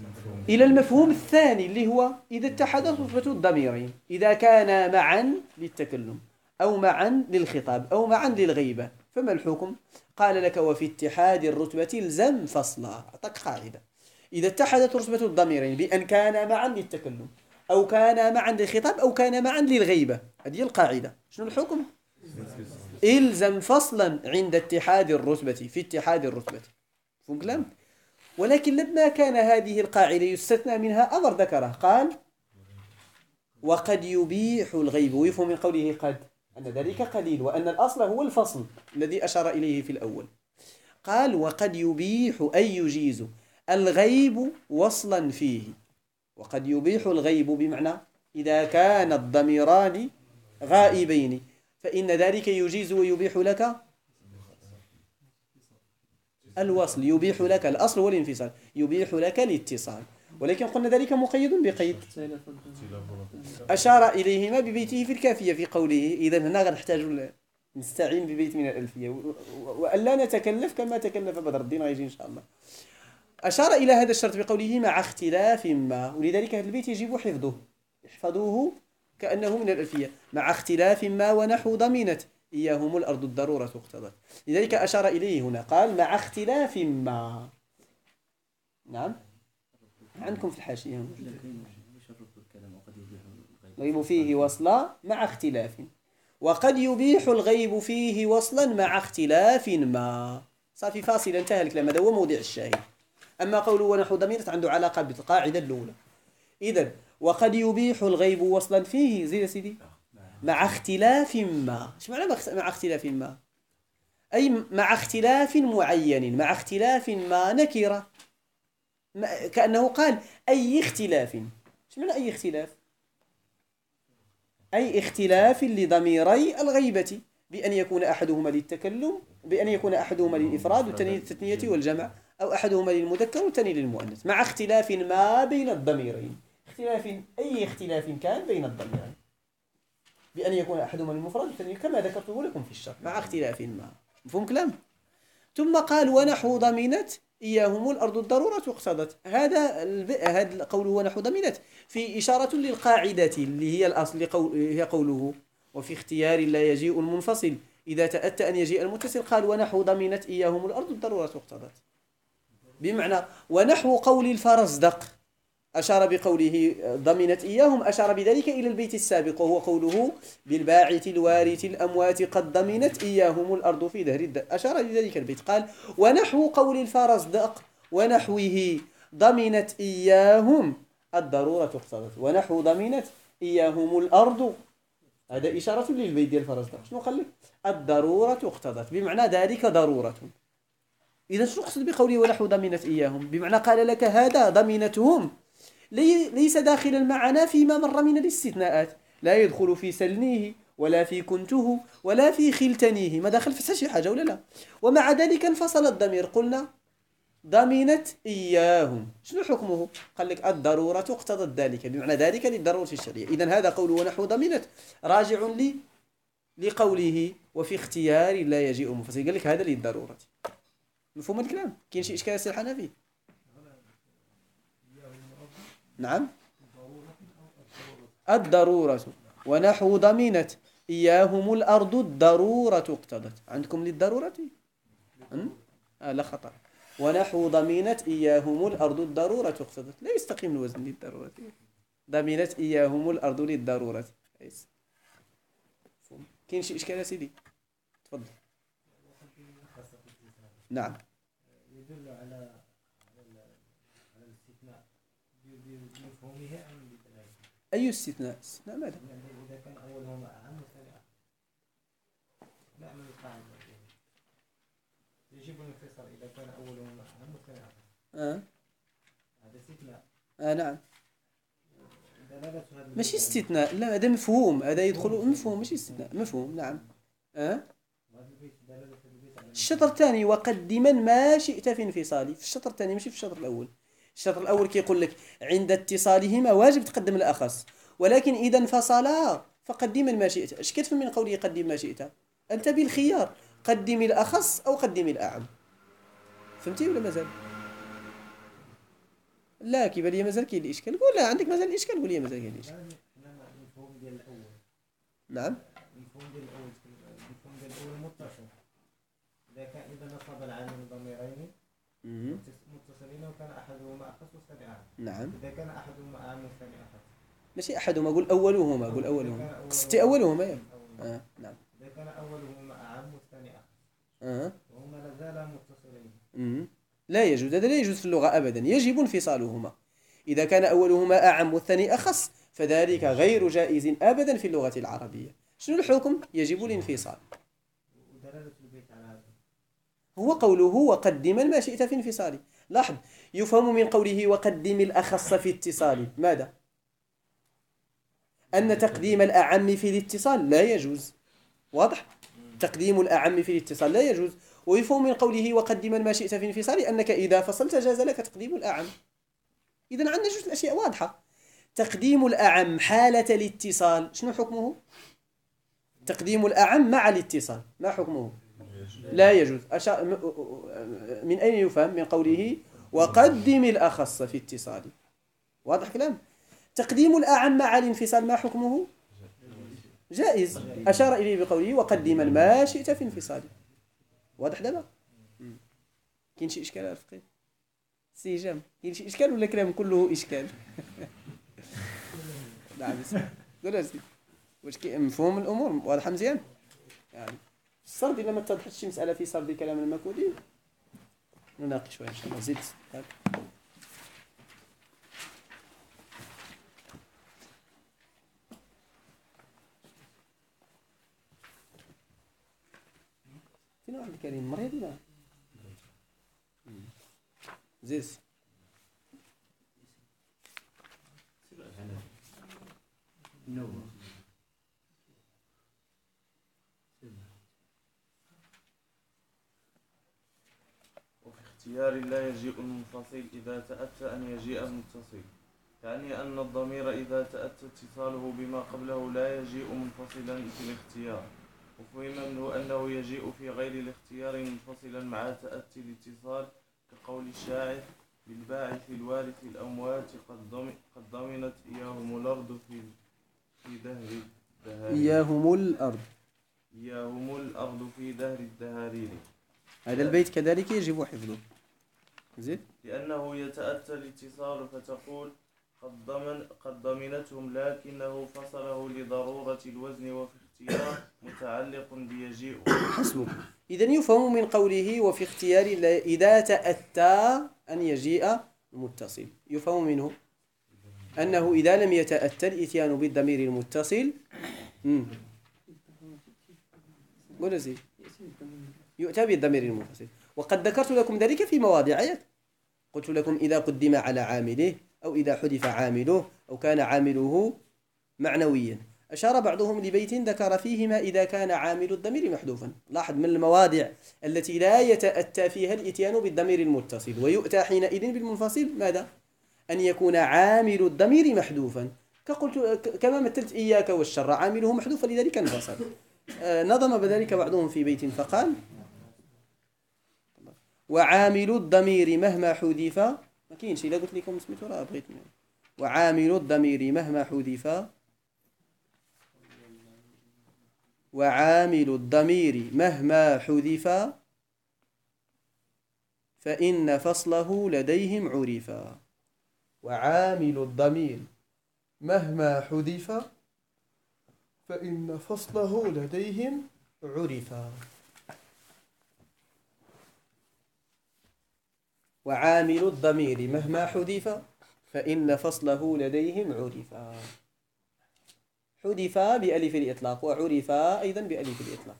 إلى المفهوم الثاني اللي هو إذا اتحدت رتبة الضميرين، إذا كانا معا للتكلم أو معا للخطاب أو معا للغيبة، فما الحكم؟ قال لك وفي اتحاد الرتبة الزم فصلا. أعطاك قاعدة: إذا اتحدت رتبة الضميرين بأن كانا معا للتكلم أو كانا معا للخطاب أو كانا معا للغيبة، هذه القاعدة. شنو الحكم؟ إلزم فصلا عند اتحاد الرتبة، في اتحاد الرتبة. فهم كلام؟ ولكن لما كان هذه القاعدة يستثنى منها أمر ذكره، قال وقد يبيح الغيب، ويفهم من قوله قد أن ذلك قليل، وأن الأصل هو الفصل الذي أشار إليه في الأول. قال وقد يبيح أي يجيز الغيب وصلا فيه. وقد يبيح الغيب بمعنى إذا كان الضميران غائبين فإن ذلك يجيز ويبيح لك الوصل، يبيح لك الأصل والانفصال، يبيح لك الاتصال. ولكن قلنا ذلك مقيد بقيد أشار إليهما ببيته في الكافية في قوله. إذا هنا غنحتاج نستعين ببيت من الألفية، وألا نتكلف كما تكلف بدر الدين غيجي إن شاء الله. أشار إلى هذا الشرط بقوله مع اختلاف ما، ولذلك هذا البيت يجب حفظه، احفظوه كأنه من الألفية. مع اختلاف ما ونحو ضمينت إياهم الأرض الضرورة اقتضت. لذلك أشار إليه هنا، قال مع اختلاف ما. نعم عندكم في الحاشية الغيب فيه وصلا مع اختلاف، وقد يبيح الغيب فيه وصلا مع اختلاف ما. صافي فاصل، انتهى الكلام، هذا هو موضع الشاهد. أما قوله ونحو ضميرت عنده علاقة بالقاعدة الأولى. إذن وقد يبيح الغيب وصلا فيه زي سيدي مع اختلاف ما. ايش معنى مع اختلاف ما؟ أي مع اختلاف معين، مع اختلاف ما نكرة، كأنه قال أي اختلاف. ايش معنى أي اختلاف؟ أي اختلاف لضميري الغيبة، بأن يكون أحدهما للتكلم، بأن يكون أحدهما للإفراد والثاني للتثنية والجمع، أو أحدهما للمذكر والثاني للمؤنث، مع اختلاف ما بين الضميرين. اختلاف أي اختلاف كان بين الضميرين، بأن يكون أحدهما للمفرد والثاني كما ذكرته لكم في الشرح، مع اختلاف ما. مفهوم كلام؟ ثم قال ونحو ضمينت إياهم الأرض الضرورة اقتضت. هذا قوله ونحو ضمينت في إشارة للقاعدة اللي هي الأصل، هي قوله وفي اختيار لا يجيء المنفصل إذا تأتى أن يجيء المتصل. قال ونحو ضمينت إياهم الأرض الضرورة اقتضت، بمعنى ونحو قول الفرزدق أشار بقوله ضمنت إياهم، أشار بذلك إلى البيت السابق، وهو قوله بالباعث الوارث الأموات قد ضمنت إياهم الأرض في دهر الدهر. أشار لذلك البيت، قال ونحو قول الفرزدق ونحوه ضمنت إياهم الضرورة اقتضت، ونحو ضمنت إياهم الأرض، هذا إشارة للبيت ديال الفرزدق. شنو قال لك؟ الضرورة اقتضت، بمعنى ذلك ضرورة. إذا شنو قصد بقوله ونحو ضمنت إياهم؟ بمعنى قال لك هذا ضمنتهم ليس داخلا معنا فيما مر من الاستثناءات، لا يدخل في سلنيه ولا في كنته ولا في خلتنيه، ما داخل في شي حاجة ولا لا. ومع ذلك انفصل الضمير، قلنا ضمنت إياهم، شنو حكمه؟ قال لك الضرورة اقتضت ذلك، بمعنى ذلك للضرورة الشرعية. إذن هذا قوله ونحو ضمنت راجع لقوله وفي اختيار لا يجيء المنفصل، قال لك هذا للضرورة. مفهوم الكلام؟ كاين شي إشكال سي الحنفي؟ نعم الضرورة، ونحو ضمنت إياهم الأرض الضرورة اقتضت. عندكم للضرورة؟ لا خطأ، ونحو ضمنت إياهم الأرض الضرورة اقتضت، لا يستقيم الوزن للضرورة. ضمنت إياهم الأرض للضرورة. كاين شي إشكال يا سيدي؟ تفضل. نعم يدل على الاستثناء بمفهومه أم بدلالته؟ أي استثناء؟ استثناء ماذا؟ يعني إذا كان أولهما أعم والثاني أعم، نعمل القاعدة يجب الانفصال إذا كان أولهما أعم والثاني أعم. هذا استثناء. نعم ماشي استثناء، لا هذا مفهوم، هذا يدخل مفهوم ماشي استثناء، مفهوم. نعم الشطر الثاني وقدما ما شئت في انفصالي، في الشطر الثاني ماشي في الشطر الأول. الشطر الأول كيقول لك عند اتصالهما واجب تقدم الأخص، ولكن إذا انفصلا فقدما ما شئت. اش كتفهم من قوله قدم ما شئت؟ أنت بالخيار، قدم الأخص أو قدم الأعم. فهمتي ولا مازال؟ لا كيبان لي مازال كاين الاشكال. قول لا عندك مازال الاشكال، قول لي مازال كاين الاشكال. المفهوم ديال الاول، نعم. المفهوم ديال الاول متصل. اذا نصب العامل ضميرين متصلين وكان احدهما اخص والثاني اعم. نعم. اذا كان احدهما اعم والثاني اخص. ماشي احدهما، قول اولهما، قول اولهما. قصدتي اولهما ياك. نعم. اذا كان اولهما اعم والثاني اخص. وهما لازالا متصلين. لا يجوز، هذا لا يجوز في اللغة أبدا، يجب انفصالهما. إذا كان أولهما أعم والثاني أخص فذلك غير جائز أبدا في اللغة العربية. شنو الحكم؟ يجب الانفصال. ودلالة البيت على هذا هو قوله وقدما ما شئت في انفصاله. لاحظ، يفهم من قوله وقدم الأخص في اتصال ماذا؟ أن تقديم الأعم في الاتصال لا يجوز. واضح؟ تقديم الأعم في الاتصال لا يجوز. ويفهم من قوله وقدما ما شئت في انفصال أنك إذا فصلت جاز لك تقديم الأعم. إذن عندنا جزء الأشياء واضحة. تقديم الأعم حالة الاتصال شنو حكمه؟ تقديم الأعم مع الاتصال ما حكمه؟ لا يجوز. من أين يفهم؟ من قوله وقدم الأخص في اتصال. واضح كلام؟ تقديم الأعم مع الانفصال ما حكمه؟ جائز. أشار إليه بقوله وقدما ما شئت في انفصال. واضح دابا؟ كاين شي إشكال على الفقيه؟ سيجام كاين شي إشكال ولا كلام كله إشكال؟ نعم قول يا سيدي، واش مفهوم الأمور واضحة مزيان؟ يعني السرد إلا ما اتضحتش شي مسألة في سرد كلام المكودي نناقش شوية إن شاء الله. زيد. فين واحد الكريم مريض ولا؟ زيد. وفي اختيار لا يجيء المنفصل إذا تأتى أن يجيء المتصل، يعني أن الضمير إذا تأتى اتصاله بما قبله لا يجيء منفصلا في الاختيار. وفهم منه أنه يجيء في غير الاختيار منفصلا مع تأتي الاتصال، كقول الشاعر بالباعث الوارث الأموات قد ضمنت إياهم الأرض في دهر الدهارير. إياهم الأرض في دهر الدهارير. هذا البيت كذلك يجب حفظه. زين. لأنه يتأتى الاتصال فتقول قد ضمنتهم، لكنه فصله لضرورة الوزن وفي اختيار متعلق بيجيء. حسبك. إذن يفهم من قوله وفي اختيار إذا تأتى أن يجيء المتصل، يفهم منه أنه إذا لم يتأتى الإتيان بالضمير المتصل يؤتى بالضمير المتصل. وقد ذكرت لكم ذلك في مواضع. قلت لكم إذا قدم على عامله أو إذا حذف عامله أو كان عامله معنويا. أشار بعضهم لبيت ذكر فيهما إذا كان عامل الضمير محذوفا. لاحظ من المواضع التي لا يتأتى فيها الإتيان بالضمير المتصل ويؤتى حينئذ بالمنفصل ماذا؟ أن يكون عامل الضمير محذوفا، كما مثلت إياك والشر عامله محذوف لذلك انفصل. نظم بذلك بعضهم في بيت فقال وعامل الضمير مهما حذف، ما كاينش إلا قلت لكم سميتو راه بغيت وعامل الضمير مهما حذف، وعامل الضمير مهما حذف فإن فصله لديهم عرفا. وعامل الضمير مهما حذف فإن فصله لديهم عرفا. وعامل الضمير مهما حذف فإن فصله لديهم عرفا. حذف بألف الإطلاق وعرف أيضا بألف الإطلاق.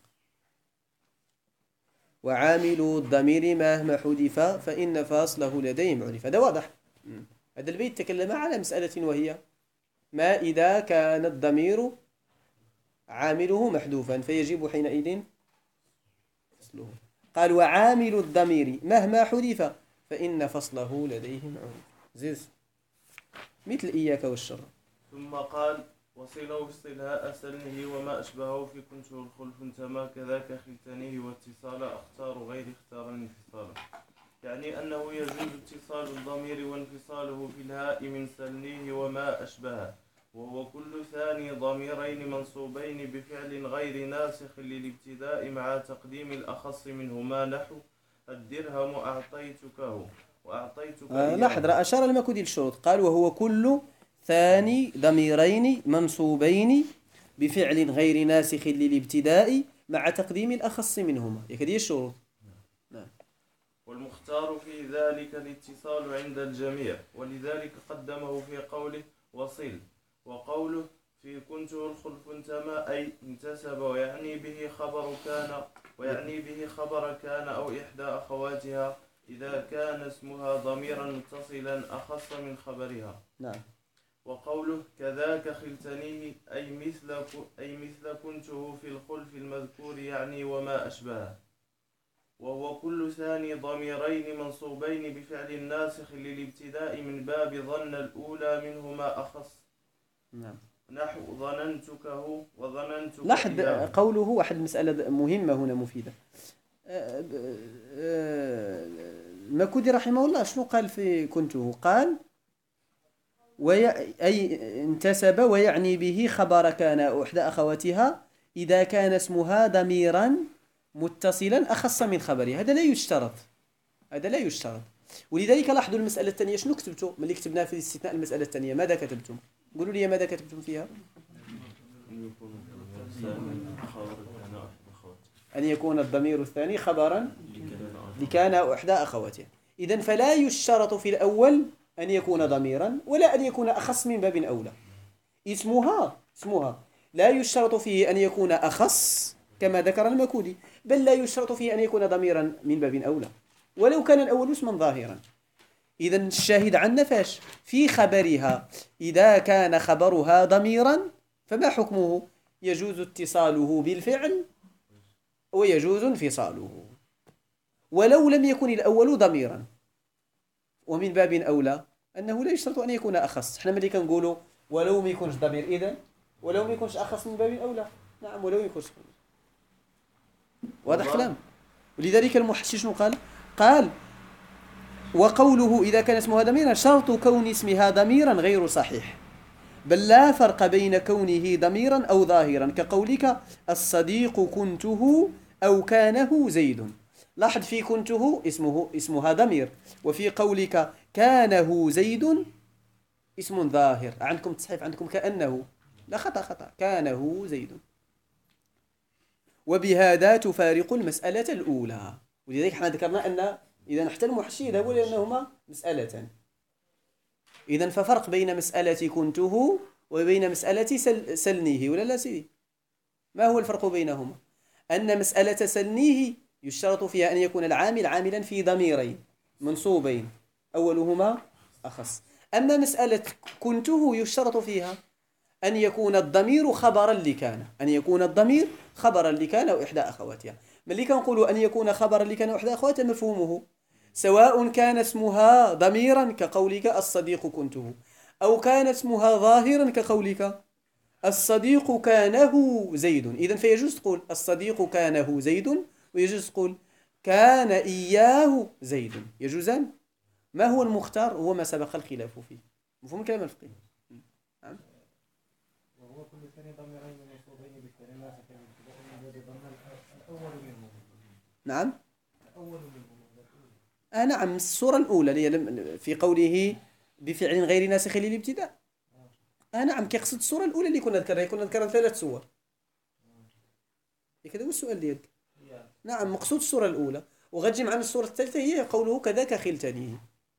وعامل الضمير مهما حذف فإن فصله لديهم عرف. هذا واضح. هذا البيت تكلم على مسألة وهي ما إذا كان الضمير عامله محذوفا فيجب حينئذ فصله. قال وعامل الضمير مهما حذف فإن فصله لديهم عرف. زيز مثل إياك والشر. ثم قال وصله اصطلاء سلمه وما أشبهه في كنت الخلف تما كذاك خلتنيه واتصال أختار غير اختار انفصالا. يعني أنه يجوز اتصال الضمير وانفصاله في الهاء من سلنيه وما أشبهه، وهو كل ثاني ضميرين منصوبين بفعل غير ناسخ للابتداء مع تقديم الأخص منهما، نحو الدرهم أعطيتكه وأعطيتك إياه. لاحظ أشار المكودي الشروط، قال وهو كل ثاني ضميرين منصوبين بفعل غير ناسخ للابتداء مع تقديم الأخص منهما. هذه الشروط. والمختار في ذلك الاتصال عند الجميع، ولذلك قدمه في قوله وصل، وقوله في كنته الخلف انتمى أي انتسب، ويعني به خبر كان أو إحدى أخواتها إذا كان اسمها ضميرا متصلا أخص من خبرها. نعم. وقوله كذاك خلتنيه أي مثل كنته في الخلف المذكور يعني وما أشبهه، وهو كل ثاني ضميرين منصوبين بفعل ناسخ للابتداء من باب ظن الأولى منهما أخص. نعم. نحو ظننتكه وظننتك لاحظ إياه. قوله واحد المسألة مهمة هنا مفيدة. المكودي رحمه الله شنو قال في كنته؟ قال أي انتسب ويعني به خبر كان أو إحدى أخواتها إذا كان اسمها ضميرا متصلا أخص من خبرها. هذا لا يشترط. ولذلك لاحظوا المسألة الثانية شنو كتبتوا ملي كتبنا في الاستثناء المسألة الثانية؟ ماذا كتبتم؟ قولوا لي ماذا كتبتم فيها؟ أن يكون الضمير الثاني خبرا لكان أو إحدى أخواتها. إذن فلا يشترط في الأول أن يكون ضميرا ولا أن يكون أخص من باب أولى. اسمها لا يشترط فيه أن يكون أخص كما ذكر المكودي، بل لا يشترط فيه أن يكون ضميرا من باب أولى ولو كان الأول اسما ظاهرا. إذن الشاهد عنا فاش في خبرها إذا كان خبرها ضميرا فما حكمه؟ يجوز اتصاله بالفعل ويجوز انفصاله ولو لم يكن الأول ضميرا. ومن باب أولى أنه لا يشترط أن يكون أخص. احنا ملي كنقولوا ولو ما يكونش ضمير إذن ولو ما يكونش أخص من باب أولى. نعم ولو ما يكونش. واضح كلام؟ ولذلك المحشي شنو قال وقوله إذا كان اسمها ضميرا شرط كون اسمها ضميرا غير صحيح، بل لا فرق بين كونه ضميرا أو ظاهرا، كقولك الصديق كنته أو كانه زيد. لاحظ في كنته اسمها ضمير، وفي قولك كانه زيد اسم ظاهر. عندكم تصحيف عندكم كأنه، لا خطأ كانه زيد. وبهذا تفارق المسألة الأولى. ولذلك احنا ذكرنا أن إذا حتى المحشي يذهب لأنهما مسألة. إذن ففرق بين مسألة كنته وبين مسألة سلنيه ولا لا سيدي؟ ما هو الفرق بينهما؟ أن مسألة سلنيه يشترط فيها أن يكون العامل عاملا في ضميرين منصوبين أولهما أخص. أما مسألة كنته يشترط فيها أن يكون الضمير خبرا لكان أو إحدى أخواتها. ملي كنقولوا أن يكون خبرا لكان أو إحدى أخواتها مفهومه سواء كان اسمها ضميرا كقولك الصديق كنته أو كان اسمها ظاهرا كقولك الصديق كانه زيد. إذن فيجوز تقول الصديق كانه زيد ويجوز تقول كان إياه زيد، يجوزان. ما هو المختار؟ هو ما سبق الخلاف فيه. مفهوم كلام الفقيه؟ نعم. وهو كل ثاني ضميرين منصوبين بالفعل ناسخ الأول منهم. نعم. الأول منهم. نعم الصورة الأولى في قوله بفعل غير ناسخ للابتداء. نعم كيقصد الصورة الأولى اللي كنا ذكرنا 3 صور. هذا هو السؤال ديالك. نعم مقصود الصورة الأولى، وغتجي معنا الصورة الثالثة هي قوله كذاك خلتنيه.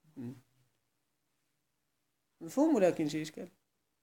مفهوم ولا كاين شي إشكال؟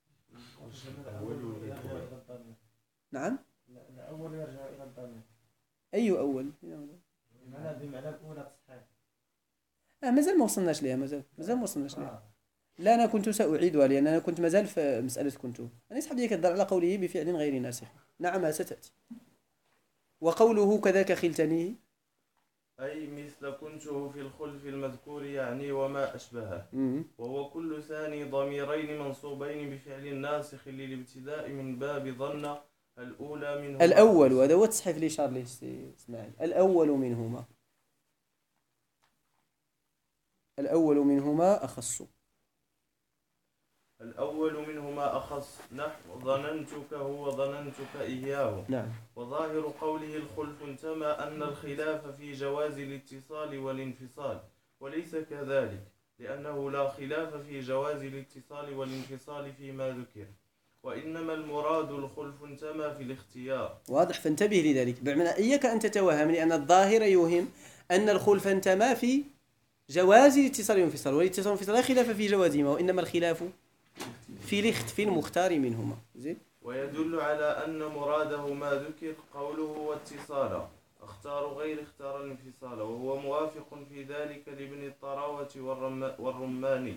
نعم. الأول يرجع إلى الضمير. أي أول؟ بمعنى الأولى تصحيح. مازال ما وصلناش لها. مازال ما وصلناش لها. لا أنا كنت سأعيدها لأن أنا كنت مازال في مسألة كنت. أنا يسحب لي كدر على قوله بفعل غير ناسخ. نعم ستأتي. وقوله كذاك خلتنيه أي مثل كنته في الخلف المذكور يعني وما أشبهه، وهو كل ثاني ضميرين منصوبين بفعل ناسخ للابتداء من باب ظن الأولى منهما. الأول، وهذا هو التصحيف اللي شار ليه إسماعيل. الأول منهما الأول منهما أخص. الأول منهما أخص، نحو ظننتك هو ظننتك إياه. نعم. وظاهر قوله الخلف انتمى أن الخلاف في جواز الاتصال والانفصال، وليس كذلك، لأنه لا خلاف في جواز الاتصال والانفصال فيما ذكر، وإنما المراد الخلف انتمى في الاختيار. واضح، فانتبه لذلك، بمعنى إياك أن تتوهم، لأن الظاهر يوهم أن الخلف انتمى في جواز الاتصال والانفصال، والاتصال والانفصال لا خلاف في جوازهما، وإنما الخلاف في المختار منهما. زين. ويدل على أن مراده ما ذكر قوله واتصالا، اختار غير اختار الانفصال، وهو موافق في ذلك لابن الطراوة والرماني.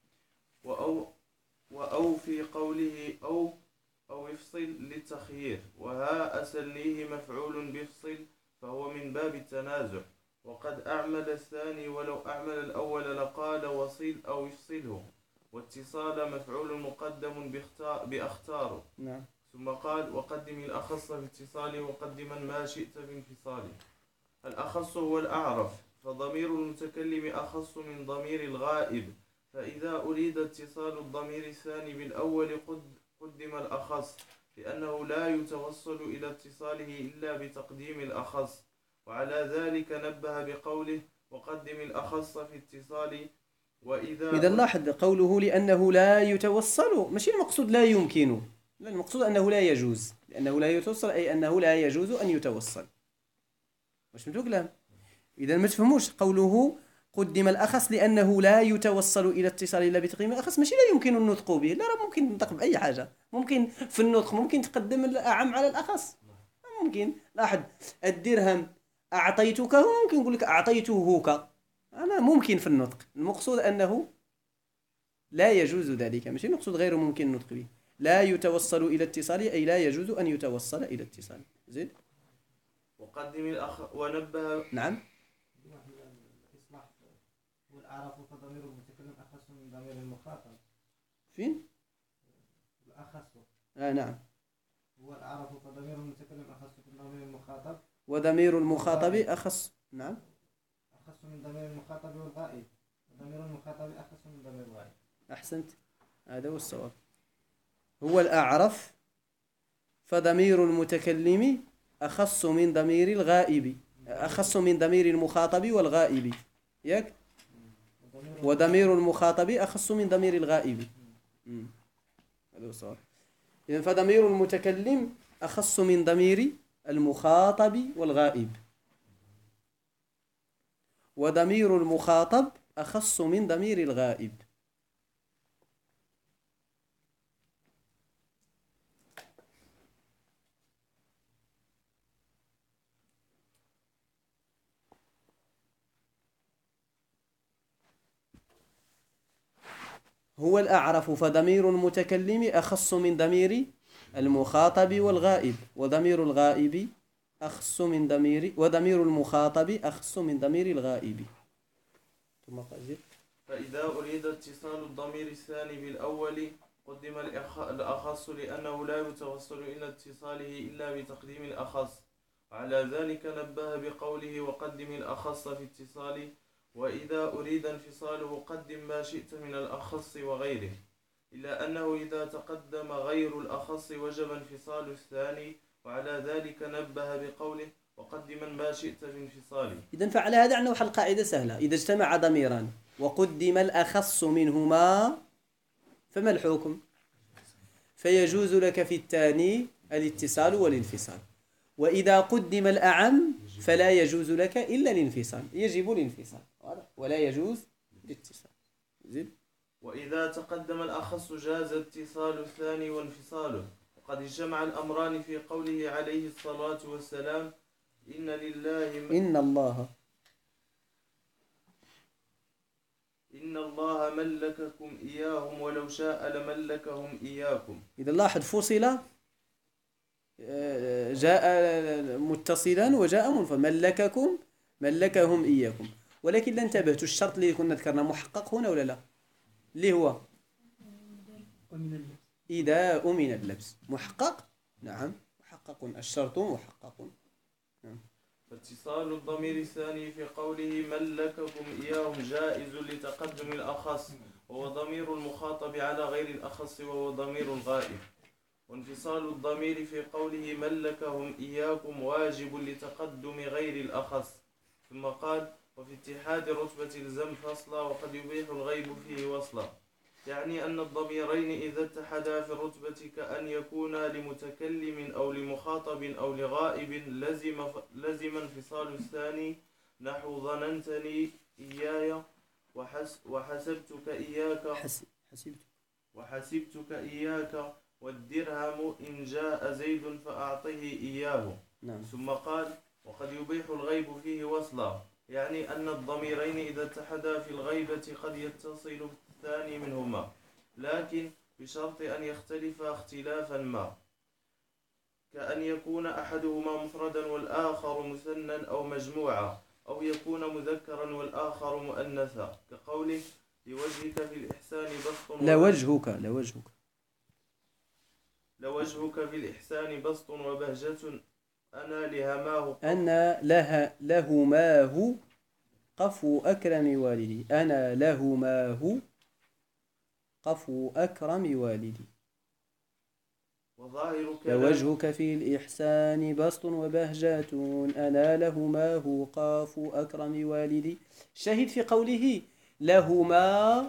وأو في قوله أو افصل للتخيير، وها أسليه مفعول بفصل، فهو من باب التنازع، وقد أعمل الثاني ولو أعمل الأول لقال وصل أو افصله، واتصال مفعول مقدم بأختاره. نعم. ثم قال وقدم الأخص في اتصاله وقدما ما شئت بانفصاله. الأخص هو الأعرف، فضمير المتكلم أخص من ضمير الغائب، فإذا أريد اتصال الضمير الثاني بالأول قدم الأخص، لأنه لا يتوصل إلى اتصاله إلا بتقديم الأخص، وعلى ذلك نبه بقوله وقدم الأخص في اتصال. إذا لاحظ قوله لأنه لا يتوصل، ماشي المقصود لا يمكن، لا، المقصود أنه لا يجوز، لأنه لا يتوصل أي أنه لا يجوز أن يتوصل. واش فهمتوا كلام؟ إذا ما تفهموش قوله قدم الأخص لأنه لا يتوصل إلى اتصال إلا بتقديم الأخص، ماشي لا يمكن النطق به، لا، ممكن النطق بأي حاجة، ممكن في النطق ممكن تقدم الأعم على الأخص، ممكن. لاحظ الدرهم أعطيتكه، ممكن نقول لك أعطيتهوك، أنا ممكن في النطق، المقصود أنه لا يجوز ذلك، ماشي المقصود غير ممكن النطق به. لا يتوصل إلى اتصال أي لا يجوز أن يتوصل إلى اتصال. زين. وقدم ونبه. نعم. والأعرف فضمير المتكلم أخص من ضمير المخاطب. فين؟ الأخص. نعم. هو الأعرف فضمير المتكلم أخص من ضمير المخاطب. وضمير المخاطب أخص. نعم. أخص من ضمير المخاطب والغائب. وضمير المخاطب أخص من ضمير الغائب. أحسنت، هذا هو الصواب. هو الأعرف فضمير المتكلم أخص من ضمير الغائب، أخص من ضمير المخاطب والغائب، ياك؟ وضمير المخاطب أخص من ضمير الغائب. هذا هو الصواب. إذن فضمير المتكلم أخص من ضمير المخاطب والغائب، وضمير المخاطب أخص من ضمير الغائب. هو الأعرف فضمير المتكلم أخص من ضمير المخاطب والغائب، وضمير الغائب أخص من ضمير، وضمير المخاطب أخص من ضمير الغائب. ثم قال فإذا أريد اتصال الضمير الثاني بالأول قدم الأخص، لأنه لا يتوصل إلى اتصاله إلا بتقديم الأخص، وعلى ذلك نبه بقوله وقدم الأخص في اتصاله. وإذا أريد انفصاله قدم ما شئت من الأخص وغيره، إلا أنه إذا تقدم غير الأخص وجب انفصال الثاني، وعلى ذلك نبه بقوله وقدما ما شئت في انفصاله. إذن فعلى هذا عنه حل قاعدة سهلة: إذا اجتمع ضميران وقدم الأخص منهما فما الحكم؟ فيجوز لك في الثاني الاتصال والانفصال، وإذا قدم الأعم فلا يجوز لك إلا الانفصال، يجب الانفصال ولا يجوز الاتصال. زين. وإذا تقدم الأخص جاز اتصال الثاني وانفصاله، وقد اجتمع الأمران في قوله عليه الصلاة والسلام إن الله ملككم إياهم ولو شاء لملكهم إياكم. إذا لاحظ فصل، جاء متصلا وجاء منفصلا، ملكهم إياكم، ولكن لا انتبهتوا الشرط اللي كنا ذكرنا محقق هنا ولا لا؟ اللي هو إذا أمن اللبس محقق. نعم محقق، الشرط محقق. نعم. فاتصال الضمير الثاني في قوله ملككم إياهم جائز لتقدم الأخص وهو ضمير المخاطب على غير الأخص وهو ضمير الغائب. وانفصال الضمير في قوله ملكهم إياكم واجب لتقدم غير الأخص. ثم قال وفي اتحاد رتبة الزم فصلا وقد يبيح الغيب فيه وصلا، يعني أن الضميرين إذا اتحدا في الرتبة كأن يكونا لمتكلم أو لمخاطب أو لغائب لزم انفصال الثاني، نحو ظننتني إياي وحسبتك إياك والدرهم إن جاء زيد فأعطه إياه. نعم. ثم قال وقد يبيح الغيب فيه وصلا، يعني أن الضميرين إذا اتحدا في الغيبة قد يتصل الثاني منهما، لكن بشرط أن يختلفا اختلافا ما، كأن يكون أحدهما مفردا والآخر مثنى أو مجموعا، أو يكون مذكرا والآخر مؤنثا، كقوله لوجهك في الإحسان بسط لوجهك في الإحسان بسط وبهجة أنا لهماه قفو أكرم والدي. أنا لهماه قفو أكرم والدي. لوجهك في الإحسان بسط وبهجة أنا لهماه قفو أكرم والدي. الشاهد في قوله لهماه،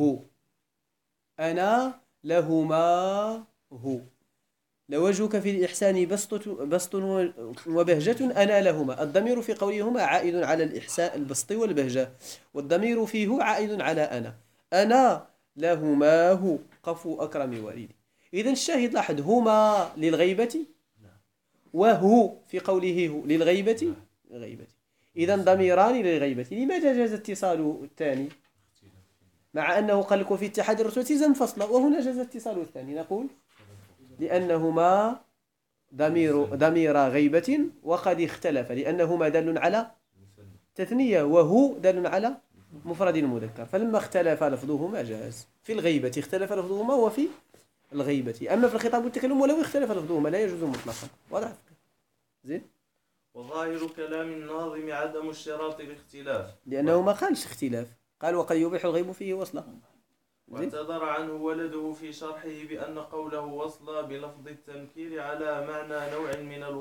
أنا لهماه. لوجهك في الإحسان بسط وبهجة أنا لهما. الضمير في قولهما عائد على الإحسان البسط والبهجة، والضمير فيه عائد على أنا لهماه قفو أكرم والدي. إذن الشاهد لاحظ هما للغيبة وهو في قوله هو للغيبة إذن ضميران للغيبة. لماذا جاز اتصال الثاني مع أنه قال لكم في اتحاد الرتبة زم فصلا، وهنا جاز اتصال الثاني؟ نقول لأنهما ضمير غيبة وقد اختلف، لأنهما دال على تثنية وهو دال على مفرد المذكر، فلما اختلف لفظهما جاز. في الغيبة اختلف لفظهما وفي الغيبة، أما في الخطاب والتكلم ولو اختلف لفظهما لا يجوز مطلقا. واضح؟ زين. وظاهر كلام الناظم عدم اشتراط الاختلاف، لأنه ما قالش اختلاف، قال وقد يبيح الغيب فيه وصلا. واعتذر عنه ولده في شرحه بأن قوله وصل بلفظ التنكير على معنى نوع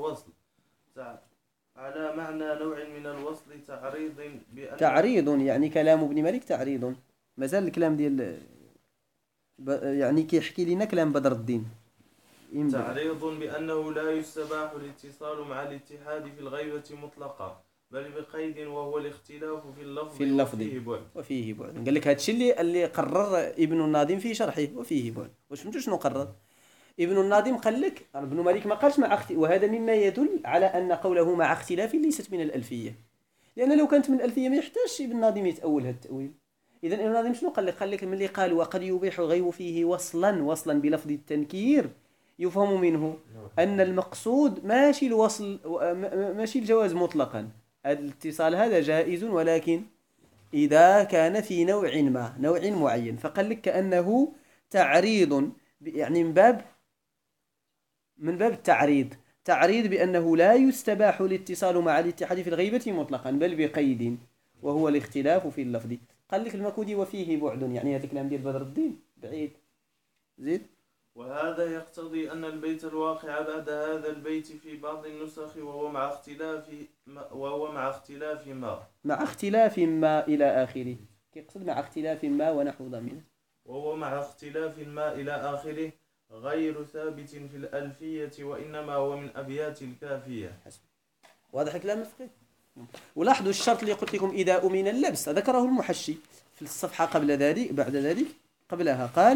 من الوصل تعريض يعني كلام ابن مالك تعريض. مازال الكلام ديال يعني كيحكي لنا كلام بدر الدين. تعريض بأنه لا يستباح الاتصال مع الاتحاد في الغيبة مطلقا، بل بقيد وهو الاختلاف في اللفظ وفيه بعد. قال لك هذا الشيء اللي قرر ابن الناظم في شرحه وفيه بعد. واش فهمتوا شنو قرر ابن الناظم؟ قال لك ابن مالك ما قالش مع وهذا مما يدل على أن قوله مع اختلاف ليست من الألفية، لأن لو كانت من الألفية ما يحتاجش ابن الناظم يتأول هذا التأويل. إذن ابن الناظم شنو قال لك؟ قال لك ملي قال وقد يبيح الغيب فيه وصلا بلفظ التنكير يفهم منه أن المقصود ماشي الوصل ماشي الجواز مطلقا. الاتصال هذا جائز ولكن إذا كان في نوع معين. فقال لك كأنه تعريض، يعني من باب تعريض بأنه لا يستباح الاتصال مع الاتحاد في الغيبة مطلقا بل بقيد وهو الاختلاف في اللفظ. قال لك المكودي وفيه بعد، يعني هذا الكلام ديال بدر الدين بعيد. زيد. وهذا يقتضي أن البيت الواقع بعد هذا البيت في بعض النسخ وهو مع اختلاف ما إلى آخره. يقصد مع اختلاف ما ونحو ضمير، وهو مع اختلاف ما إلى آخره غير ثابت في الألفية وإنما هو من أبيات الكافية. واضح الكلام الفقهي؟ ولاحظوا الشرط اللي قلت لكم إذا أمن اللبس ذكره المحشي في الصفحة بعد ذلك قبلها. قال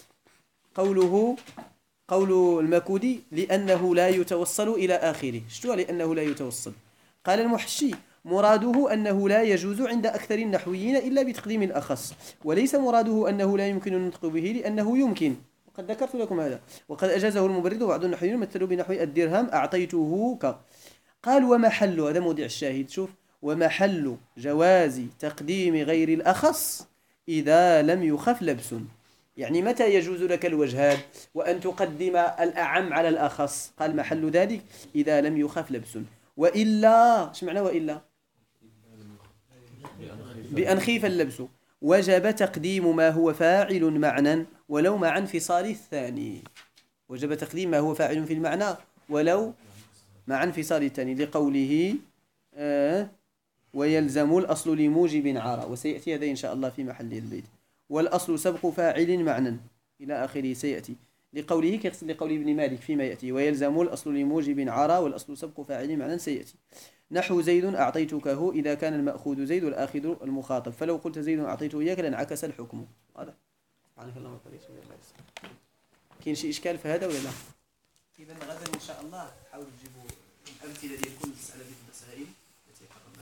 قول المكودي لأنه لا يتوصل إلى آخره. شتوى لأنه لا يتوصل؟ قال المحشي مراده أنه لا يجوز عند أكثر النحويين إلا بتقديم الأخص، وليس مراده أنه لا يمكن النطق به لأنه يمكن، وقد ذكرت لكم هذا، وقد أجازه المبرد وبعض النحويين مثلوا بنحو الدرهم أعطيته قال ومحل، هذا موضع الشاهد، شوف، ومحل جواز تقديم غير الأخص إذا لم يخف لبس. يعني متى يجوز لك الوجهان وأن تقدم الأعم على الأخص؟ قال محل ذلك إذا لم يخف لبس. وإلا، اش معنى وإلا؟ بأن خيف اللبس وجب تقديم ما هو فاعل معنى ولو مع انفصال الثاني. وجب تقديم ما هو فاعل في المعنى ولو مع انفصال الثاني، لقوله ويلزم الأصل لموجب عرى، وسيأتي هذا إن شاء الله في محل البيت. والأصل سبق فاعل معنى إلى آخره سيأتي، لقوله كيقصد لقول ابن مالك فيما يأتي ويلزم الأصل لموجب عرى والأصل سبق فاعل معنى سيأتي. نحو زيد أعطيتكه إذا كان المأخوذ زيد والآخذ المخاطب، فلو قلت زيد أعطيته إياك لانعكس الحكم. هذا سبحانك اللهم وبحمدك. كاين شي إشكال في هذا ولا لا؟ إذا غدا إن شاء الله حاولوا تجيبوا الأمثلة ديال كل مسألة من المسائل.